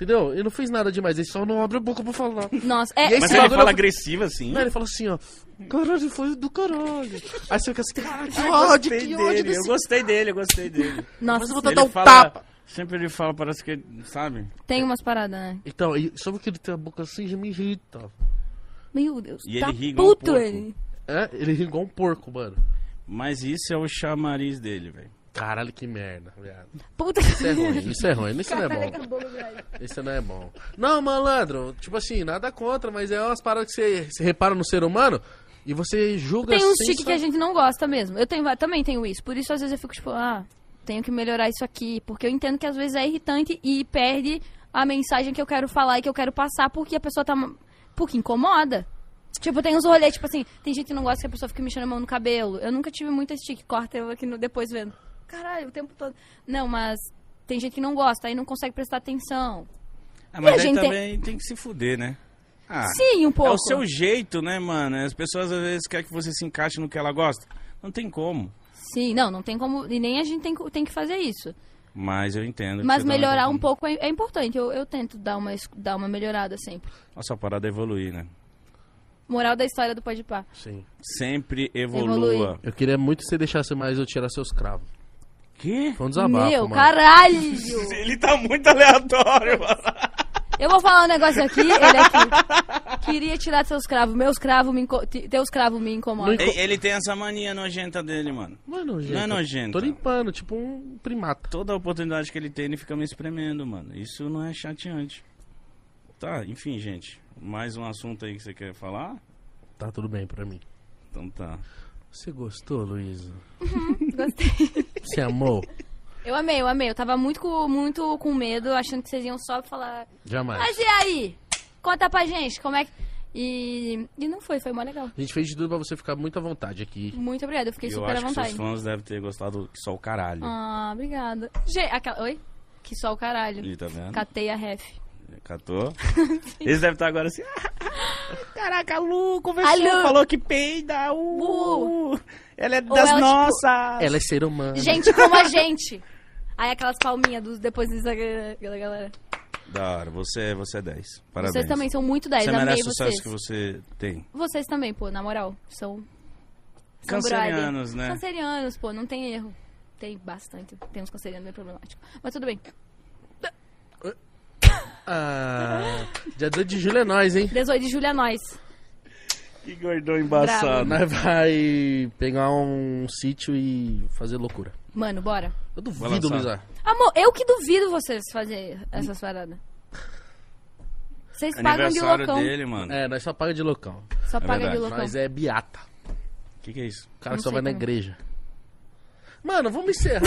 Entendeu? Ele não fez nada demais, ele só não abre a boca pra falar. Nossa, E aí Mas esse ele bagulho fala eu- agressivo assim. Não, ele fala assim, ó. Caralho, foi do caralho. Aí você fica assim, cara, que Eu ódio, gostei que ódio dele, desse... eu gostei dele. nossa, Mas eu vou Ele dar um fala- tapa. Sempre ele fala, parece que, sabe? tem umas paradas, né? Então, e só porque ele tem a boca assim já me irrita. Meu Deus, E tá ele ri igual um puto porco. ele. É, ele ri igual um porco, mano. Mas isso é o chamariz dele, velho. Caralho, que merda, viado. Puta Isso é ruim, isso é ruim, isso não é bom. acabou, velho. Isso não é bom. Não, malandro, tipo assim, nada contra, mas é umas paradas que você repara no ser humano e você julga Tem uns sem tiques sa- que a gente não gosta mesmo. Eu também tenho isso. Por isso, às vezes, eu fico tipo, tenho que melhorar isso aqui. Porque eu entendo que às vezes é irritante e perde a mensagem que eu quero falar e que eu quero passar porque a pessoa tá. Porque incomoda. Tipo, tem uns rolês, tipo assim, tem gente que não gosta que a pessoa fique mexendo a mão no cabelo. Eu nunca tive muito esse tique. Corta eu aqui depois vendo. Caralho, o tempo todo. Não, mas tem gente que não gosta, aí não consegue prestar atenção. Ah, E a mas aí gente também tem que se fuder, né? Ah, Sim, um pouco. é o seu jeito, né, mano? As pessoas às vezes querem que você se encaixe no que ela gosta. Não tem como. Sim, não tem como. E nem a gente tem que fazer isso. Mas eu entendo. que Mas você tá melhorar no- um pouco é importante. Eu tento dar uma melhorada sempre. Nossa, a parada é evoluir, né? Moral da história do Podpah. Sim. Sempre evolua. Evolui. Eu queria muito que você deixasse mais eu tirar seus cravos. Quê? Foi um desabafo, Meu, mano. caralho! Ele tá muito aleatório, mano. Eu vou falar um negócio aqui, ele aqui. Queria tirar seus cravos. Meus cravos teus cravos me incomodam. Ele tem essa mania nojenta dele, mano. Não é nojento. Não é nojento. Tô limpando, tipo um primata. Toda oportunidade que ele tem, ele fica me espremendo, mano. Isso não é chateante. Tá, enfim, gente. Mais um assunto aí que você quer falar? Tá tudo bem pra mim. Então tá. Você gostou, Luísa? Gostei. Você amou? Eu amei. Eu tava muito com medo, achando que vocês iam só falar. Jamais. Mas e aí? Conta pra gente, como é que. E não foi mó legal. A gente fez de tudo pra você ficar muito à vontade aqui. Muito obrigada, eu fiquei Eu super à acho que vontade. seus fãs devem ter gostado que só o caralho. Ah, obrigada. Oi? Que só o caralho. Ali, tá vendo? Catei a ref. Catou? Eles devem estar agora assim. Caraca, a Lu conversou, A Lu. falou que peida. Ela é das ela, tipo, nossas. Ela é ser humano. Gente como a gente. Aí aquelas palminhas depois disso, galera. Da hora, você é 10. Parabéns. Vocês também são muito 10, Você amei merece o sucesso vocês. que você tem. Vocês também, pô, na moral. São Cancerianos, brother. né? Cancerianos, pô, não tem erro. Tem bastante. Tem uns cancerianos bem problemáticos. Mas tudo bem. Ah, dia 18 de julho é nós, hein? 18 de julho é nós. Que gordão embaçado. Nós vai pegar um sítio e fazer loucura. Mano, bora. Eu Vai duvido, lançar. Luísa. Amor, eu que duvido vocês fazer essas paradas. Vocês pagam de Aniversário loucão. dele, mano. É, nós só paga de loucão. Só paga de verdade. loucão. Nós é beata. O que é isso? O cara Não só sei vai na também. igreja. Mano, vamos encerrar.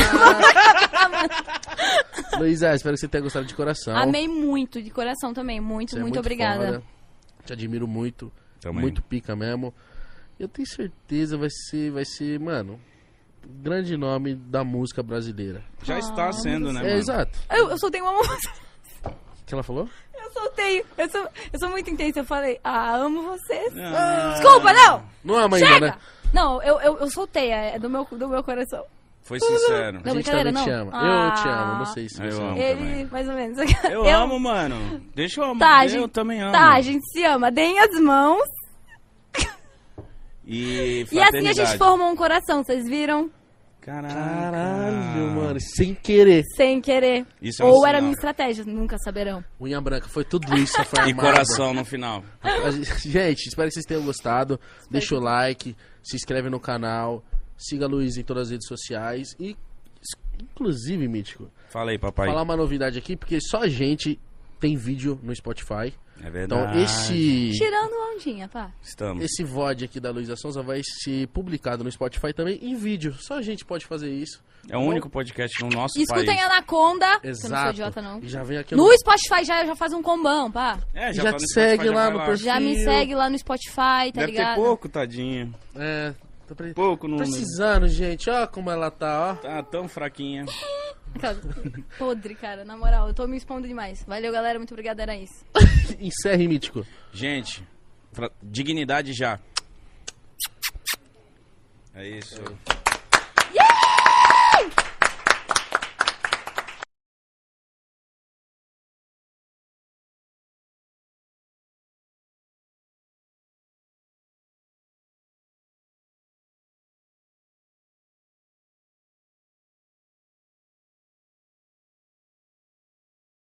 Luísa, espero que você tenha gostado de coração. Amei muito, de coração também. Muito, Você é muito obrigada. foda. Te admiro muito. Também. Muito pica mesmo. Eu tenho certeza vai ser, mano, grande nome da música brasileira. Já está sendo, né, mano? É, exato. Eu soltei uma música. O que ela falou? Eu soltei. Eu sou muito intensa. Eu falei, amo vocês. Ah. Desculpa, não! Não ama ainda, Chega! né? Não, eu soltei. É do meu coração. Foi sincero. Não, A gente brincadeira, também te não. ama. Ah. Eu te amo, não sei se Eu você amo. ama. Ele, também. mais ou menos. Eu amo, mano. Deixa eu amar. Tá, eu gente, também amo. Tá, a gente se ama. Deem as mãos. E E assim a fraternidade. gente formou um coração, vocês viram? Caraca. Caralho, mano, sem querer. Sem querer. Isso é um Ou sinal. era minha estratégia, nunca saberão. Unha branca, foi tudo isso, foi E armado. coração no final. Gente, espero que vocês tenham gostado. Deixa o like, se inscreve no canal, siga a Luísa em todas as redes sociais e, inclusive, Mítico, Fala aí, papai. falar uma novidade aqui, porque só a gente tem vídeo no Spotify. É Então, verdade. Tirando ondinha, pá. Estamos. esse VOD aqui da Luísa Sonza vai ser publicado no Spotify também em vídeo. Só a gente pode fazer isso. É o único podcast no nosso Escutem país. Anaconda. Que eu não sou Exato. idiota, não. E já vem aqui No Spotify já faz um combão, pá. É, Já tá te no segue Spotify, lá vai no perfil. Já me segue lá no Spotify, tá Deve ligado? ter pouco, tadinho. É, Pouco número. precisando, gente. Ó como ela tá, ó. Tá tão fraquinha. Aquela- Podre, cara, na moral, eu tô me expondo demais. Valeu, galera, muito obrigada, era isso. Encerre, Mítico. Gente, dignidade já. É isso.